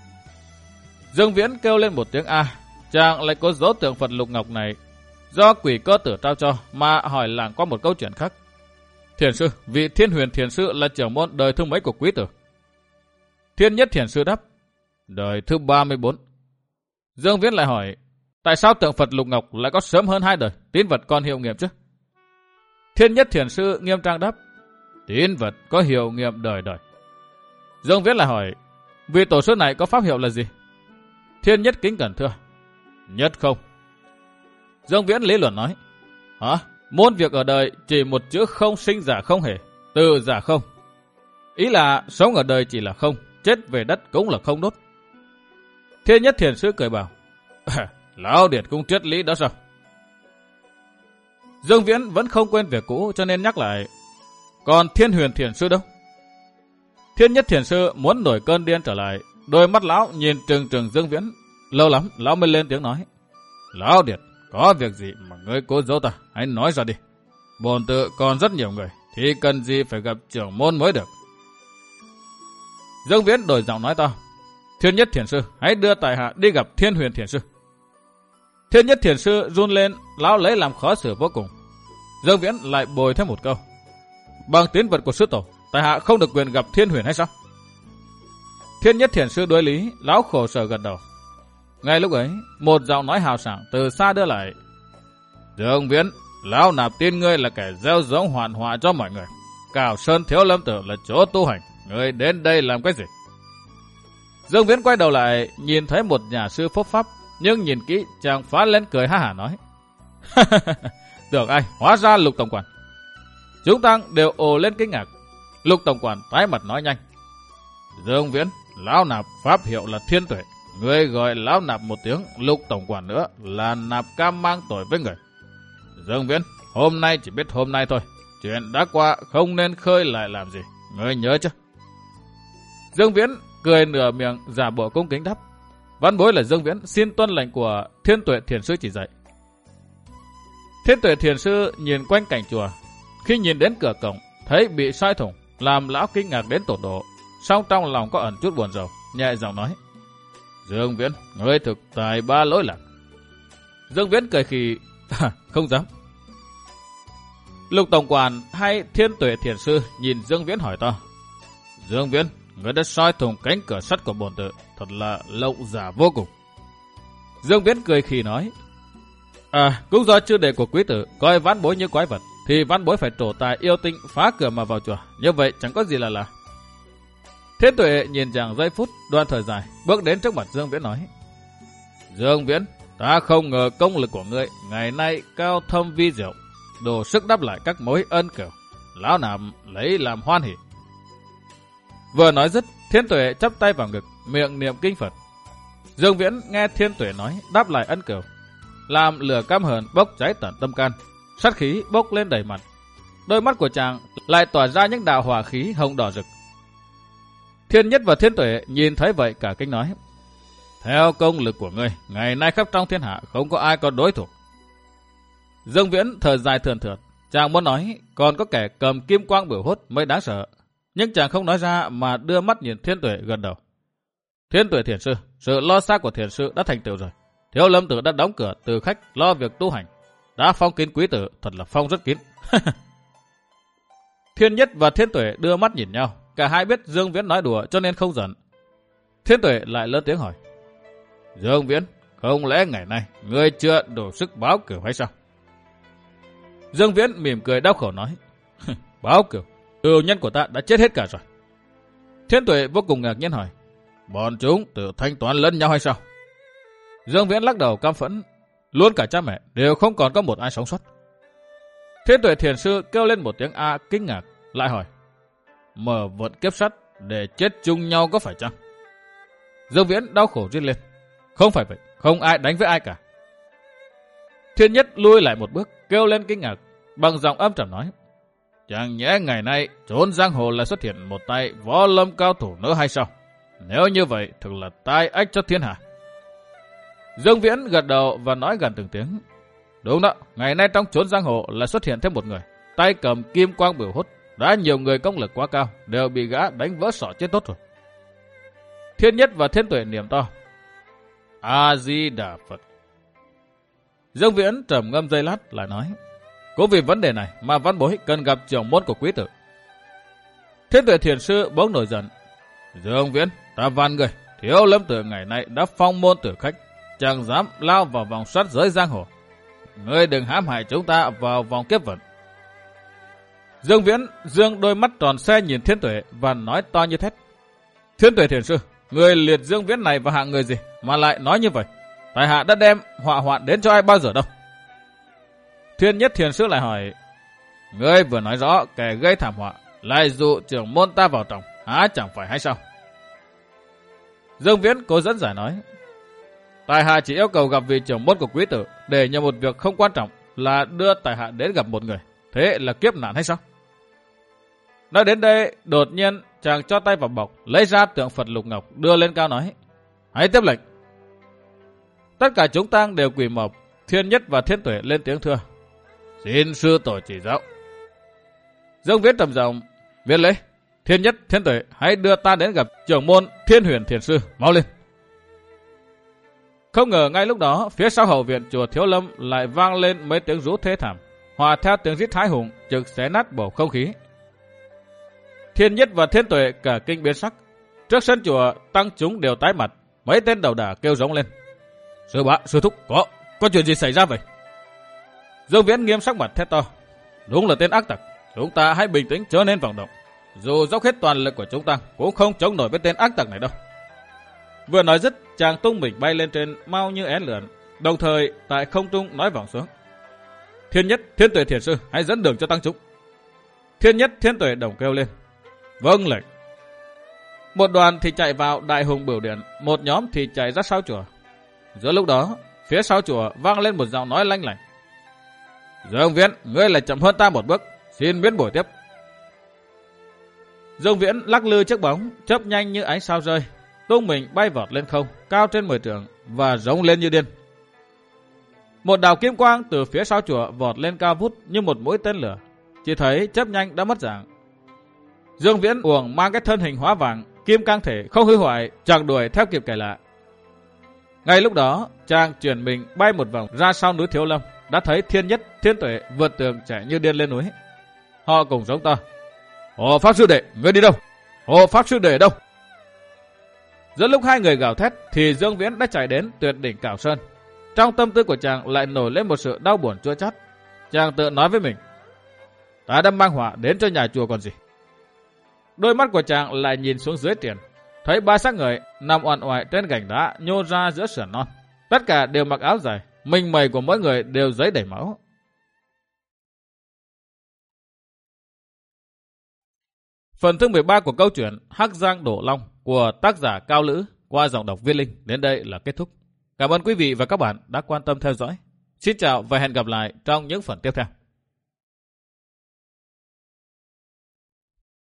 Dương Viễn kêu lên một tiếng a, chàng lại có dấu tượng Phật lục ngọc này do Quỷ Cơ Tử trao cho, mà hỏi làng qua một câu chuyện khác: thiền sư, vị Thiên Huyền Thiền Sư là trưởng môn đời thứ mấy của quý tử? Thiên Nhất Thiền Sư đáp: đời thứ ba mươi bốn. Dương Viễn lại hỏi: tại sao tượng Phật lục ngọc lại có sớm hơn hai đời, tín vật còn hiệu nghiệm chứ? Thiên Nhất Thiền Sư nghiêm trang đáp: tín vật có hiệu nghiệm đời đời. Dương Viễn lại hỏi: vị tổ sư này có pháp hiệu là gì? Thiên Nhất kính cẩn thưa: nhất không. Dương Viễn lý luận nói: hả? Muôn việc ở đời chỉ một chữ không, sinh giả không hề, từ giả không. Ý là sống ở đời chỉ là không, chết về đất cũng là không đốt. Thiên Nhất Thiền Sư cười bảo: lão điệt cũng triết lý đó sao? Dương Viễn vẫn không quên việc cũ cho nên nhắc lại: còn Thiên Huyền Thiền Sư đâu? Thiên Nhất Thiền Sư muốn nổi cơn điên trở lại, đôi mắt lão nhìn trừng trừng Dương Viễn. Lâu lắm lão mới lên tiếng nói: lão điệt, có việc gì mà ngươi cố giấu ta, hãy nói ra đi. Bổn tự còn rất nhiều người, thì cần gì phải gặp trưởng môn mới được. Dương Viễn đổi giọng nói to: Thiên Nhất Thiền Sư, hãy đưa tại hạ đi gặp Thiên Huyền Thiền Sư. Thiên Nhất Thiền Sư run lên, lão lấy làm khó xử vô cùng. Dương Viễn lại bồi thêm một câu: bằng tín vật của sư tổ, tại hạ không được quyền gặp Thiên Huyền hay sao? Thiên Nhất Thiền Sư đối lý, lão khổ sở gật đầu. Ngay lúc ấy, một giọng nói hào sảng từ xa đưa lại: Dương Viễn, lão nạp tin ngươi là kẻ gieo giống hoàn họa cho mọi người. Cảo Sơn Thiếu Lâm Tử là chỗ tu hành, ngươi đến đây làm cái gì? Dương Viễn quay đầu lại, nhìn thấy một nhà sư phúc pháp, nhưng nhìn kỹ chàng phá lên cười ha hả nói: tưởng ai, hóa ra Lục tổng quản. Chúng ta đều ồ lên kinh ngạc. Lục tổng quản tái mặt nói nhanh: Dương Viễn, lão nạp pháp hiệu là Thiên Tuệ, ngươi gọi lão nạp một tiếng Lục tổng quản nữa là nạp cam mang tội với người. Dương Viễn, hôm nay chỉ biết hôm nay thôi, chuyện đã qua không nên khơi lại làm gì, ngươi nhớ chứ? Dương Viễn cười nửa miệng giả bộ cung kính đáp: văn bối là Dương Viễn, xin tuân lệnh của Thiên Tuệ Thiền Sư chỉ dạy. Thiên Tuệ Thiền Sư nhìn quanh cảnh chùa, khi nhìn đến cửa cổng thấy bị soi thủng, làm lão kinh ngạc đến tột độ, song trong lòng có ẩn chút buồn rầu, nhẹ giọng nói: Dương Viễn, ngươi thực tài ba lỗi lạc. Dương Viễn cười khì: không dám. Lục tổng quản hay Thiên Tuệ Thiền Sư nhìn Dương Viễn hỏi to: Dương Viễn, ngươi đã soi thủng cánh cửa sắt của bổn tự, thật là lộng giả vô cùng. Dương Viễn cười khì nói: à, cũng do chư đệ của quý tử coi vãn bối như quái vật, thì vãn bối phải trổ tài yêu tinh phá cửa mà vào chùa, như vậy chẳng có gì là lạ. Thiên Tuệ nhìn chàng giây phút, đoan thời dài, bước đến trước mặt Dương Viễn nói: Dương Viễn, ta không ngờ công lực của ngươi ngày nay cao thâm vi diệu, đủ sức đáp lại các mối ân cửu, lão nạp lấy làm hoan hỉ. Vừa nói dứt, Thiên Tuệ chắp tay vào ngực, miệng niệm kinh Phật. Dương Viễn nghe Thiên Tuệ nói đáp lại ân cửu, làm lửa căm hờn bốc cháy tận tâm can, sát khí bốc lên đầy mặt. Đôi mắt của chàng lại tỏa ra những đạo hỏa khí hồng đỏ rực. Thiên Nhất và Thiên Tuệ nhìn thấy vậy cả kinh nói: theo công lực của ngươi, ngày nay khắp trong thiên hạ không có ai có đối thủ. Dương Viễn thở dài thườn thượt, chàng muốn nói còn có kẻ cầm kim quang biểu hốt mới đáng sợ, nhưng chàng không nói ra mà đưa mắt nhìn Thiên Tuệ gật đầu. Thiên Tuệ Thiền Sư, sự lo xa của Thiền Sư đã thành tựu rồi. Thiếu Lâm Tử đã đóng cửa từ khách lo việc tu hành, đã phong kín quý tử, thật là phong rất kín. Thiên Nhất và Thiên Tuệ đưa mắt nhìn nhau, cả hai biết Dương Viễn nói đùa cho nên không giận. Thiên Tuệ lại lớn tiếng hỏi: Dương Viễn, không lẽ ngày nay ngươi chưa đủ sức báo cửu hay sao? Dương Viễn mỉm cười đau khổ nói: báo cửu, cửu nhân của ta đã chết hết cả rồi. Thiên Tuệ vô cùng ngạc nhiên hỏi: bọn chúng tự thanh toán lẫn nhau hay sao? Dương Viễn lắc đầu căm phẫn: luôn cả cha mẹ đều không còn có một ai sống sót. Thiên Tuệ Thiền Sư kêu lên một tiếng A kinh ngạc, lại hỏi, mở vận kiếp sắt để chết chung nhau có phải chăng? Dương Viễn đau khổ rít lên, không phải vậy, không ai đánh với ai cả. Thiên Nhất lui lại một bước, kêu lên kinh ngạc, bằng giọng âm trầm nói, chẳng nhẽ ngày nay trốn giang hồ lại xuất hiện một tay võ lâm cao thủ nữa hay sao? Nếu như vậy, thực là tai ách cho thiên hạ. Dương Viễn gật đầu và nói gần từng tiếng, đúng đó, ngày nay trong trốn giang hồ lại xuất hiện thêm một người, tay cầm kim quang biểu hốt, đã nhiều người công lực quá cao, đều bị gã đánh vỡ sọ chết tốt rồi. Thiên Nhất và Thiên Tuệ niệm to, A Di Đà Phật. Dương Viễn trầm ngâm giây lát lại nói, cũng vì vấn đề này mà văn bối cần gặp trưởng môn của quý tử. Thiên Tuệ Thiền Sư bỗng nổi giận, Dương Viễn, ta van người, Thiếu Lâm Tự ngày nay đã phong môn tử khách, chẳng dám lao vào vòng sát giới giang hồ. Ngươi đừng hãm hại chúng ta vào vòng kiếp vận. Dương Viễn dương đôi mắt tròn xe nhìn Thiên Tuệ và nói to như thét, Thiên Tuệ Thiền Sư, người liệt Dương Viễn này vào hạng người gì mà lại nói như vậy? Tại hạ đã đem họa hoạn đến cho ai bao giờ đâu. Thiên Nhất Thiền Sư lại hỏi, ngươi vừa nói rõ kẻ gây thảm họa lại dụ trưởng môn ta vào trọng, há chẳng phải hay sao? Dương Viễn cố dẫn giải nói, tại hạ chỉ yêu cầu gặp vị trưởng môn của quý tử để nhờ một việc không quan trọng là đưa tại hạ đến gặp một người, thế là kiếp nạn hay sao? Nói đến đây, đột nhiên chàng cho tay vào bọc, lấy ra tượng Phật lục ngọc đưa lên cao nói, hãy tiếp lệnh. Tất cả chúng tăng đều quỳ mọp, Thiên Nhất và Thiên Tuệ lên tiếng thưa, xin sư tổ chỉ giáo. Dương Viễn trầm giọng, viết lấy, Thiên Nhất, Thiên Tuệ, hãy đưa ta đến gặp trưởng môn Thiên Huyền Thiền Sư, mau lên. Không ngờ ngay lúc đó, phía sau hậu viện chùa Thiếu Lâm lại vang lên mấy tiếng rú thê thảm, hòa theo tiếng rít hãi hùng, trực xé nát bầu không khí. Thiên Nhất và Thiên Tuệ cả kinh biến sắc. Trước sân chùa, tăng chúng đều tái mặt, mấy tên đầu đà kêu rống lên, sư bá, sư thúc, có, có chuyện gì xảy ra vậy? Dương Viễn nghiêm sắc mặt thét to, đúng là tên ác tặc, chúng ta hãy bình tĩnh chớ nên vọng động. Dù dốc hết toàn lực của chúng ta cũng không chống nổi với tên ác tặc này đâu. Vừa nói dứt, chàng tung mình bay lên trên mau như én lượn, đồng thời tại không trung nói vọng xuống, Thiên Nhất, Thiên Tuệ Thiền Sư, hãy dẫn đường cho tăng chúng. Thiên Nhất, Thiên Tuệ đồng kêu lên, vâng lệnh. Một đoàn thì chạy vào Đại Hùng Bửu Điện, một nhóm thì chạy ra sau chùa. Giữa lúc đó, phía sau chùa vang lên một giọng nói lanh lảnh, Dương Viễn, ngươi lại chậm hơn ta một bước, xin miễn buổi tiếp. Dương Viễn lắc lư chiếc bóng, chớp nhanh như ánh sao rơi, tung mình bay vọt lên không, cao trên mười trượng và rống lên như điên. Một đạo kim quang từ phía sau chùa vọt lên cao vút như một mũi tên lửa, chỉ thấy chớp nhanh đã mất dạng. Dương Viễn uổng mang cái thân hình hóa vàng, kim cang thể không hư hoại, chàng đuổi theo kịp kẻ lạ. Ngay lúc đó, chàng chuyển mình bay một vòng ra sau núi Thiếu Lâm, đã thấy Thiên Nhất, Thiên Tuệ vượt tường chạy như điên lên núi. Họ cùng giống to, Hộ Pháp Sư Đệ, ngươi đi đâu? Hộ Pháp Sư Đệ đâu? Giữa lúc hai người gào thét thì Dương Viễn đã chạy đến tuyệt đỉnh Cảo Sơn. Trong tâm tư của chàng lại nổi lên một sự đau buồn chua chát. Chàng tự nói với mình, ta đã mang họa đến cho nhà chùa còn gì. Đôi mắt của chàng lại nhìn xuống dưới tiền, thấy ba xác người nằm oằn oại trên gành đá nhô ra giữa sườn non. Tất cả đều mặc áo dài, mình mẩy của mỗi người đều giấy đầy máu. Phần thứ mười ba của câu chuyện Hắc Giang Đổ Long của tác giả Cao Lữ qua giọng đọc Viên Linh đến đây là kết thúc. Cảm ơn quý vị và các bạn đã quan tâm theo dõi. Xin chào và hẹn gặp lại trong những phần tiếp theo.